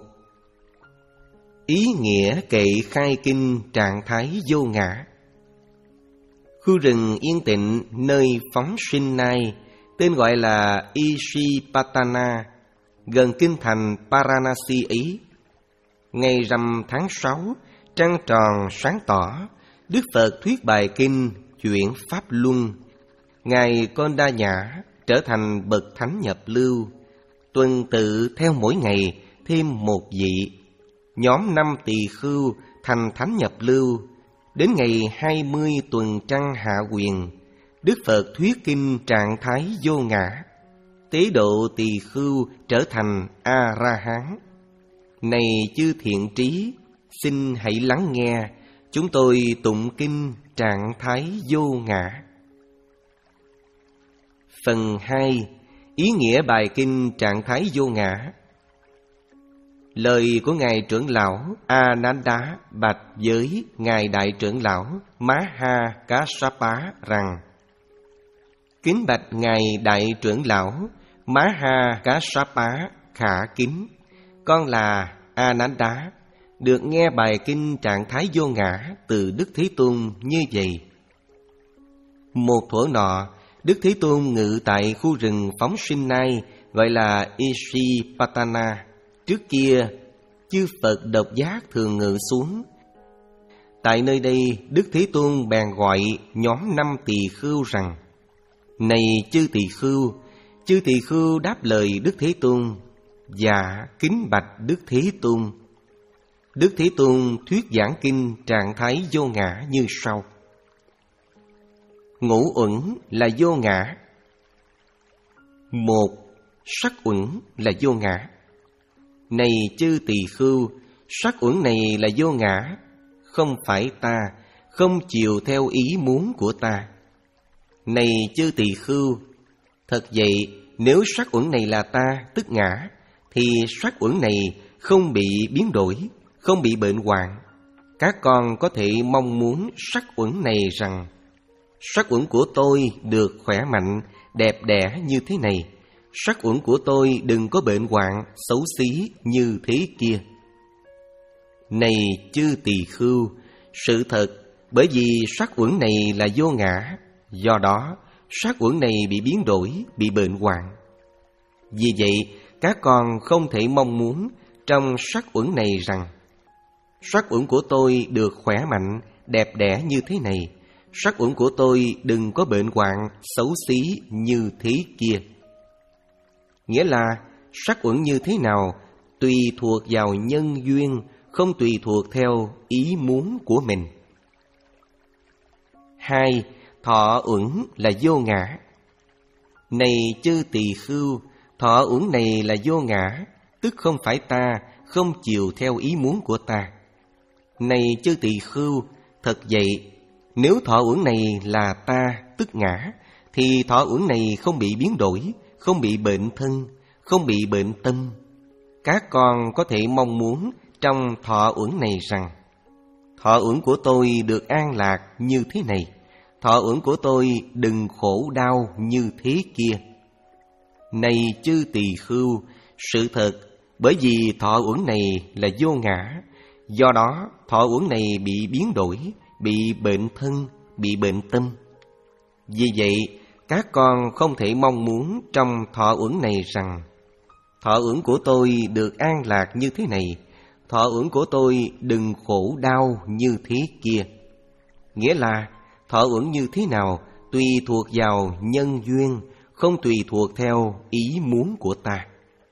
Ý nghĩa kệ khai kinh trạng thái vô ngã. Khu rừng yên tịnh nơi phóng sinh Nai, tên gọi là Isipatana, gần kinh thành Paranasi ấy. Ngày rằm tháng sáu, trăng tròn sáng tỏ, Đức Phật thuyết bài kinh chuyển Pháp Luân. Ngài Konda Nhã trở thành bậc thánh nhập lưu, tuần tự theo mỗi ngày thêm một vị. Nhóm năm tỳ khưu thành thánh nhập lưu. Đến ngày hai mươi tuần trăng hạ quyền, Đức Phật thuyết kinh trạng thái vô ngã, tế độ tỳ khưu trở thành A-la-hán. Này chư thiện trí, xin hãy lắng nghe, chúng tôi tụng kinh trạng thái vô ngã. Phần hai. Ý nghĩa bài kinh trạng thái vô ngã. Lời của Ngài trưởng lão Ananda bạch với Ngài Đại trưởng lão Maha Kassapa rằng: Kính bạch Ngài Đại trưởng lão Maha Kassapa khả kính, con là Ananda, được nghe bài kinh trạng thái vô ngã từ Đức Thế Tôn như vậy. Một thuở nọ, Đức Thế Tôn ngự tại khu rừng phóng sinh Nai gọi là Isipatana. Trước kia, chư Phật độc giác thường ngự xuống. Tại nơi đây, Đức Thế Tôn bèn gọi nhóm năm tỳ khưu rằng: Này chư tỳ khưu! Chư tỳ khưu đáp lời Đức Thế Tôn: Dạ, kính bạch Đức Thế Tôn. Đức Thế Tôn thuyết giảng kinh trạng thái vô ngã như sau. Ngũ uẩn là vô ngã. Một, sắc uẩn là vô ngã. Này chư tỳ khưu, sắc uẩn này là vô ngã, không phải ta, không chiều theo ý muốn của ta. Này chư tỳ khưu, thật vậy, nếu sắc uẩn này là ta, tức ngã, thì sắc uẩn này không bị biến đổi, không bị bệnh hoạn. Các con có thể mong muốn sắc uẩn này rằng: Sắc uẩn của tôi được khỏe mạnh, đẹp đẽ như thế này. Sắc uẩn của tôi đừng có bệnh hoạn, xấu xí như thế kia. Này chư tỳ khưu, sự thật, bởi vì sắc uẩn này là vô ngã, do đó sắc uẩn này bị biến đổi, bị bệnh hoạn. Vì vậy, các con không thể mong muốn trong sắc uẩn này rằng: Sắc uẩn của tôi được khỏe mạnh, đẹp đẽ như thế này. Sắc uẩn của tôi đừng có bệnh hoạn, xấu xí như thế kia. Nghĩa là sắc uẩn như thế nào tùy thuộc vào nhân duyên, không tùy thuộc theo ý muốn của mình. Hai, thọ uẩn là vô ngã. Này chư tỳ khưu, thọ uẩn này là vô ngã, tức không phải ta, không chiều theo ý muốn của ta. Này chư tỳ khưu, thật vậy, nếu thọ uẩn này là ta, tức ngã, thì thọ uẩn này không bị biến đổi, không bị bệnh thân, không bị bệnh tâm. Các con có thể mong muốn trong thọ uẩn này rằng: Thọ uẩn của tôi được an lạc như thế này. Thọ uẩn của tôi đừng khổ đau như thế kia. Này chư tỳ khưu, sự thật, bởi vì thọ uẩn này là vô ngã, do đó thọ uẩn này bị biến đổi, bị bệnh thân, bị bệnh tâm. Vì vậy, các con không thể mong muốn trong thọ uẩn này rằng: Thọ uẩn của tôi được an lạc như thế này. thọ uẩn của tôi đừng khổ đau như thế kia. Nghĩa là thọ uẩn như thế nào tùy thuộc vào nhân duyên, không tùy thuộc theo ý muốn của ta.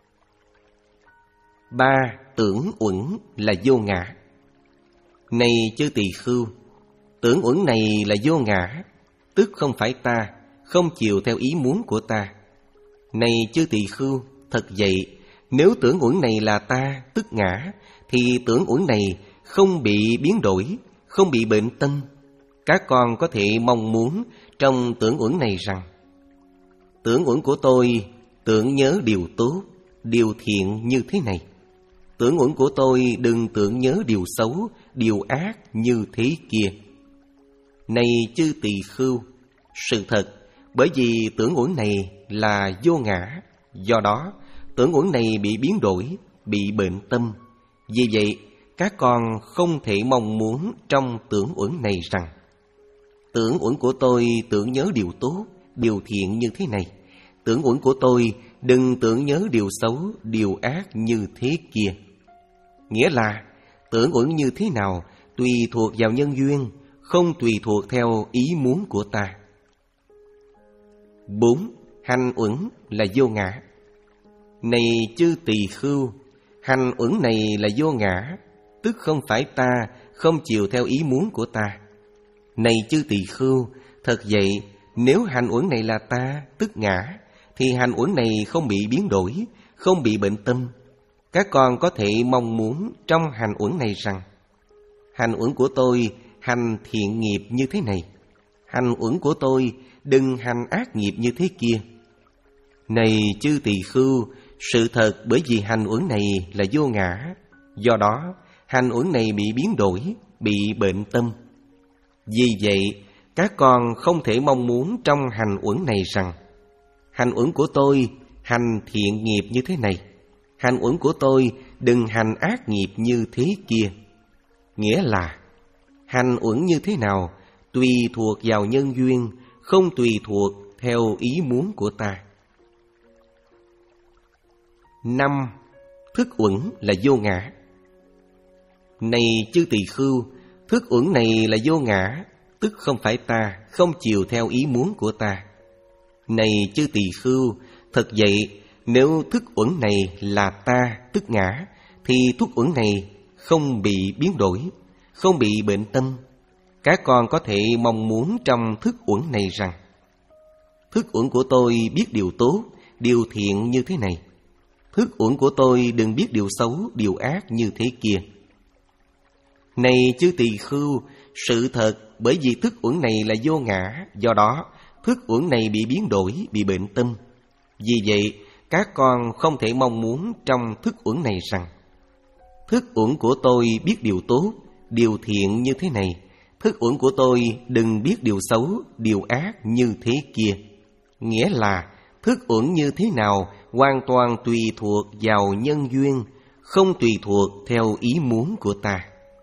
Ba, tưởng uẩn là vô ngã. Này chư tỳ khưu, tưởng uẩn này là vô ngã, tức không phải ta, không chịu theo ý muốn của ta. Này chư tỳ khưu, thật vậy, nếu tưởng uẩn này là ta, tức ngã, thì tưởng uẩn này không bị biến đổi, không bị bệnh tâm. Các con có thể mong muốn trong tưởng uẩn này rằng: tưởng uẩn của tôi tưởng nhớ điều tốt, điều thiện như thế này. Tưởng uẩn của tôi đừng tưởng nhớ điều xấu, điều ác như thế kia. Này chư tỳ khưu, sự thật, bởi vì tưởng uẩn này là vô ngã, do đó tưởng uẩn này bị biến đổi, bị bệnh tâm. Vì vậy, các con không thể mong muốn trong tưởng uẩn này rằng: tưởng uẩn của tôi tưởng nhớ điều tốt, điều thiện như thế này. Tưởng uẩn của tôi đừng tưởng nhớ điều xấu, điều ác như thế kia. Nghĩa là tưởng uẩn như thế nào tùy thuộc vào nhân duyên, không tùy thuộc theo ý muốn của ta. Bốn, hành uẩn là vô ngã. Này chư tỳ khưu, hành uẩn này là vô ngã, tức không phải ta, không chịu theo ý muốn của ta. Này chư tỳ khưu, thật vậy, nếu hành uẩn này là ta, tức ngã, thì hành uẩn này không bị biến đổi, không bị bệnh tâm. Các con có thể mong muốn trong hành uẩn này rằng: hành uẩn của tôi hành thiện nghiệp như thế này, hành uẩn của tôi đừng hành ác nghiệp như thế kia. Này chư tỳ khưu, sự thật bởi vì hành uẩn này là vô ngã, do đó hành uẩn này bị biến đổi, bị bệnh tâm. Vì vậy, các con không thể mong muốn trong hành uẩn này rằng: hành uẩn của tôi hành thiện nghiệp như thế này, hành uẩn của tôi đừng hành ác nghiệp như thế kia. Nghĩa là hành uẩn như thế nào tùy thuộc vào nhân duyên, không tùy thuộc theo ý muốn của ta. Năm, thức uẩn là vô ngã. Này chư tỳ khưu, thức uẩn này là vô ngã, tức không phải ta, không chịu theo ý muốn của ta. Này chư tỳ khưu, thật vậy, nếu thức uẩn này là ta, tức ngã, thì thức uẩn này không bị biến đổi, không bị bệnh tâm. Các con có thể mong muốn trong thức uẩn này rằng: thức uẩn của tôi biết điều tốt, điều thiện như thế này. Thức uẩn của tôi đừng biết điều xấu, điều ác như thế kia. Này chư tỳ khưu, sự thật bởi vì thức uẩn này là vô ngã, do đó thức uẩn này bị biến đổi, bị bệnh tâm. Vì vậy, các con không thể mong muốn trong thức uẩn này rằng: thức uẩn của tôi biết điều tốt, điều thiện như thế này. Thức uẩn của tôi đừng biết điều xấu, điều ác như thế kia. Nghĩa là thức uẩn như thế nào hoàn toàn tùy thuộc vào nhân duyên, không tùy thuộc theo ý muốn của ta.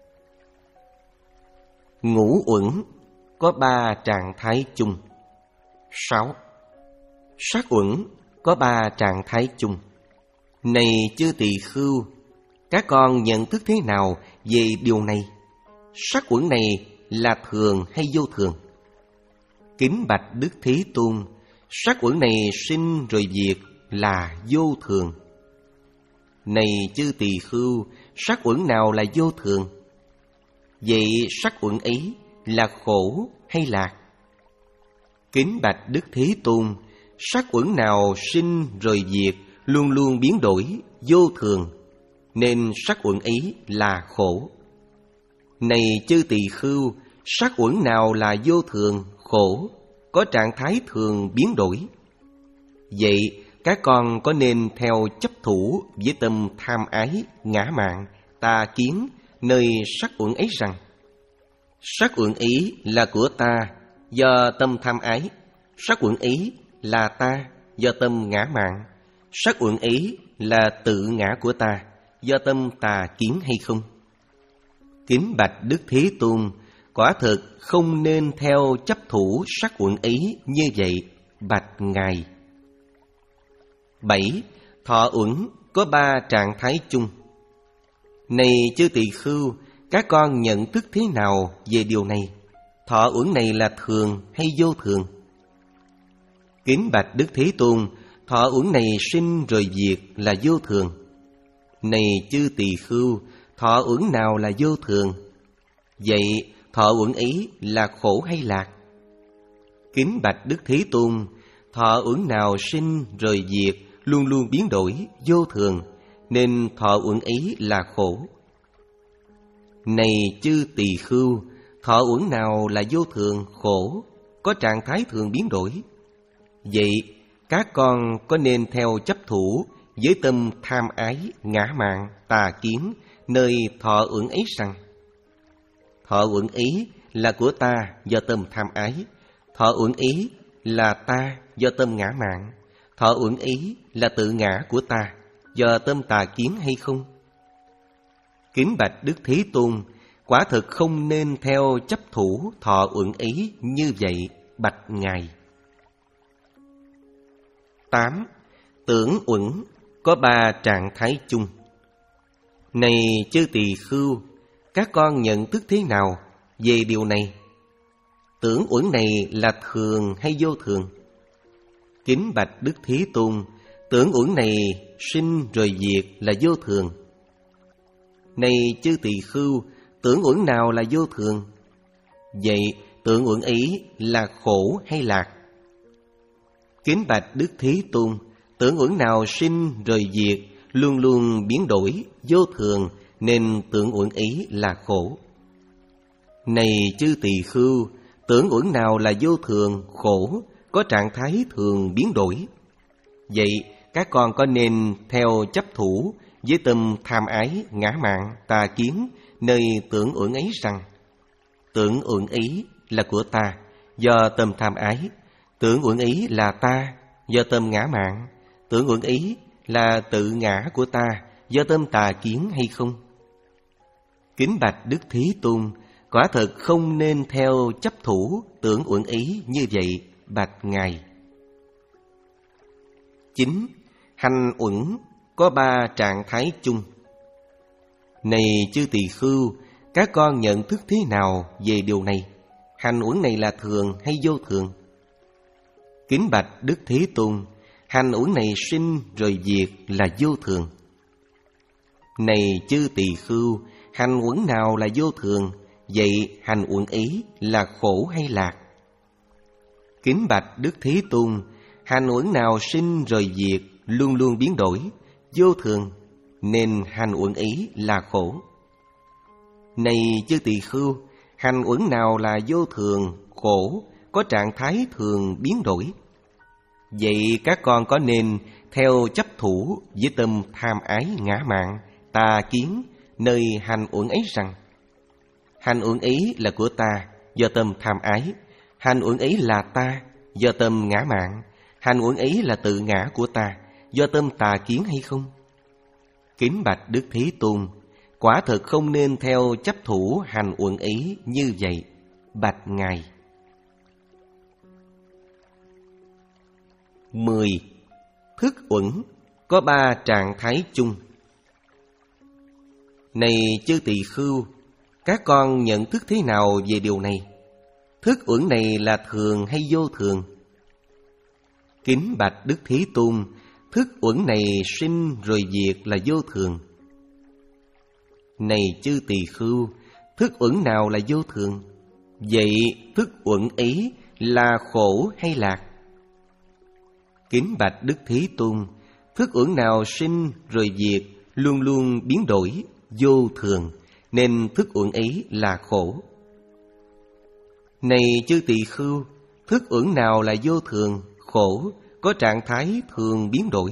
Ngũ uẩn có ba trạng thái chung. Sáu, sắc uẩn có ba trạng thái chung. Này chư tỳ khưu, các con nhận thức thế nào về điều này? Sắc uẩn này là thường hay vô thường? Kính bạch Đức Thế Tôn, sắc uẩn này sinh rồi diệt là vô thường. Này chư tỳ khưu, sắc uẩn nào là vô thường? Vậy sắc uẩn ấy là khổ hay lạc? Kính bạch Đức Thế Tôn, sắc uẩn nào sinh rồi diệt, luôn luôn biến đổi, vô thường, nên sắc uẩn ấy là khổ. Này chư tỳ khưu, sắc uẩn nào là vô thường, khổ, có trạng thái thường biến đổi? Vậy các con có nên theo chấp thủ với tâm tham ái, ngã mạn, tà kiến nơi sắc uẩn ấy rằng: sắc uẩn ấy là của ta do tâm tham ái, sắc uẩn ấy là ta do tâm ngã mạn, sắc uẩn ấy là tự ngã của ta do tâm tà kiến hay không? Kính bạch Đức Thế Tôn, quả thực không nên theo chấp thủ sắc uẩn ấy như vậy, bạch Ngài. Bảy, thọ uẩn có ba trạng thái chung. Này chư tỳ khưu, các con nhận thức thế nào về điều này? Thọ uẩn này là thường hay vô thường? Kính bạch Đức Thế Tôn, thọ uẩn này sinh rồi diệt là vô thường. Này chư tỳ khưu, thọ uẩn nào là vô thường? Vậy thọ uẩn ấy là khổ hay lạc? Kính bạch Đức Thế Tôn, thọ uẩn nào sinh rồi diệt, luôn luôn biến đổi, vô thường, nên thọ uẩn ấy là khổ. Này chư tỳ khưu, thọ uẩn nào là vô thường, khổ, có trạng thái thường biến đổi? Vậy các con có nên theo chấp thủ với tâm tham ái, ngã mạn, tà kiến nơi thọ uẩn ấy rằng? Thọ uẩn ấy là của ta do tâm tham ái, thọ uẩn ấy là ta do tâm ngã mạn, thọ uẩn ấy là tự ngã của ta do tâm tà kiến hay không? Kính bạch Đức Thế Tôn, quả thực không nên theo chấp thủ thọ uẩn ấy như vậy, bạch Ngài. Tám. Tưởng uẩn có ba trạng thái chung. Này chư tỳ khưu, các con nhận thức thế nào về điều này? Tưởng uẩn này là thường hay vô thường? Kính bạch Đức Thế Tôn, tưởng uẩn này sinh rồi diệt là vô thường. Này chư tỳ khưu, tưởng uẩn nào là vô thường? Vậy tưởng uẩn ấy là khổ hay lạc? Kính bạch Đức Thế Tôn, tưởng uẩn nào sinh rồi diệt, luôn luôn biến đổi, vô thường, nên tưởng uẩn ấy là khổ. Này chư tỳ khưu, tưởng uẩn nào là vô thường, khổ, có trạng thái thường biến đổi? Vậy các con có nên theo chấp thủ với tâm tham ái, ngã mạn, tà kiến nơi tưởng uẩn ấy rằng? Tưởng uẩn ấy là của ta do tâm tham ái, tưởng uẩn ấy là ta do tâm ngã mạn, tưởng uẩn ấy là tự ngã của ta do tâm tà kiến hay không? Kính bạch Đức Thế Tôn, quả thật không nên theo chấp thủ tưởng uẩn ấy như vậy, bạch Ngài. Chín. Hành uẩn có ba trạng thái chung. Này chư tỳ khưu, các con nhận thức thế nào về điều này? Hành uẩn này là thường hay vô thường? Kính bạch Đức Thế Tôn, hành uẩn này sinh rồi diệt là vô thường. Này chư tỳ khưu, hành uẩn nào là vô thường? Vậy hành uẩn ấy là khổ hay lạc? Kính bạch Đức Thế Tôn, hành uẩn nào sinh rồi diệt, luôn luôn biến đổi, vô thường, nên hành uẩn ấy là khổ. Này chư tỳ khưu, hành uẩn nào là vô thường, khổ, có trạng thái thường biến đổi? Vậy các con có nên theo chấp thủ với tâm tham ái, ngã mạn, tà kiến nơi hành uẩn ấy rằng? Hành uẩn ấy là của ta do tâm tham ái, hành uẩn ấy là ta do tâm ngã mạn, hành uẩn ấy là tự ngã của ta do tâm tà kiến hay không? Kính bạch Đức Thế Tôn, quả thật không nên theo chấp thủ hành uẩn ấy như vậy, bạch Ngài. Mười. Thức uẩn có ba trạng thái chung. Này chư tỳ khưu, các con nhận thức thế nào về điều này? Thức uẩn này là thường hay vô thường? Kính bạch Đức Thế Tôn, thức uẩn này sinh rồi diệt là vô thường. Này chư tỳ khưu, thức uẩn nào là vô thường? Vậy thức uẩn ấy là khổ hay lạc? Kính bạch Đức Thế Tôn, thức uẩn nào sinh rồi diệt, luôn luôn biến đổi, vô thường, nên thức uẩn ấy là khổ. Này chư tỳ khưu, thức uẩn nào là vô thường, khổ, có trạng thái thường biến đổi?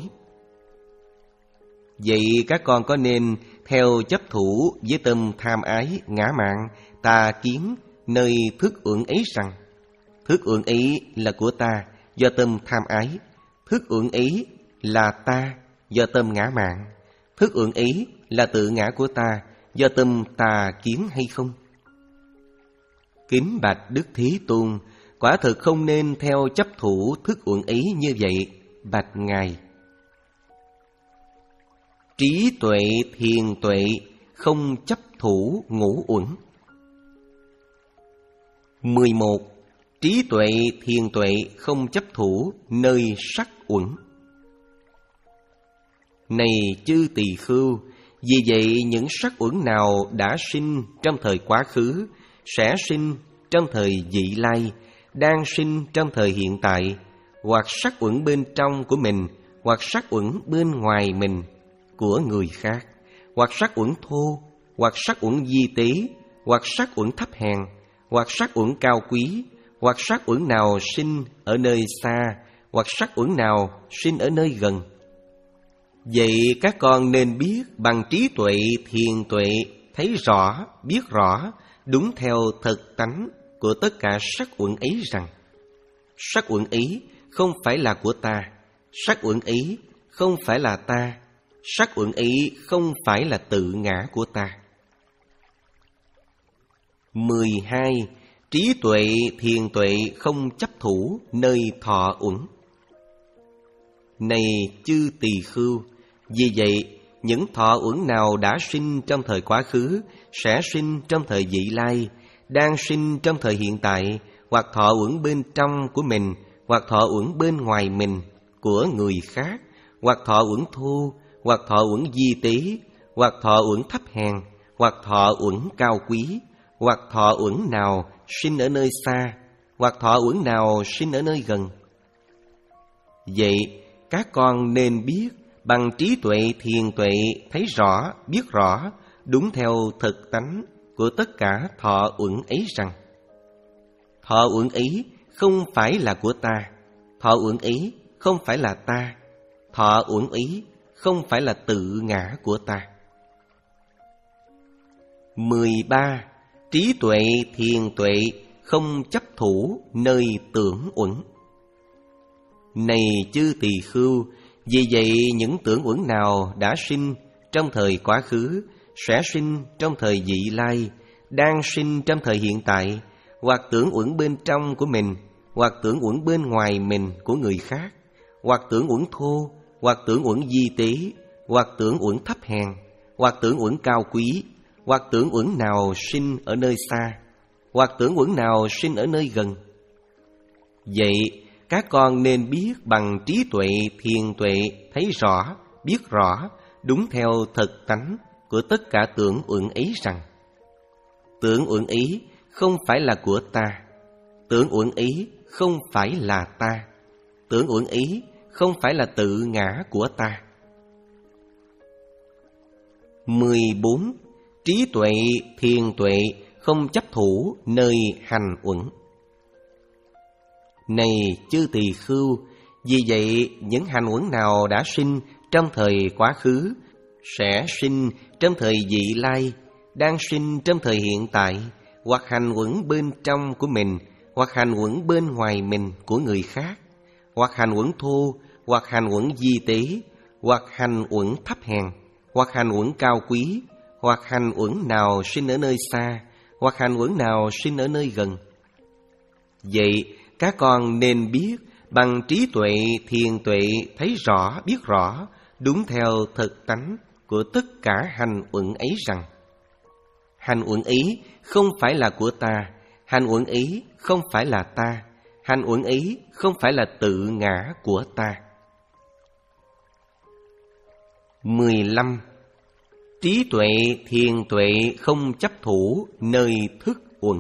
Vậy các con có nên theo chấp thủ với tâm tham ái, ngã mạn, tà kiến nơi thức uẩn ấy rằng? Thức uẩn ấy là của ta do tâm tham ái, thức uẩn ấy là ta do tâm ngã mạn, thức uẩn ấy là tự ngã của ta do tâm tà kiến hay không? Kính bạch Đức Thế Tôn, quả thực không nên theo chấp thủ thức uẩn ấy như vậy, bạch Ngài. Trí tuệ thiền tuệ không chấp thủ ngũ uẩn. Mười một. Trí tuệ thiền tuệ không chấp thủ nơi sắc uẩn. Này chư tỳ khưu, vì vậy những sắc uẩn nào đã sinh trong thời quá khứ, sẽ sinh trong thời vị lai, đang sinh trong thời hiện tại, hoặc sắc uẩn bên trong của mình, hoặc sắc uẩn bên ngoài mình của người khác, hoặc sắc uẩn thô, hoặc sắc uẩn di tế, hoặc sắc uẩn thấp hèn, hoặc sắc uẩn cao quý, hoặc sắc uẩn nào sinh ở nơi xa, hoặc sắc uẩn nào sinh ở nơi gần. Vậy các con nên biết bằng trí tuệ thiền tuệ, thấy rõ, biết rõ, đúng theo thực tánh của tất cả sắc uẩn ấy rằng sắc uẩn ấy không phải là của ta, sắc uẩn ấy không phải là ta, sắc uẩn ấy không phải là tự ngã của ta. Mười hai. Trí tuệ thiền tuệ không chấp thủ nơi thọ uẩn. Này chư tỳ khưu, vì vậy những thọ uẩn nào đã sinh trong thời quá khứ, sẽ sinh trong thời vị lai, đang sinh trong thời hiện tại, hoặc thọ uẩn bên trong của mình, hoặc thọ uẩn bên ngoài mình của người khác, hoặc thọ uẩn thô, hoặc thọ uẩn di tế, hoặc thọ uẩn thấp hèn, hoặc thọ uẩn cao quý, hoặc thọ uẩn nào sinh ở nơi xa, hoặc thọ uẩn nào sinh ở nơi gần. Vậy các con nên biết bằng trí tuệ thiền tuệ, thấy rõ, biết rõ, đúng theo thực tánh của tất cả thọ uẩn ấy rằng thọ uẩn ấy không phải là của ta, thọ uẩn ấy không phải là ta, thọ uẩn ấy không phải là tự ngã của ta. Mười ba. Trí tuệ thiền tuệ không chấp thủ nơi tưởng uẩn. Này chư tỳ khưu, vì vậy những tưởng uẩn nào đã sinh trong thời quá khứ, sẽ sinh trong thời vị lai, đang sinh trong thời hiện tại, hoặc tưởng uẩn bên trong của mình, hoặc tưởng uẩn bên ngoài mình của người khác, hoặc tưởng uẩn thô, hoặc tưởng uẩn di tế, hoặc tưởng uẩn thấp hèn, hoặc tưởng uẩn cao quý, hoặc tưởng uẩn nào sinh ở nơi xa, hoặc tưởng uẩn nào sinh ở nơi gần. Vậy các con nên biết bằng trí tuệ thiền tuệ, thấy rõ, biết rõ, đúng theo thực tánh của tất cả tưởng uẩn ấy rằng tưởng uẩn ấy không phải là của ta, tưởng uẩn ấy không phải là ta, tưởng uẩn ấy không phải là tự ngã của ta. Mười bốn. Trí tuệ thiền tuệ không chấp thủ nơi hành uẩn. Này chư tỳ khưu, vì vậy những hành uẩn nào đã sinh trong thời quá khứ, sẽ sinh trong thời vị lai, đang sinh trong thời hiện tại, hoặc hành uẩn bên trong của mình, hoặc hành uẩn bên ngoài mình của người khác, hoặc hành uẩn thô, hoặc hành uẩn di tế, hoặc hành uẩn thấp hèn, hoặc hành uẩn cao quý, hoặc hành uẩn nào sinh ở nơi xa, hoặc hành uẩn nào sinh ở nơi gần. Vậy các con nên biết bằng trí tuệ thiền tuệ, thấy rõ, biết rõ, đúng theo thực tánh của tất cả hành uẩn ấy rằng hành uẩn ấy không phải là của ta, hành uẩn ấy không phải là ta, hành uẩn ấy không phải là tự ngã của ta. Mười lăm. Trí tuệ thiền tuệ không chấp thủ nơi thức uẩn.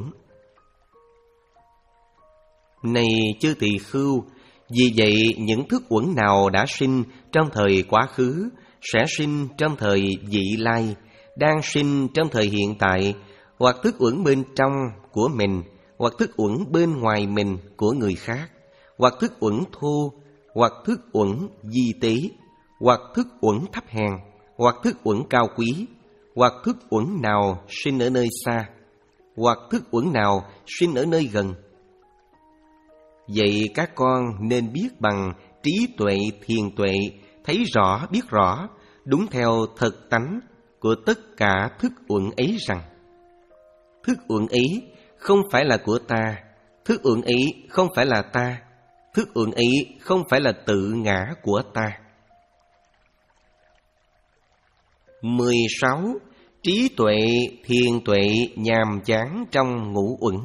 Này chư tỳ khưu, vì vậy những thức uẩn nào đã sinh trong thời quá khứ, sẽ sinh trong thời vị lai, đang sinh trong thời hiện tại, hoặc thức uẩn bên trong của mình, hoặc thức uẩn bên ngoài mình của người khác, hoặc thức uẩn thô, hoặc thức uẩn di tế, hoặc thức uẩn thấp hèn, hoặc thức uẩn cao quý, hoặc thức uẩn nào sinh ở nơi xa, hoặc thức uẩn nào sinh ở nơi gần. Vậy các con nên biết bằng trí tuệ thiền tuệ, thấy rõ, biết rõ, đúng theo thực tánh của tất cả thức uẩn ấy rằng thức uẩn ấy không phải là của ta, thức uẩn ấy không phải là ta, thức uẩn ấy không phải là tự ngã của ta. Mười sáu. Trí tuệ, thiền tuệ nhàm chán trong ngũ uẩn.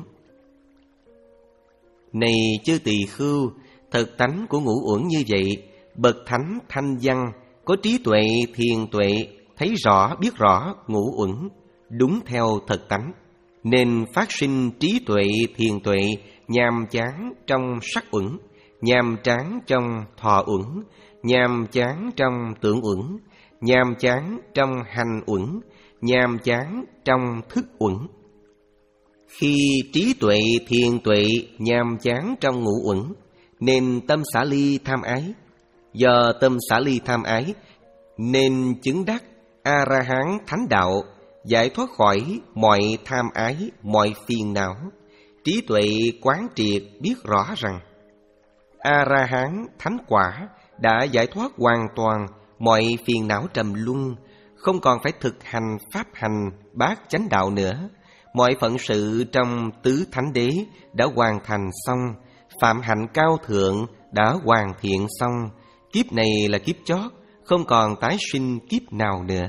Này chư tỳ khưu, thực tánh của ngũ uẩn như vậy, bậc thánh thanh văn có trí tuệ, thiền tuệ, thấy rõ, biết rõ ngũ uẩn đúng theo thực tánh, nên phát sinh trí tuệ, thiền tuệ nhàm chán trong sắc uẩn, nhàm chán trong thọ uẩn, nhàm chán trong tưởng uẩn, nhàm chán trong hành uẩn, nhàm chán trong thức uẩn. Khi trí tuệ, thiền tuệ nhàm chán trong ngũ uẩn, nên tâm xả ly tham ái. Do tâm xả ly tham ái, nên chứng đắc A-la-hán thánh đạo, giải thoát khỏi mọi tham ái, mọi phiền não. Trí tuệ quán triệt biết rõ rằng A-la-hán thánh quả đã giải thoát hoàn toàn mọi phiền não trầm luân, không còn phải thực hành pháp hành bát chánh đạo nữa. Mọi phận sự trong tứ thánh đế đã hoàn thành xong, phạm hạnh cao thượng đã hoàn thiện xong. Kiếp này là kiếp chót, không còn tái sinh kiếp nào nữa.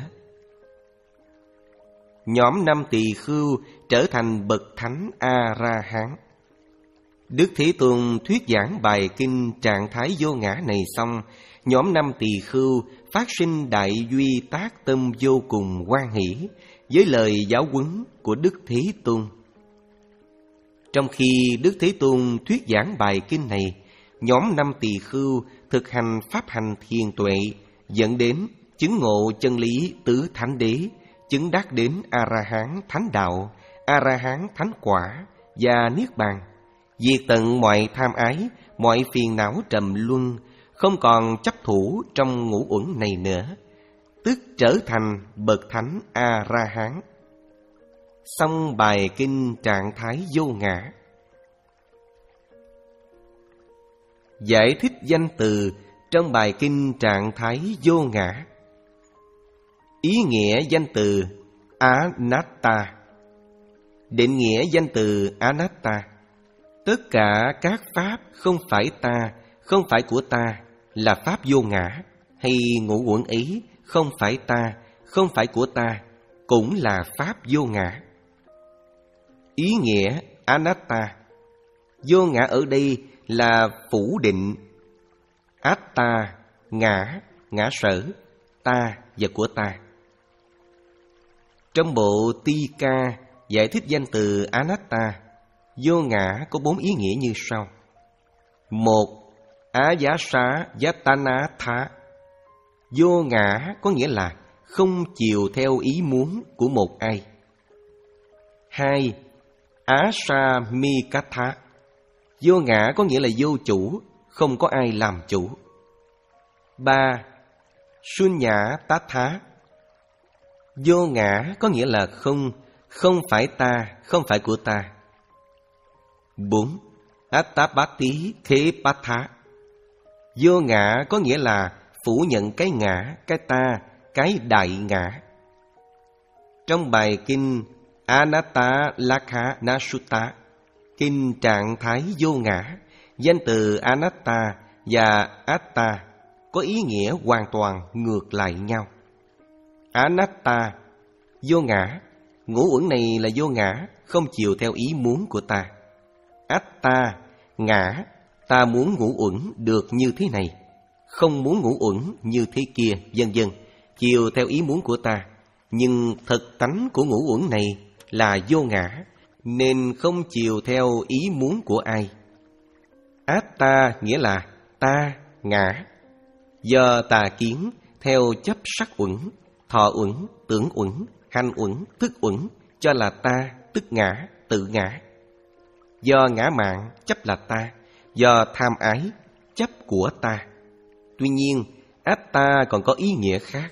Nhóm năm tỳ khưu trở thành bậc thánh A-la-hán. Đức Thế Tôn thuyết giảng bài kinh trạng thái vô ngã này xong, nhóm năm tỳ khưu phát sinh đại duy tác tâm vô cùng hoan hỷ với lời giáo huấn của Đức Thế Tôn. Trong khi Đức Thế Tôn thuyết giảng bài kinh này, nhóm năm tỳ khưu thực hành pháp hành thiền tuệ, dẫn đến chứng ngộ chân lý tứ thánh đế, chứng đắc đến A-la-hán thánh đạo, A-la-hán thánh quả và niết bàn, diệt tận mọi tham ái, mọi phiền não trầm luân, không còn chấp thủ trong ngũ uẩn này nữa, tức trở thành bậc thánh A-la-hán. Xong bài kinh trạng thái vô ngã. Giải thích danh từ trong bài kinh trạng thái vô ngã. Ý nghĩa danh từ Anatta. Định nghĩa danh từ Anatta: tất cả các pháp không phải ta, không phải của ta là pháp vô ngã, hay ngũ uẩn ấy không phải ta, không phải của ta cũng là pháp vô ngã. Ý nghĩa Anatta: vô ngã ở đây là phủ định. Atta, ngã, ngã sở, ta và của ta. Trong bộ Tika giải thích danh từ Anatta, vô ngã có bốn ý nghĩa như sau. Một, Ayasa Yatanatha. Vô ngã có nghĩa là không chiều theo ý muốn của một ai. Hai, Asamikatha. Vô ngã có nghĩa là vô chủ, không có ai làm chủ. Ba, Sunya Tatha. Vô ngã có nghĩa là không, không phải ta, không phải của ta. Bốn, Attapati Khepatha. Vô ngã có nghĩa là phủ nhận cái ngã, cái ta, cái đại ngã. Trong bài kinh Anatta Lakha Nasutta, kinh trạng thái vô ngã, danh từ Anatta và Atta có ý nghĩa hoàn toàn ngược lại nhau. Anatta, vô ngã, ngũ uẩn này là vô ngã, không chiều theo ý muốn của ta. Atta, ngã, ta muốn ngũ uẩn được như thế này, không muốn ngũ uẩn như thế kia, vân vân, chiều theo ý muốn của ta. Nhưng thực tánh của ngũ uẩn này là vô ngã, nên không chiều theo ý muốn của ai. Atta nghĩa là ta, ngã. Do tà kiến theo chấp sắc uẩn, thọ uẩn, tưởng uẩn, hành uẩn, thức uẩn cho là ta, tức ngã, tự ngã. Do ngã mạn chấp là ta, do tham ái chấp của ta. Tuy nhiên, Atta còn có ý nghĩa khác.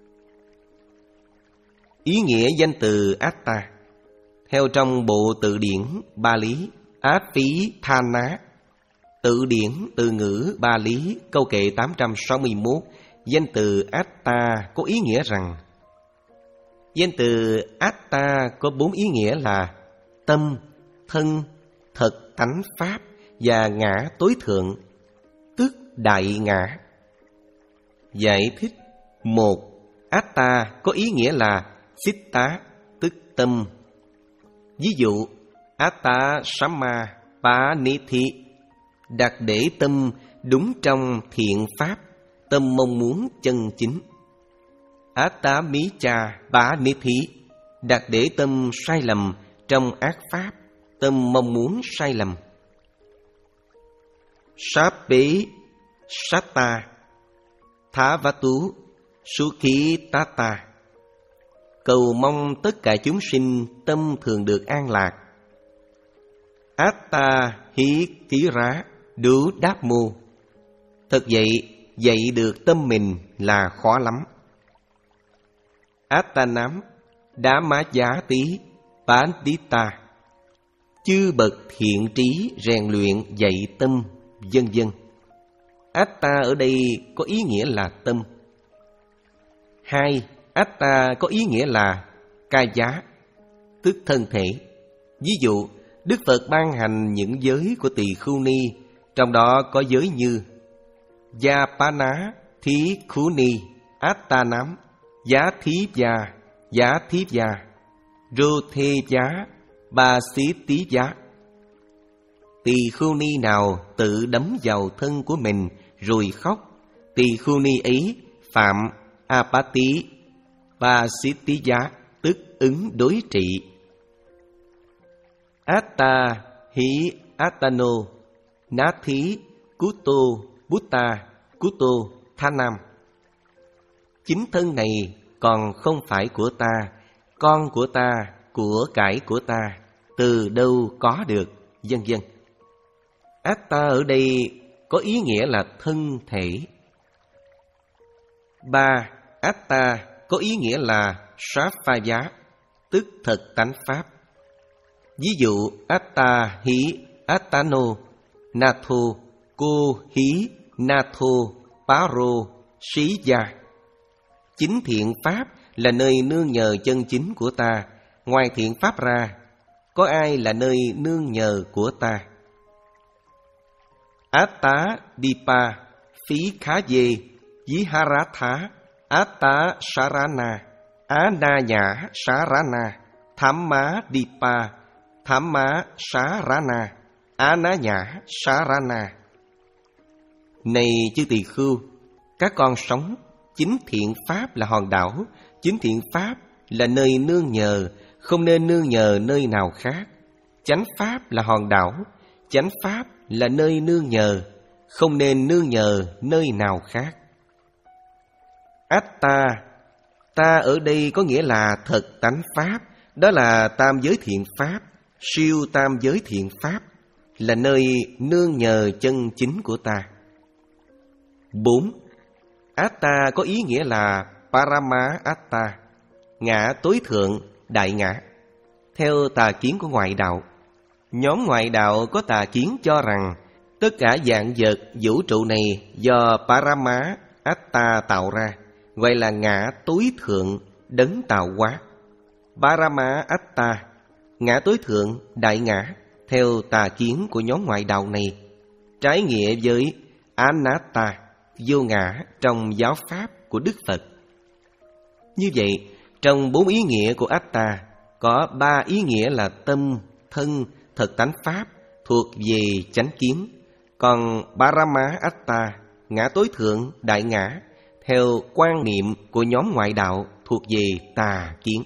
Ý nghĩa danh từ Atta theo trong bộ từ điển Ba Lý Át Phí Tha Ná, tự điển từ ngữ Ba Lý câu kệ tám trăm sáu mươi mốt, danh từ Atta có ý nghĩa rằng danh từ Atta có bốn ý nghĩa là tâm, thân, thật tánh pháp và ngã tối thượng, tức đại ngã. Giải thích: một, Atta có ý nghĩa là Sitta tức tâm. Ví dụ Atta Samma Panithi, đặt để tâm đúng trong thiện pháp, tâm mong muốn chân chính. Atta Micha Panithi, đặt để tâm sai lầm trong ác pháp, tâm mong muốn sai lầm. Sape Satta Thavatu Sukhi Tata, cầu mong tất cả chúng sinh tâm thường được an lạc. Atta Hi Tira Đú Đáp Mô, thật vậy, dạy được tâm mình là khó lắm. Attanam Đá Má Giá Tí Pandita, chư bậc thiện trí rèn luyện dạy tâm, vân vân. Atta ở đây có ý nghĩa là tâm. Hai, Atta có ý nghĩa là ca giá, tức thân thể. Ví dụ, Đức Phật ban hành những giới của Tỳ Khưu Ni, trong đó có giới như Yapana Thí Khú Ni, Attanam, Giá Thí Gia, Giá Thí Gia, Rô Thê Giá, Ba Xí Tí Giá. Tỳ Khưu Ni nào tự đấm vào thân của mình rồi khóc, tỳ khưu ni ấy phạm apati pasitiya, tức ứng đối trị. Atta hi attano nathi kuto butta kuto thanam, chính thân này còn không phải của ta, con của ta, của cải của ta, từ đâu có được, vân vân. Atta ở đây có ý nghĩa là thân thể. Ba, Atta có ý nghĩa là Sāphaya, tức thật tánh pháp. Ví dụ Atta hí Attano Natho cô hí Natho Paro Sĩ Gia. Chính thiện pháp là nơi nương nhờ chân chính của ta. Ngoài thiện pháp ra, có ai là nơi nương nhờ của ta? Atta Dipa Phí Khá Dê Viharatha Atta Sarana Ana Nhã Sarana Thamma Dipa Thamma Sarana Ana Nhã Sarana. Này chư tỳ khưu, các con sống, chính thiện pháp là hòn đảo, chính thiện pháp là nơi nương nhờ, không nên nương nhờ nơi nào khác. Chánh pháp là hòn đảo, chánh pháp là nơi nương nhờ, không nên nương nhờ nơi nào khác. Atta, ta ở đây có nghĩa là thật tánh pháp, đó là tam giới thiện pháp, siêu tam giới thiện pháp, là nơi nương nhờ chân chính của ta. Bốn, Atta có ý nghĩa là Parama Atta, ngã tối thượng, đại ngã. Theo tà kiến của ngoại đạo, nhóm ngoại đạo có tà kiến cho rằng tất cả vạn vật vũ trụ này do Parama Atta tạo ra, gọi là ngã tối thượng, đấng tạo hóa. Parama Atta, ngã tối thượng, đại ngã, theo tà kiến của nhóm ngoại đạo này, trái nghĩa với Anatta, vô ngã trong giáo pháp của Đức Phật. Như vậy, trong bốn ý nghĩa của Atta, có ba ý nghĩa là tâm, thân, thật tánh pháp thuộc về chánh kiến, còn Parama Atta, ngã tối thượng, đại ngã, theo quan niệm của nhóm ngoại đạo thuộc về tà kiến.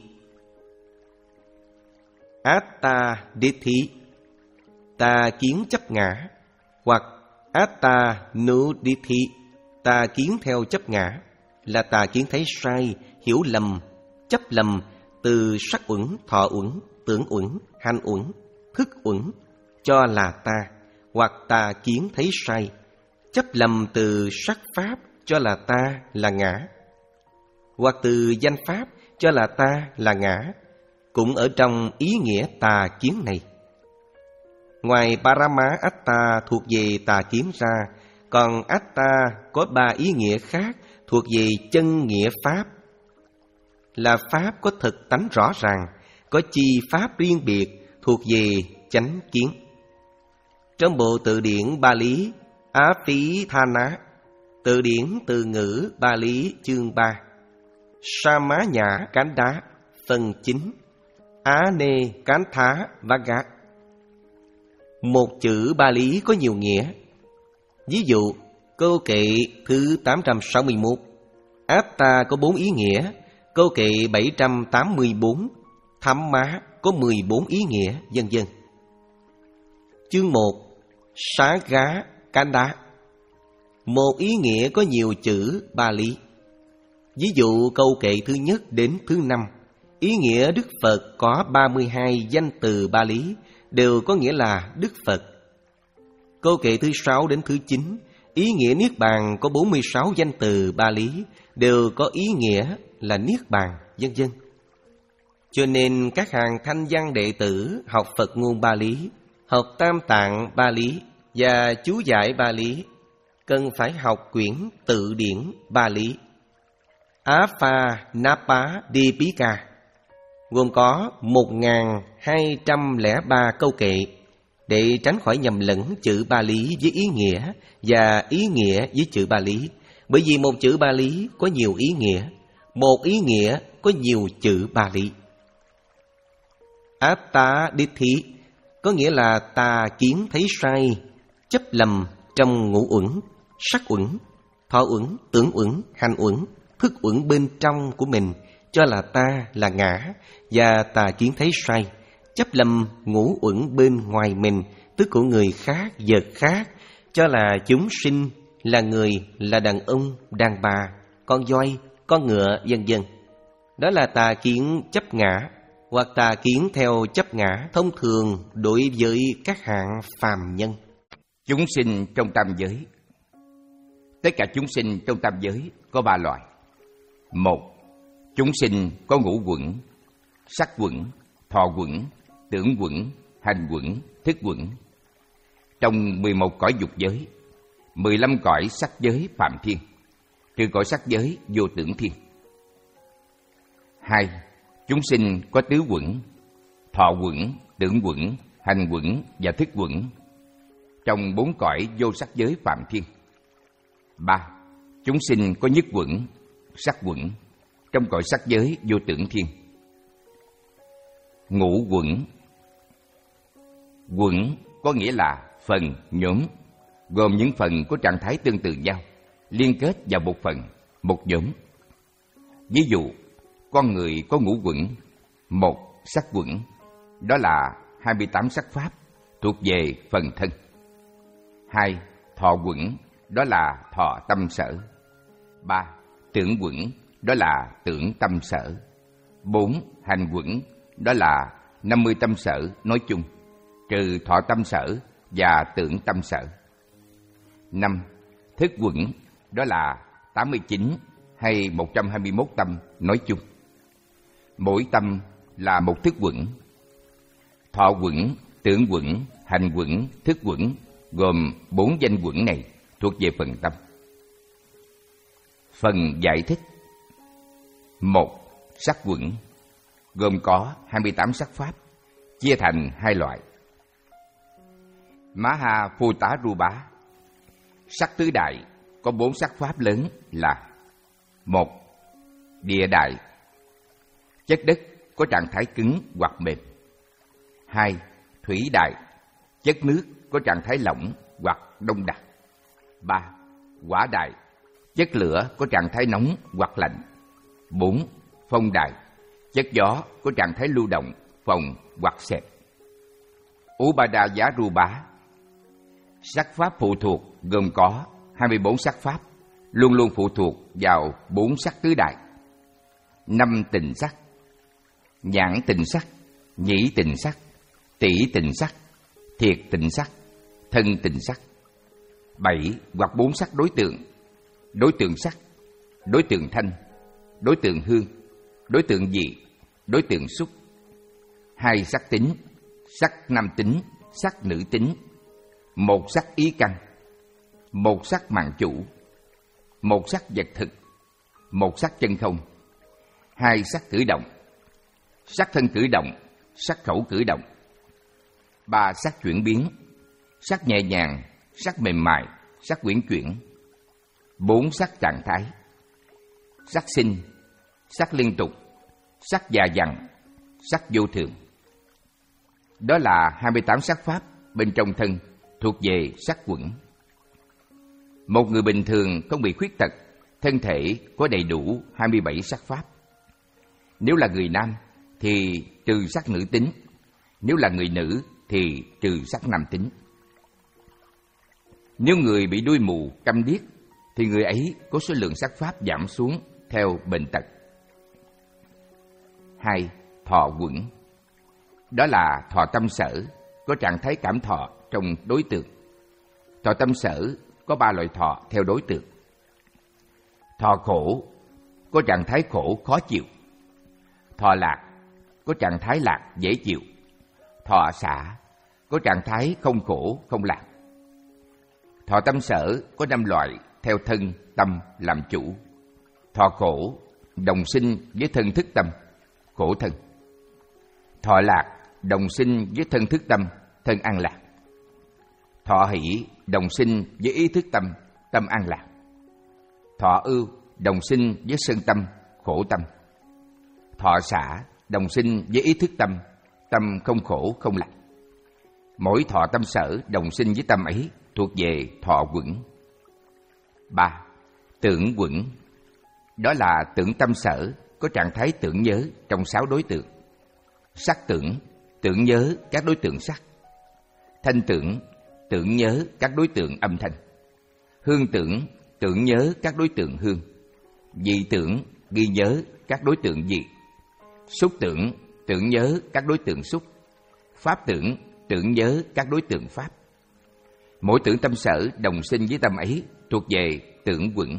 Atta Dithi, tà kiến chấp ngã, hoặc Atta Nudithi, tà kiến theo chấp ngã, là tà kiến thấy sai, hiểu lầm, chấp lầm từ sắc uẩn, thọ uẩn, tưởng uẩn, hành uẩn, thức uẩn, cho là ta, hoặc tà kiến thấy sai, chấp lầm từ sắc pháp, cho là ta là ngã, hoặc từ danh pháp, cho là ta là ngã, cũng ở trong ý nghĩa tà kiến này. Ngoài Parama Atta thuộc về tà kiến ra, còn Atta có ba ý nghĩa khác thuộc về chân nghĩa pháp, là pháp có thực tánh rõ ràng, có chi pháp riêng biệt thuộc về chánh kiến. Trong bộ từ điển Bali Á Phí Thana, từ điển từ ngữ Bali chương ba, Sa Má Nhã Cánh Đá Phần chín. Á nê cán thá vagá. Một chữ Bali có nhiều nghĩa. Ví dụ, câu kệ thứ tám trăm sáu mươi mốt, Atta có bốn ý nghĩa. Câu kệ bảy trăm tám mươi bốn, Thamma có mười bốn ý nghĩa, vân vân. Chương một. Xá gá Kanda. Một ý nghĩa có nhiều chữ Bali. Ví dụ câu kệ thứ nhất đến thứ năm, ý nghĩa Đức Phật có ba mươi hai danh từ Bali, đều có nghĩa là Đức Phật. Câu kệ thứ sáu đến thứ chín, ý nghĩa Niết Bàn có bốn mươi sáu danh từ Bali, đều có ý nghĩa là Niết Bàn, vân vân. Cho nên các hàng thanh văn đệ tử học Phật ngôn Bali, học Tam Tạng Bali và chú giải Bali, cần phải học quyển tự điển Bali Apha-napa Dipika, gồm có một nghìn hai trăm lẻ ba câu kệ, để tránh khỏi nhầm lẫn chữ Bali với ý nghĩa và ý nghĩa với chữ Bali. Bởi vì một chữ Bali có nhiều ý nghĩa, một ý nghĩa có nhiều chữ Bali. Atta Dithi có nghĩa là tà kiến thấy sai, chấp lầm trong ngũ uẩn, sắc uẩn, thọ uẩn, tưởng uẩn, hành uẩn, thức uẩn bên trong của mình, cho là ta là ngã, và tà kiến thấy sai, chấp lầm ngũ uẩn bên ngoài mình, tức của người khác, vật khác, cho là chúng sinh, là người, là đàn ông, đàn bà, con voi, con ngựa, vân vân. Đó là tà kiến chấp ngã, hoặc tà kiến theo chấp ngã thông thường đối với các hạng phàm nhân. Chúng sinh trong tam giới. Tất cả chúng sinh trong tam giới có ba loại. Một, chúng sinh có ngũ uẩn: sắc uẩn, thọ uẩn, tưởng uẩn, hành uẩn, thức uẩn. Trong mười một cõi dục giới, mười lăm cõi sắc giới phạm thiên, trừ cõi sắc giới vô tưởng thiên. Hai, chúng sinh có tứ uẩn: thọ uẩn, tưởng uẩn, hành uẩn và thức uẩn. Trong bốn cõi vô sắc giới phạm thiên. Ba, chúng sinh có nhất uẩn: sắc uẩn, trong cõi sắc giới vô tưởng thiên. Ngũ uẩn. Uẩn có nghĩa là phần, nhóm, gồm những phần có trạng thái tương tự nhau, liên kết vào một phần, một nhóm. Ví dụ, con người có ngũ uẩn: một, sắc uẩn, đó là hai mươi tám sắc pháp thuộc về phần thân. Hai, thọ uẩn, đó là thọ tâm sở. Ba, tưởng uẩn, đó là tưởng tâm sở. Bốn, hành uẩn, đó là năm mươi tâm sở nói chung, trừ thọ tâm sở và tưởng tâm sở. Năm, thức uẩn, đó là tám mươi chín hay một trăm hai mươi mốt tâm nói chung. Mỗi tâm là một thức uẩn. Thọ uẩn, tưởng uẩn, hành uẩn, thức uẩn gồm bốn danh uẩn này thuộc về phần tâm. Phần giải thích. Một, sắc uẩn, gồm có hai mươi tám sắc pháp, chia thành hai loại. Maha Phutta Rupa. Sắc tứ đại có bốn sắc pháp lớn là: một, địa đại, chất đất có trạng thái cứng hoặc mềm. Hai, thủy đại, chất nước có trạng thái lỏng hoặc đông đặc. Ba, hỏa đại, chất lửa có trạng thái nóng hoặc lạnh. Bốn, phong đại, chất gió có trạng thái lưu động, phồng hoặc xẹp. Upadaya Rupa. Sắc pháp phụ thuộc gồm có hai mươi bốn sắc pháp, luôn luôn phụ thuộc vào bốn sắc tứ đại. Năm tình sắc: nhãn tình sắc, nhĩ tình sắc, tỷ tình sắc, thiệt tình sắc, thân tình sắc. Bảy hoặc bốn sắc đối tượng: đối tượng sắc, đối tượng thanh, đối tượng hương, đối tượng vị, đối tượng xúc. Hai sắc tính: sắc nam tính, sắc nữ tính. Một sắc ý căn, một sắc mạng chủ, một sắc vật thực, một sắc chân không. Hai sắc cử động: sắc thân cử động, sắc khẩu cử động. Ba sắc chuyển biến: sắc nhẹ nhàng, sắc mềm mại, sắc uyển chuyển. Bốn sắc trạng thái: sắc sinh, sắc liên tục, sắc già dặn, sắc vô thường. Đó là hai mươi tám sắc pháp bên trong thân thuộc về sắc quẩn. Một người bình thường không bị khuyết tật, thân thể có đầy đủ hai mươi bảy sắc pháp. Nếu là người nam thì trừ sắc nữ tính, nếu là người nữ thì trừ sắc nam tính. Nếu người bị đuôi mù, câm điếc thì người ấy có số lượng sắc pháp giảm xuống theo bệnh tật. Hai, thọ quẩn. Đó là thọ tâm sở, có trạng thái cảm thọ trong đối tượng. Thọ tâm sở có ba loại thọ theo đối tượng. Thọ khổ, có trạng thái khổ khó chịu. Thọ lạc, có trạng thái lạc dễ chịu. Thọ xả, có trạng thái không khổ không lạc. Thọ tâm sở có năm loại theo thân tâm làm chủ. Thọ khổ đồng sinh với thân thức tâm, khổ thân. Thọ lạc đồng sinh với thân thức tâm, thân an lạc. Thọ hỷ đồng sinh với ý thức tâm, tâm an lạc. Thọ ưu đồng sinh với sân tâm, khổ tâm. Thọ xả đồng sinh với ý thức tâm, tâm không khổ không lạc. Mỗi thọ tâm sở đồng sinh với tâm ấy thuộc về thọ quẩn. Ba, tưởng quẩn. Đó là tưởng tâm sở, có trạng thái tưởng nhớ trong sáu đối tượng. Sắc tưởng, tưởng nhớ các đối tượng sắc. Thanh tưởng, tưởng nhớ các đối tượng âm thanh. Hương tưởng, tưởng nhớ các đối tượng hương. Vị tưởng, ghi nhớ các đối tượng vị. Xúc tưởng, tưởng nhớ các đối tượng xúc. Pháp tưởng, tưởng nhớ các đối tượng pháp. Mỗi tưởng tâm sở đồng sinh với tâm ấy thuộc về tưởng quẩn.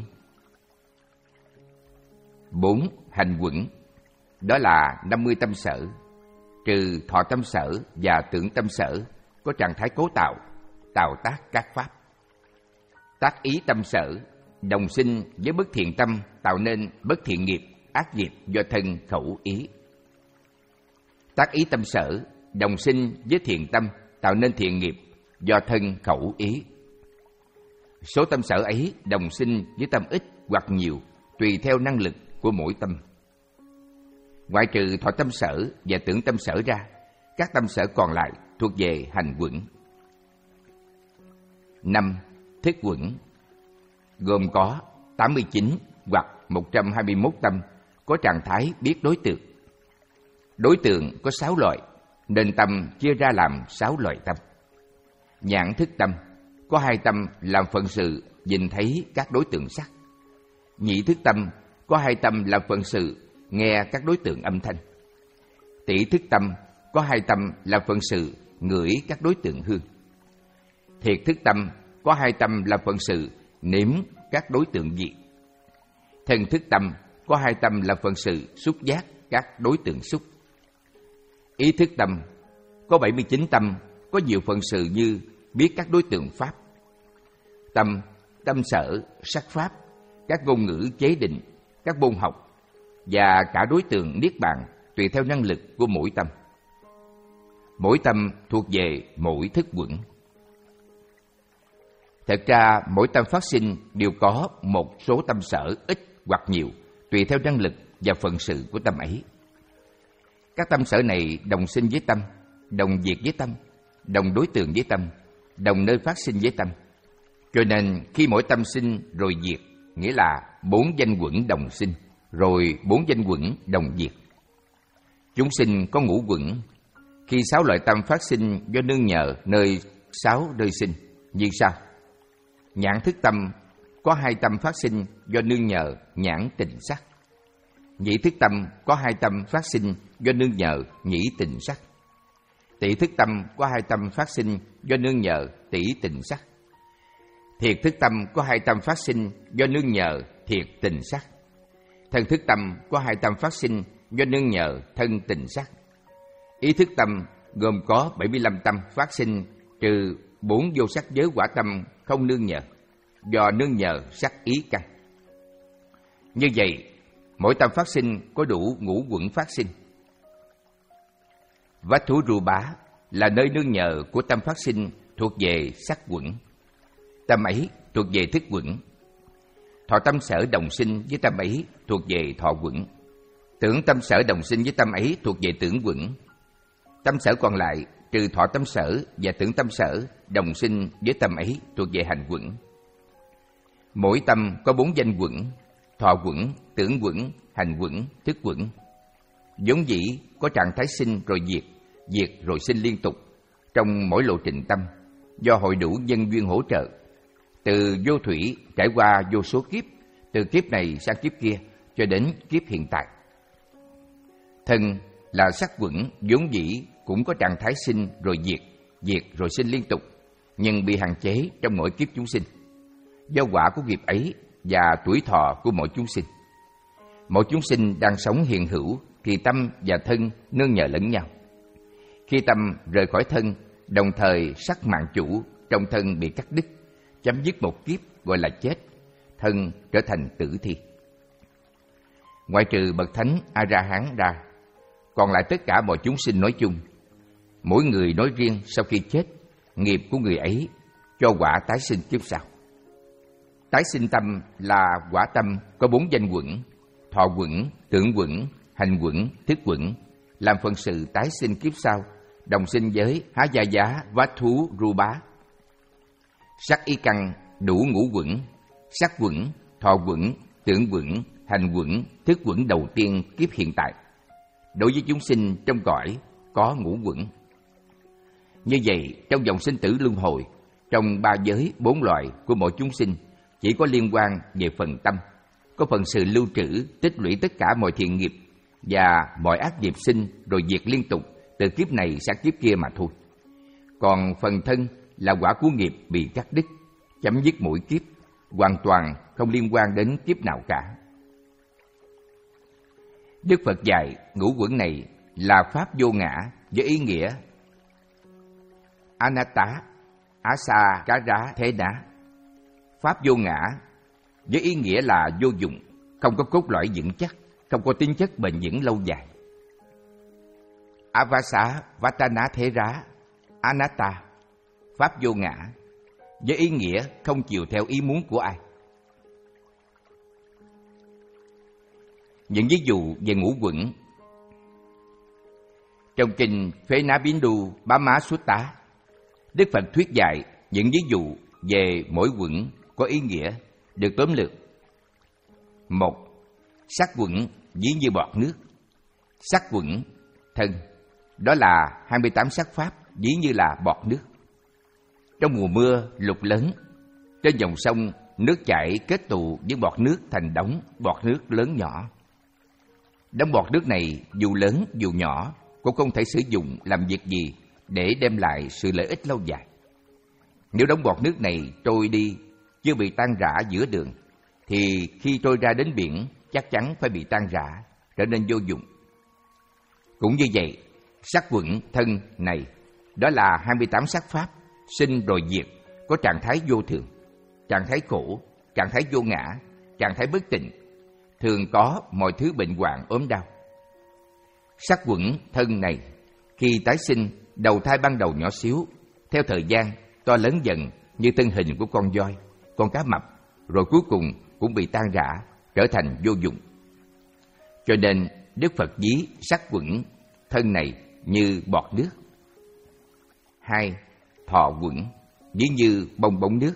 Bốn, hành quẩn. Đó là năm mươi tâm sở, trừ thọ tâm sở và tưởng tâm sở, có trạng thái cố tạo, tạo tác các pháp. Tác ý tâm sở đồng sinh với bất thiện tâm, tạo nên bất thiện nghiệp, ác nghiệp do thân khẩu ý. Tác ý tâm sở đồng sinh với thiện tâm, tạo nên thiện nghiệp do thân khẩu ý. Số tâm sở ấy đồng sinh với tâm ít hoặc nhiều, tùy theo năng lực của mỗi tâm. Ngoại trừ thọ tâm sở và tưởng tâm sở ra, các tâm sở còn lại thuộc về hành quẩn. Năm, thức quẩn. Gồm có tám mươi chín hoặc một trăm hai mươi mốt tâm, có trạng thái biết đối tượng. Đối tượng có sáu loại, nên tâm chia ra làm sáu loại tâm. Nhãn thức tâm có hai tâm làm phận sự nhìn thấy các đối tượng sắc. Nhĩ thức tâm có hai tâm làm phận sự nghe các đối tượng âm thanh. Tỷ thức tâm có hai tâm làm phận sự ngửi các đối tượng hương. Thiệt thức tâm có hai tâm làm phận sự nếm các đối tượng vị. Thân thức tâm có hai tâm làm phận sự xúc giác các đối tượng xúc. Ý thức tâm có bảy mươi chín tâm, có nhiều phận sự như biết các đối tượng pháp. Tâm, tâm sở, sắc pháp, các ngôn ngữ chế định, các môn học và cả đối tượng niết bàn tùy theo năng lực của mỗi tâm. Mỗi tâm thuộc về mỗi thức quẩn. Thật ra mỗi tâm phát sinh đều có một số tâm sở ít hoặc nhiều tùy theo năng lực và phận sự của tâm ấy. Các tâm sở này đồng sinh với tâm, đồng diệt với tâm, đồng đối tượng với tâm, đồng nơi phát sinh với tâm. Cho nên khi mỗi tâm sinh rồi diệt, nghĩa là bốn danh quẩn đồng sinh, rồi bốn danh quẩn đồng diệt. Chúng sinh có ngũ quẩn. Khi sáu loại tâm phát sinh do nương nhờ nơi sáu nơi sinh, như sau. Nhãn thức tâm có hai tâm phát sinh do nương nhờ nhãn tình sắc. Nhĩ thức tâm có hai tâm phát sinh do nương nhờ nhĩ tình sắc. Tỷ thức tâm có hai tâm phát sinh do nương nhờ tỷ tình sắc. Thiệt thức tâm có hai tâm phát sinh do nương nhờ thiệt tình sắc. Thân thức tâm có hai tâm phát sinh do nương nhờ thân tình sắc. Ý thức tâm gồm có bảy mươi lăm tâm phát sinh trừ bốn vô sắc giới quả tâm không nương nhờ, do nương nhờ sắc ý căn. Như vậy, mỗi tâm phát sinh có đủ ngũ quẩn phát sinh. Vách thú ru bá là nơi nương nhờ của tâm phát sinh thuộc về sắc quẩn. Tâm ấy thuộc về thức quẩn. Thọ tâm sở đồng sinh với tâm ấy thuộc về thọ quẩn. Tưởng tâm sở đồng sinh với tâm ấy thuộc về tưởng quẩn. Tâm sở còn lại trừ thọ tâm sở và tưởng tâm sở đồng sinh với tâm ấy thuộc về hành quẩn. Mỗi tâm có bốn danh quẩn: thọ quẩn, tưởng quẩn, hành quẩn, thức quẩn. Vốn dĩ có trạng thái sinh rồi diệt, diệt rồi sinh liên tục trong mỗi lộ trình tâm, do hội đủ nhân duyên hỗ trợ, từ vô thủy trải qua vô số kiếp, từ kiếp này sang kiếp kia cho đến kiếp hiện tại. Thân là sắc quẩn vốn dĩ cũng có trạng thái sinh rồi diệt, diệt rồi sinh liên tục, nhưng bị hạn chế trong mỗi kiếp chúng sinh, do quả của nghiệp ấy và tuổi thọ của mỗi chúng sinh. Mỗi chúng sinh đang sống hiện hữu thì tâm và thân nương nhờ lẫn nhau. Khi tâm rời khỏi thân, đồng thời sắc mạng chủ trong thân bị cắt đứt, chấm dứt một kiếp gọi là chết, thân trở thành tử thi. Ngoại trừ bậc thánh A-la-hán ra, còn lại tất cả mọi chúng sinh nói chung, mỗi người nói riêng sau khi chết, nghiệp của người ấy cho quả tái sinh kiếp sau. Tái sinh tâm là quả tâm có bốn danh quẩn: thọ quẩn, tưởng quẩn, hành quẩn, thức quẩn, làm phần sự tái sinh kiếp sau, đồng sinh với Há Gia Giá Vá Thú Ru Bá. Sắc y căn đủ ngũ quẩn: sắc quẩn, thọ quẩn, tưởng quẩn, hành quẩn, thức quẩn đầu tiên kiếp hiện tại. Đối với chúng sinh trong cõi có ngũ quẩn. Như vậy, trong dòng sinh tử luân hồi, trong ba giới bốn loại của mỗi chúng sinh chỉ có liên quan về phần tâm, có phần sự lưu trữ, tích lũy tất cả mọi thiện nghiệp và mọi ác nghiệp sinh rồi diệt liên tục từ kiếp này sang kiếp kia mà thôi. Còn phần thân là quả của nghiệp bị cắt đứt, chấm dứt mỗi kiếp, hoàn toàn không liên quan đến kiếp nào cả. Đức Phật dạy ngũ quẩn này là pháp vô ngã với ý nghĩa anatta, asa cá rá thế đá. Pháp vô ngã với ý nghĩa là vô dụng, không có cốt lõi vững chắc, không có tính chất bền vững lâu dài. Avasa vatana thế rá, anatta, pháp vô ngã với ý nghĩa không chịu theo ý muốn của ai. Những ví dụ về ngũ quẩn trong kinh Phế Ná Bindu Bá Má Sutta, Đức Phật thuyết dạy những ví dụ về mỗi quẩn có ý nghĩa được tóm lược. Một, sắc quẩn ví như bọt nước. Sắc quẩn thân, đó là hai mươi tám sắc pháp ví như là bọt nước. Trong mùa mưa lụt lớn, trên dòng sông nước chảy kết tụ với bọt nước thành đống bọt nước lớn nhỏ. Đống bọt nước này dù lớn dù nhỏ cũng không thể sử dụng làm việc gì để đem lại sự lợi ích lâu dài. Nếu đống bọt nước này trôi đi chưa bị tan rã giữa đường, thì khi trôi ra đến biển chắc chắn phải bị tan rã, trở nên vô dụng. Cũng như vậy, sắc quẩn thân này, đó là hai mươi tám sắc pháp, sinh rồi diệt, có trạng thái vô thường, trạng thái khổ, trạng thái vô ngã, trạng thái bất tịnh, thường có mọi thứ bệnh hoạn ốm đau. Sắc quẩn thân này, khi tái sinh, đầu thai ban đầu nhỏ xíu, theo thời gian to lớn dần như thân hình của con voi, con cá mập, rồi cuối cùng cũng bị tan rã, trở thành vô dụng. Cho nên Đức Phật ví sắc quẩn thân này như bọt nước. Hai, thọ quẩn ví như bong bóng nước.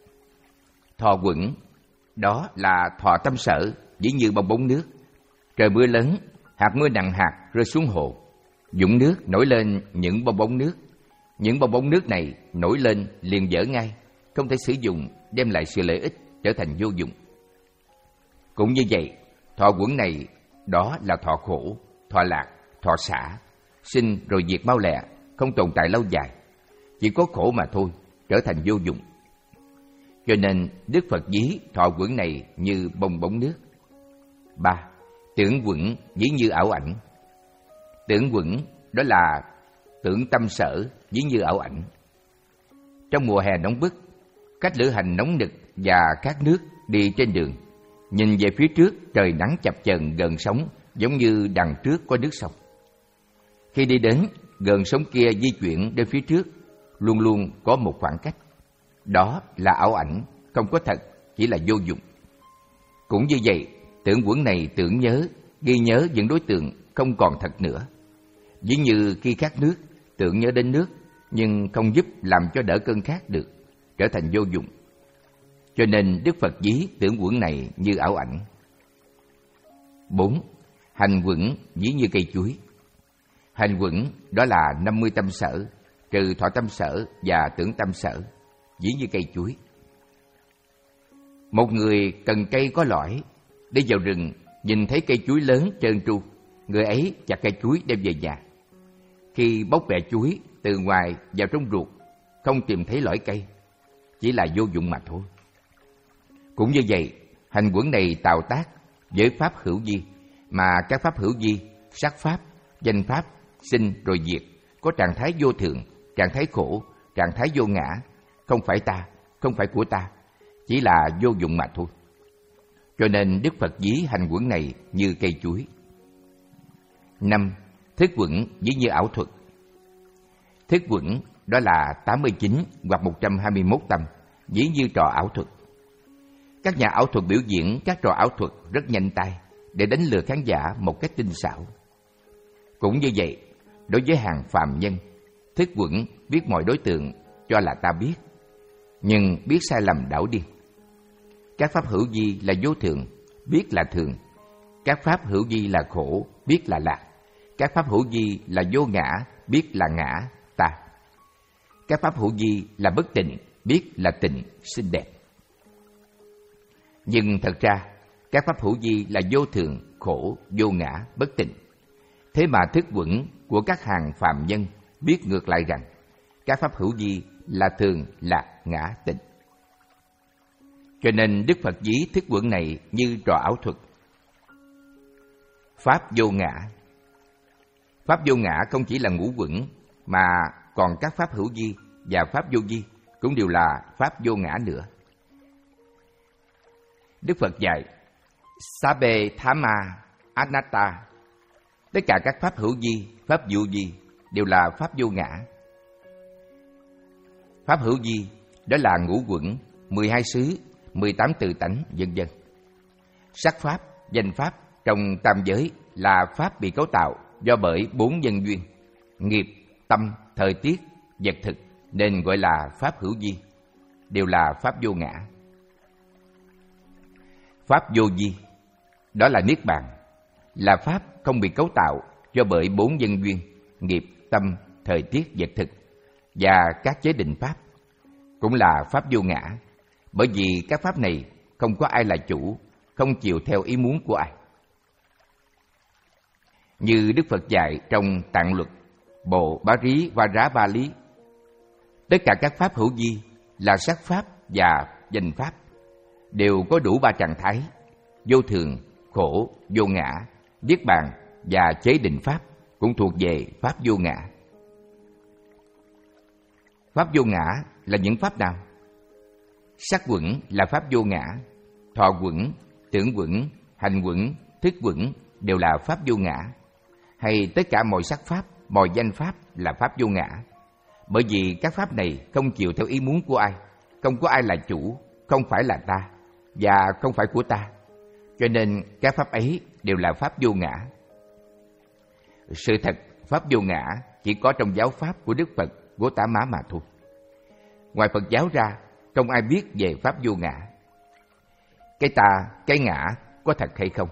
Thọ quẩn đó là thọ tâm sở ví như bong bóng nước. Trời mưa lớn, hạt mưa nặng hạt rơi xuống hồ, dũng nước nổi lên những bong bóng nước. Những bong bóng nước này nổi lên liền dở ngay, không thể sử dụng, đem lại sự lợi ích, trở thành vô dụng. Cũng như vậy, thọ quẩn này đó là thọ khổ, thọ lạc, thọ xả, sinh rồi diệt mau lẹ, không tồn tại lâu dài, chỉ có khổ mà thôi, trở thành vô dụng. Cho nên Đức Phật ví thọ quẩn này như bong bóng nước. Ba, tưởng quẩn ví như ảo ảnh. Tưởng quẩn đó là tưởng tâm sở ví như ảo ảnh. Trong mùa hè nóng bức, khách lữ hành nóng nực và khát nước đi trên đường, nhìn về phía trước trời nắng chập chờn gần sóng, giống như đằng trước có nước sông. Khi đi đến gần sóng kia di chuyển đến phía trước, luôn luôn có một khoảng cách. Đó là ảo ảnh, không có thật, chỉ là vô dụng. Cũng như vậy, tưởng quẩn này tưởng nhớ ghi nhớ những đối tượng không còn thật nữa. Ví như khi khát nước, tưởng nhớ đến nước, nhưng không giúp làm cho đỡ cơn khát được, trở thành vô dụng. Cho nên Đức Phật ví tưởng quẩn này như ảo ảnh. Bốn. Hành quẩn ví như cây chuối. Hành quẩn đó là năm mươi tâm sở, trừ thọ tâm sở và tưởng tâm sở, ví như cây chuối. Một người cần cây có lõi, đi vào rừng, nhìn thấy cây chuối lớn trơn tru, người ấy chặt cây chuối đem về nhà. Khi bóc bẹ chuối từ ngoài vào trong ruột, không tìm thấy lõi cây, chỉ là vô dụng mà thôi. Cũng như vậy, hành quẩn này tạo tác với pháp hữu vi, mà các pháp hữu vi, sắc pháp, danh pháp, sinh rồi diệt, có trạng thái vô thường, trạng thái khổ, trạng thái vô ngã, không phải ta, không phải của ta, chỉ là vô dụng mà thôi. Cho nên Đức Phật ví hành quẩn này như cây chuối. Năm. Thức quẩn ví như ảo thuật. Thức quẩn đó là tám mươi chín hoặc một trăm hai mươi mốt tâm, ví như trò ảo thuật. Các nhà ảo thuật biểu diễn các trò ảo thuật rất nhanh tay để đánh lừa khán giả một cách tinh xảo. Cũng như vậy, đối với hàng phàm nhân, thức quẩn biết mọi đối tượng cho là ta biết, nhưng biết sai lầm đảo điên. Các pháp hữu vi là vô thường, biết là thường. Các pháp hữu vi là khổ, biết là lạc. Các pháp hữu vi là vô ngã, biết là ngã, ta. Các pháp hữu vi là bất tịnh, biết là tịnh, xinh đẹp. Nhưng thật ra, các pháp hữu vi là vô thường, khổ, vô ngã, bất tịnh. Thế mà thức quẩn của các hàng phàm nhân biết ngược lại rằng các pháp hữu vi là thường, lạc, ngã, tịnh. Cho nên Đức Phật ví thức quẩn này như trò ảo thuật. Pháp vô ngã. Pháp vô ngã không chỉ là ngũ quẩn, mà còn các pháp hữu vi và pháp vô vi cũng đều là pháp vô ngã nữa. Đức Phật dạy Sabbe Thamma Anatta. Tất cả các pháp hữu vi, pháp vô vi đều là pháp vô ngã. Pháp hữu vi đó là ngũ quẩn, mười hai xứ, mười tám tự tánh, vân vân. Sắc pháp, danh pháp trong tam giới là pháp bị cấu tạo do bởi bốn nhân duyên: nghiệp, tâm, thời tiết, vật thực, nên gọi là pháp hữu vi, đều là pháp vô ngã. Pháp vô vi đó là niết bàn, là pháp không bị cấu tạo do bởi bốn nhân duyên: nghiệp, tâm, thời tiết, vật thực và các chế định pháp, cũng là pháp vô ngã. Bởi vì các pháp này không có ai là chủ, không chịu theo ý muốn của ai. Như Đức Phật dạy trong Tạng Luật Bộ Bá Rí Va Rá Ba Lý, tất cả các pháp hữu vi là sắc pháp và danh pháp đều có đủ ba trạng thái: vô thường, khổ, vô ngã, niết bàn và chế định pháp cũng thuộc về pháp vô ngã. Pháp vô ngã là những pháp nào? Sắc quẩn là pháp vô ngã, thọ quẩn, tưởng quẩn, hành quẩn, thức quẩn đều là pháp vô ngã. Hay tất cả mọi sắc pháp, mọi danh pháp là pháp vô ngã. Bởi vì các pháp này không chịu theo ý muốn của ai, không có ai là chủ, không phải là ta và không phải của ta. Cho nên các pháp ấy đều là pháp vô ngã. Sự thật, pháp vô ngã chỉ có trong giáo pháp của Đức Phật Gautama mà thôi. Ngoài Phật giáo ra, không ai biết về pháp vô ngã. Cái ta, cái ngã có thật hay không?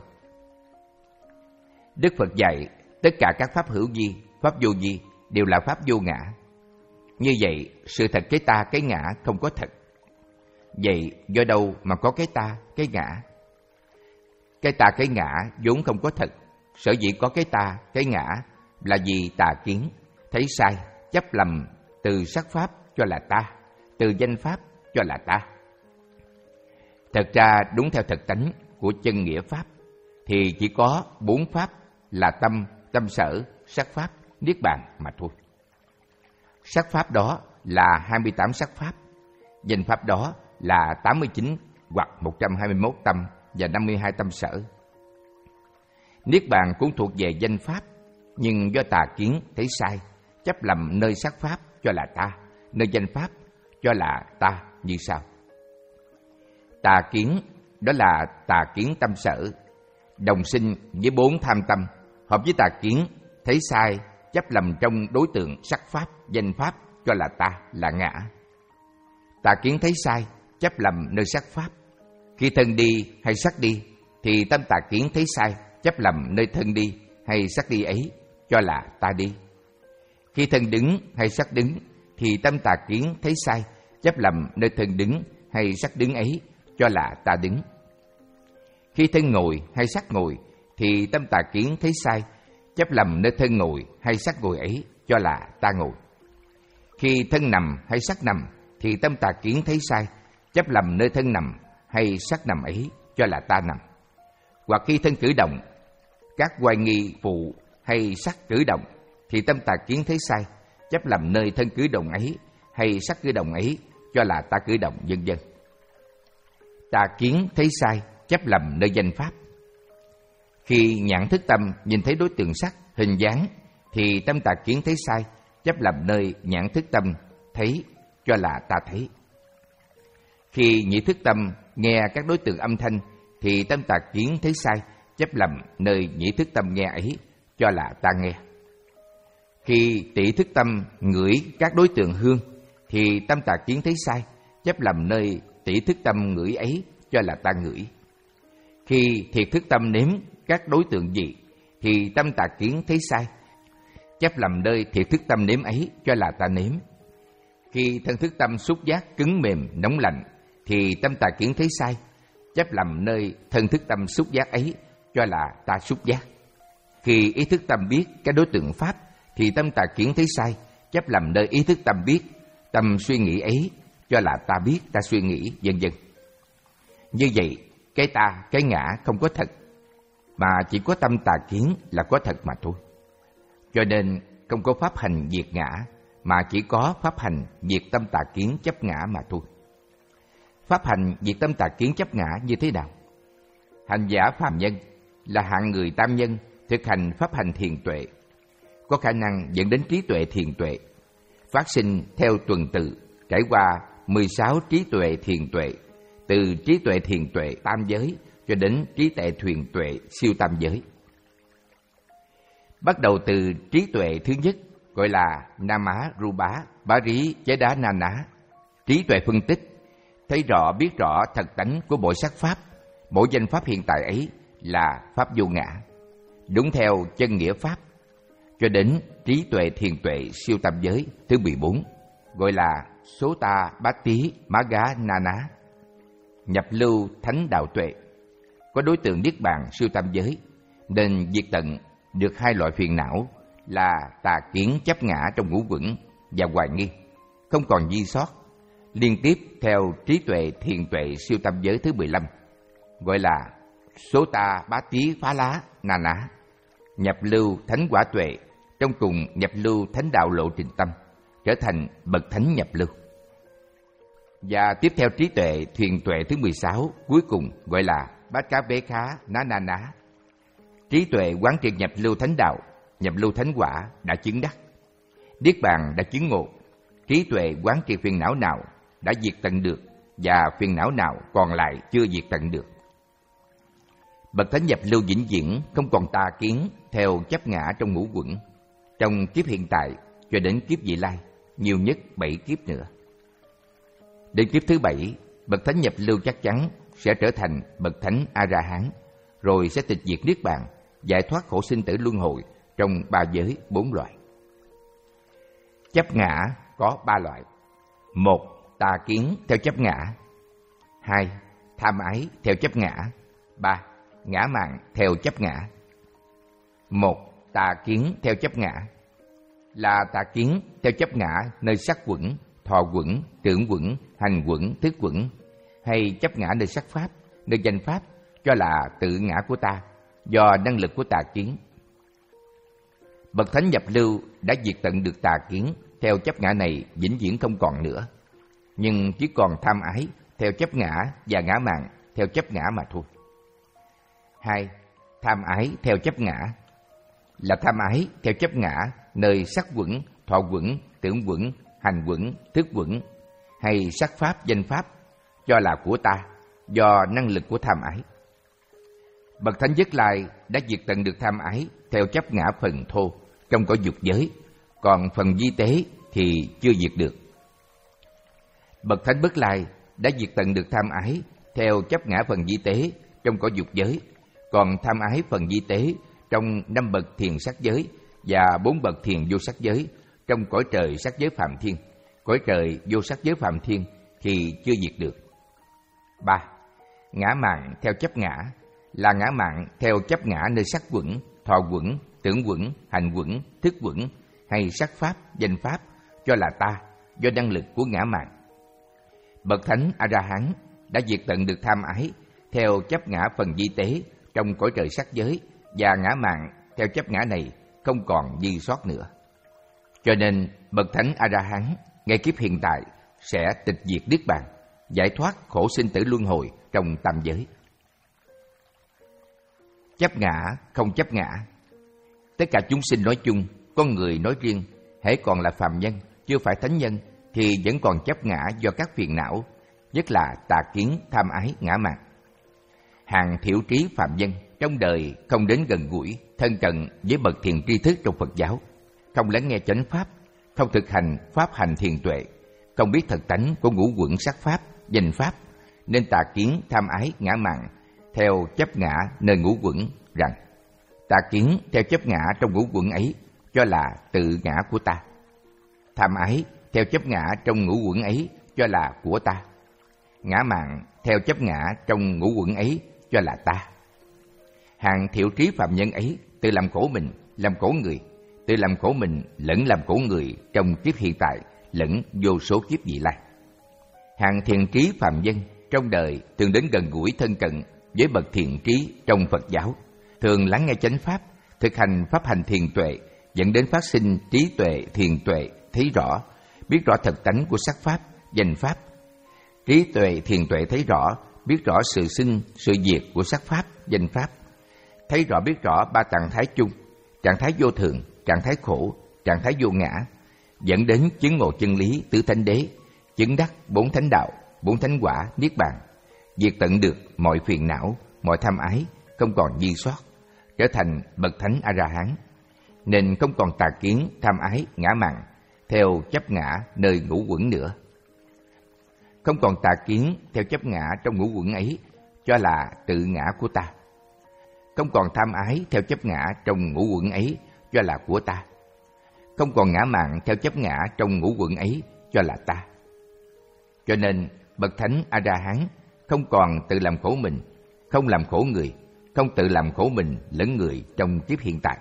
Đức Phật dạy tất cả các pháp hữu vi, pháp vô vi đều là pháp vô ngã. Như vậy, sự thật cái ta, cái ngã không có thật. Vậy do đâu mà có cái ta, cái ngã? Cái ta, cái ngã vốn không có thật. Sở dĩ có cái ta, cái ngã là vì tà kiến, thấy sai, chấp lầm từ sắc pháp cho là ta, từ danh pháp cho là ta. Thật ra đúng theo thực tánh của chân nghĩa pháp thì chỉ có bốn pháp là tâm, tâm sở, sắc pháp, niết bàn mà thôi. Sắc pháp đó là hai mươi tám sắc pháp, danh pháp đó là tám mươi chín hoặc một trăm hai mươi mốt tâm và năm mươi hai tâm sở. Niết bàn cũng thuộc về danh pháp, nhưng do tà kiến thấy sai, chấp lầm nơi sắc pháp cho là ta, nơi danh pháp cho là ta như sau. Tà kiến đó là tà kiến tâm sở. đồng sinh với bốn tham tâm, hợp với tà kiến, thấy sai, chấp lầm trong đối tượng sắc pháp, danh pháp cho là ta, là ngã. Tà kiến thấy sai, chấp lầm nơi sắc pháp. Khi thân đi hay sắc đi, thì tâm tà kiến thấy sai, chấp lầm nơi thân đi hay sắc đi ấy, cho là ta đi. Khi thân đứng hay sắc đứng, thì tâm tà kiến thấy sai, chấp lầm nơi thân đứng hay sắc đứng ấy, cho là ta đứng. Khi thân ngồi hay sắc ngồi, thì tâm tà kiến thấy sai, chấp lầm nơi thân ngồi hay sắc ngồi ấy, cho là ta ngồi. Khi thân nằm hay sắc nằm, thì tâm tà kiến thấy sai, chấp lầm nơi thân nằm hay sắc nằm ấy, cho là ta nằm. Hoặc khi thân cử động, các oai nghi phụ hay sắc cử động, thì tâm tà kiến thấy sai, chấp lầm nơi thân cử động ấy hay sắc cử động ấy, cho là ta cử động, vân vân. Tà kiến thấy sai, chấp lầm nơi danh pháp. Khi nhãn thức tâm nhìn thấy đối tượng sắc, hình dáng, thì tâm tà kiến thấy sai, chấp lầm nơi nhãn thức tâm thấy, cho là ta thấy. Khi nhĩ thức tâm nghe các đối tượng âm thanh, thì tâm tà kiến thấy sai, chấp lầm nơi nhĩ thức tâm nghe ấy, cho là ta nghe. Khi tỷ thức tâm ngửi các đối tượng hương, thì tâm tà kiến thấy sai, chấp lầm nơi tỷ thức tâm ngửi ấy, cho là ta ngửi. Khi thiệt thức tâm nếm các đối tượng vị, thì tâm tà kiến thấy sai, chấp lầm nơi thiệt thức tâm nếm ấy, cho là ta nếm. Khi thân thức tâm xúc giác cứng mềm nóng lạnh, thì tâm tà kiến thấy sai, chấp lầm nơi thân thức tâm xúc giác ấy, cho là ta xúc giác. Khi ý thức tâm biết các đối tượng pháp, thì tâm tà kiến thấy sai, chấp lầm nơi ý thức tâm biết tâm suy nghĩ ấy, cho là ta biết, ta suy nghĩ, vân vân. Như vậy, cái ta, cái ngã không có thật, mà chỉ có tâm tà kiến là có thật mà thôi. Cho nên không có pháp hành diệt ngã, mà chỉ có pháp hành diệt tâm tà kiến chấp ngã mà thôi. Pháp hành diệt tâm tà kiến chấp ngã như thế nào? Hành giả phàm nhân là hạng người tam nhân thực hành pháp hành thiền tuệ, có khả năng dẫn đến trí tuệ thiền tuệ, phát sinh theo tuần tự, trải qua mười sáu trí tuệ thiền tuệ, từ trí tuệ thiền tuệ tam giới cho đến trí tuệ thiền tuệ siêu tam giới. Bắt đầu từ trí tuệ thứ nhất gọi là Nama Rupa Bari Chế Đá Na Ná, trí tuệ phân tích, thấy rõ biết rõ thật tánh của mỗi sắc pháp, mỗi danh pháp hiện tại ấy là pháp vô ngã, đúng theo chân nghĩa pháp, cho đến trí tuệ thiền tuệ siêu tam giới thứ mười bốn gọi là Sota Batti Magga Nana, nhập lưu thánh đạo tuệ, có đối tượng niết bàn siêu tam giới, nên diệt tận được hai loại phiền não là tà kiến chấp ngã trong ngũ quẩn và hoài nghi, không còn di sót, liên tiếp theo trí tuệ thiền tuệ siêu tam giới thứ mười lăm gọi là Sota Batti Phá Lá Nana, nhập lưu thánh quả tuệ, trong cùng nhập lưu thánh đạo lộ trình tâm, trở thành bậc thánh nhập lưu. Và tiếp theo trí tuệ thiền tuệ thứ mười sáu cuối cùng gọi là Bát Cá Bế Khá Ná Na Ná, trí tuệ quán triệt nhập lưu thánh đạo, nhập lưu thánh quả đã chứng đắc, niết bàn đã chứng ngộ, trí tuệ quán triệt phiền não nào đã diệt tận được và phiền não nào còn lại chưa diệt tận được. Bậc thánh nhập lưu vĩnh viễn không còn tà kiến theo chấp ngã trong ngũ quẩn, trong kiếp hiện tại cho đến kiếp vị lai, nhiều nhất bảy kiếp nữa. Đến kiếp thứ bảy, bậc thánh nhập lưu chắc chắn sẽ trở thành bậc thánh A-ra-hán, rồi sẽ tịch diệt niết bàn, giải thoát khổ sinh tử luân hồi trong ba giới bốn loại. Chấp ngã có ba loại: một, tà kiến theo chấp ngã; hai, tham ái theo chấp ngã; ba, ngã mạn theo chấp ngã. Một, tà kiến theo chấp ngã là tà kiến theo chấp ngã nơi sắc quẩn, thọ quẩn, tưởng quẩn, hành quẩn, thức quẩn, hay chấp ngã nơi sắc pháp, nơi danh pháp, cho là tự ngã của ta, do năng lực của tà kiến. Bậc thánh nhập lưu đã diệt tận được tà kiến theo chấp ngã này vĩnh viễn không còn nữa, nhưng chỉ còn tham ái theo chấp ngã và ngã mạn theo chấp ngã mà thôi. Hai, tham ái theo chấp ngã là tham ái theo chấp ngã nơi sắc quẩn, thọ quẩn, tưởng quẩn, hành quẩn, thức quẩn, hay sắc pháp, danh pháp, cho là của ta, do năng lực của tham ái. Bậc Thánh Vất Lai đã diệt tận được tham ái theo chấp ngã phần thô trong cõi dục giới, còn phần vi tế thì chưa diệt được. Bậc Thánh Bất Lai đã diệt tận được tham ái theo chấp ngã phần vi tế trong cõi dục giới, còn tham ái phần vi tế trong năm bậc thiền sắc giới và bốn bậc thiền vô sắc giới trong cõi trời sắc giới Phạm Thiên, cõi trời vô sắc giới Phạm Thiên thì chưa diệt được. ba. Ngã mạn theo chấp ngã là ngã mạn theo chấp ngã nơi sắc quẩn, thọ quẩn, tưởng quẩn, hành quẩn, thức quẩn hay sắc pháp, danh pháp cho là ta do năng lực của ngã mạn. Bậc Thánh A-ra-hán đã diệt tận được tham ái theo chấp ngã phần vi tế trong cõi trời sắc giới, và ngã mạn theo chấp ngã này không còn dư sót nữa. Cho nên Bậc Thánh A-ra-hán ngay kiếp hiện tại sẽ tịch diệt niết bàn, giải thoát khổ sinh tử luân hồi trong tam giới. Chấp ngã không chấp ngã. Tất cả chúng sinh nói chung, con người nói riêng, hễ còn là phàm nhân, chưa phải thánh nhân thì vẫn còn chấp ngã do các phiền não, nhất là tà kiến, tham ái, ngã mạn. Hàng thiểu trí phàm nhân trong đời không đến gần gũi, thân cận với bậc thiền tri thức trong Phật giáo, không lắng nghe chánh pháp, không thực hành pháp hành thiền tuệ, không biết thật tánh của ngũ quẩn sắc pháp, danh pháp, nên tà kiến, tham ái, ngã mạn theo chấp ngã nơi ngũ quẩn rằng tà kiến theo chấp ngã trong ngũ quẩn ấy cho là tự ngã của ta. Tham ái theo chấp ngã trong ngũ quẩn ấy cho là của ta. Ngã mạn theo chấp ngã trong ngũ quẩn ấy cho là ta. Hàng thiểu trí phạm nhân ấy tự làm khổ mình, làm khổ người, tự làm khổ mình lẫn làm khổ người trong kiếp hiện tại lẫn vô số kiếp vị lai. Hàng thiền trí phạm nhân trong đời thường đến gần gũi thân cận với bậc thiền trí trong Phật giáo, thường lắng nghe chánh pháp, thực hành pháp hành thiền tuệ, dẫn đến phát sinh trí tuệ thiền tuệ, thấy rõ, biết rõ thật tánh của sắc pháp, danh pháp. Trí tuệ thiền tuệ thấy rõ, biết rõ sự sinh, sự diệt của sắc pháp, danh pháp. Thấy rõ biết rõ ba trạng thái chung, trạng thái vô thường, trạng thái khổ, trạng thái vô ngã, dẫn đến chứng ngộ chân lý tứ thánh đế, chứng đắc bốn thánh đạo, bốn thánh quả, niết bàn, diệt tận được mọi phiền não, mọi tham ái, không còn dư sót, trở thành bậc thánh A-ra-hán, nên không còn tà kiến, tham ái, ngã mạn theo chấp ngã nơi ngũ quẩn nữa. Không còn tà kiến theo chấp ngã trong ngũ quẩn ấy cho là tự ngã của ta. Không còn tham ái theo chấp ngã trong ngũ quẩn ấy cho là của ta. Không còn ngã mạn theo chấp ngã trong ngũ quẩn ấy cho là ta. Cho nên bậc thánh A-ra-hán không còn tự làm khổ mình, không làm khổ người, không tự làm khổ mình lẫn người trong kiếp hiện tại.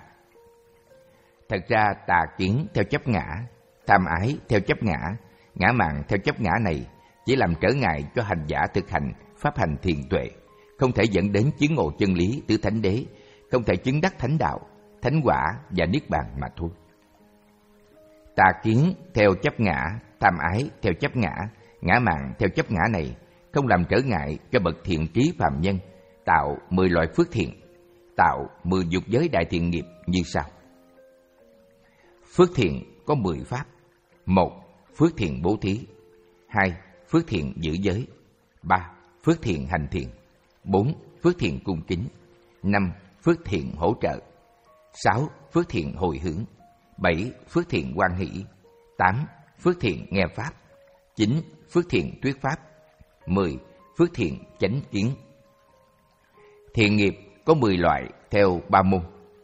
Thật ra tà kiến theo chấp ngã, tham ái theo chấp ngã, ngã mạn theo chấp ngã này chỉ làm trở ngại cho hành giả thực hành pháp hành thiền tuệ, không thể dẫn đến chứng ngộ chân lý tứ thánh đế, không thể chứng đắc thánh đạo, thánh quả và niết bàn mà thôi. Tà kiến theo chấp ngã, tham ái theo chấp ngã, ngã mạn theo chấp ngã này không làm trở ngại cho bậc thiện trí phàm nhân tạo mười loại phước thiện, tạo mười dục giới đại thiện nghiệp như sau. Phước thiện có mười pháp. Một, phước thiện bố thí. Hai, phước thiện giữ giới. Ba, phước thiện hành thiện. Bốn, phước thiện cung kính. Năm, phước thiện hỗ trợ. Sáu, phước thiện hồi hướng. Bảy, phước thiện hoan hỷ. Tám, phước thiện nghe pháp. Chín, phước thiện thuyết pháp. Mười, phước thiện chánh kiến. Thiện nghiệp có mười loại theo ba môn.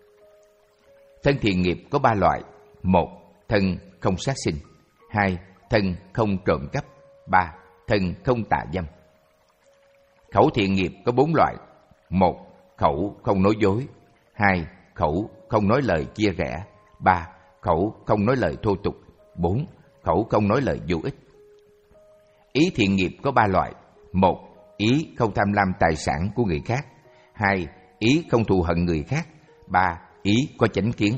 Thân thiện nghiệp có ba loại. Một, thân không sát sinh. Hai, thân không trộm cắp. Ba, thân không tà dâm. Khẩu thiện nghiệp có bốn loại. Một, khẩu không nói dối. Hai, khẩu không nói lời chia rẽ. Ba, khẩu không nói lời thô tục. Bốn, khẩu không nói lời vô ích. Ý thiện nghiệp có ba loại. Một, ý không tham lam tài sản của người khác. Hai, ý không thù hận người khác. Ba, ý có chánh kiến.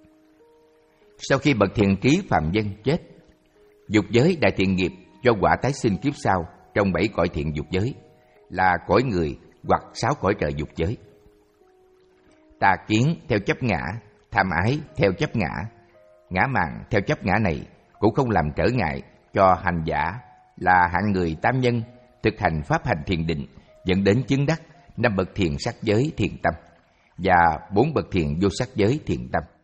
Sau khi bậc thiện trí phàm nhân chết, dục giới đại thiện nghiệp cho quả tái sinh kiếp sau trong bảy cõi thiện dục giới, là cõi người hoặc sáu cõi trời dục giới. Tà kiến theo chấp ngã, tham ái theo chấp ngã, ngã mạn theo chấp ngã này cũng không làm trở ngại cho hành giả là hạng người tam nhân thực hành pháp hành thiền định, dẫn đến chứng đắc năm bậc thiền sắc giới thiền tâm và bốn bậc thiền vô sắc giới thiền tâm.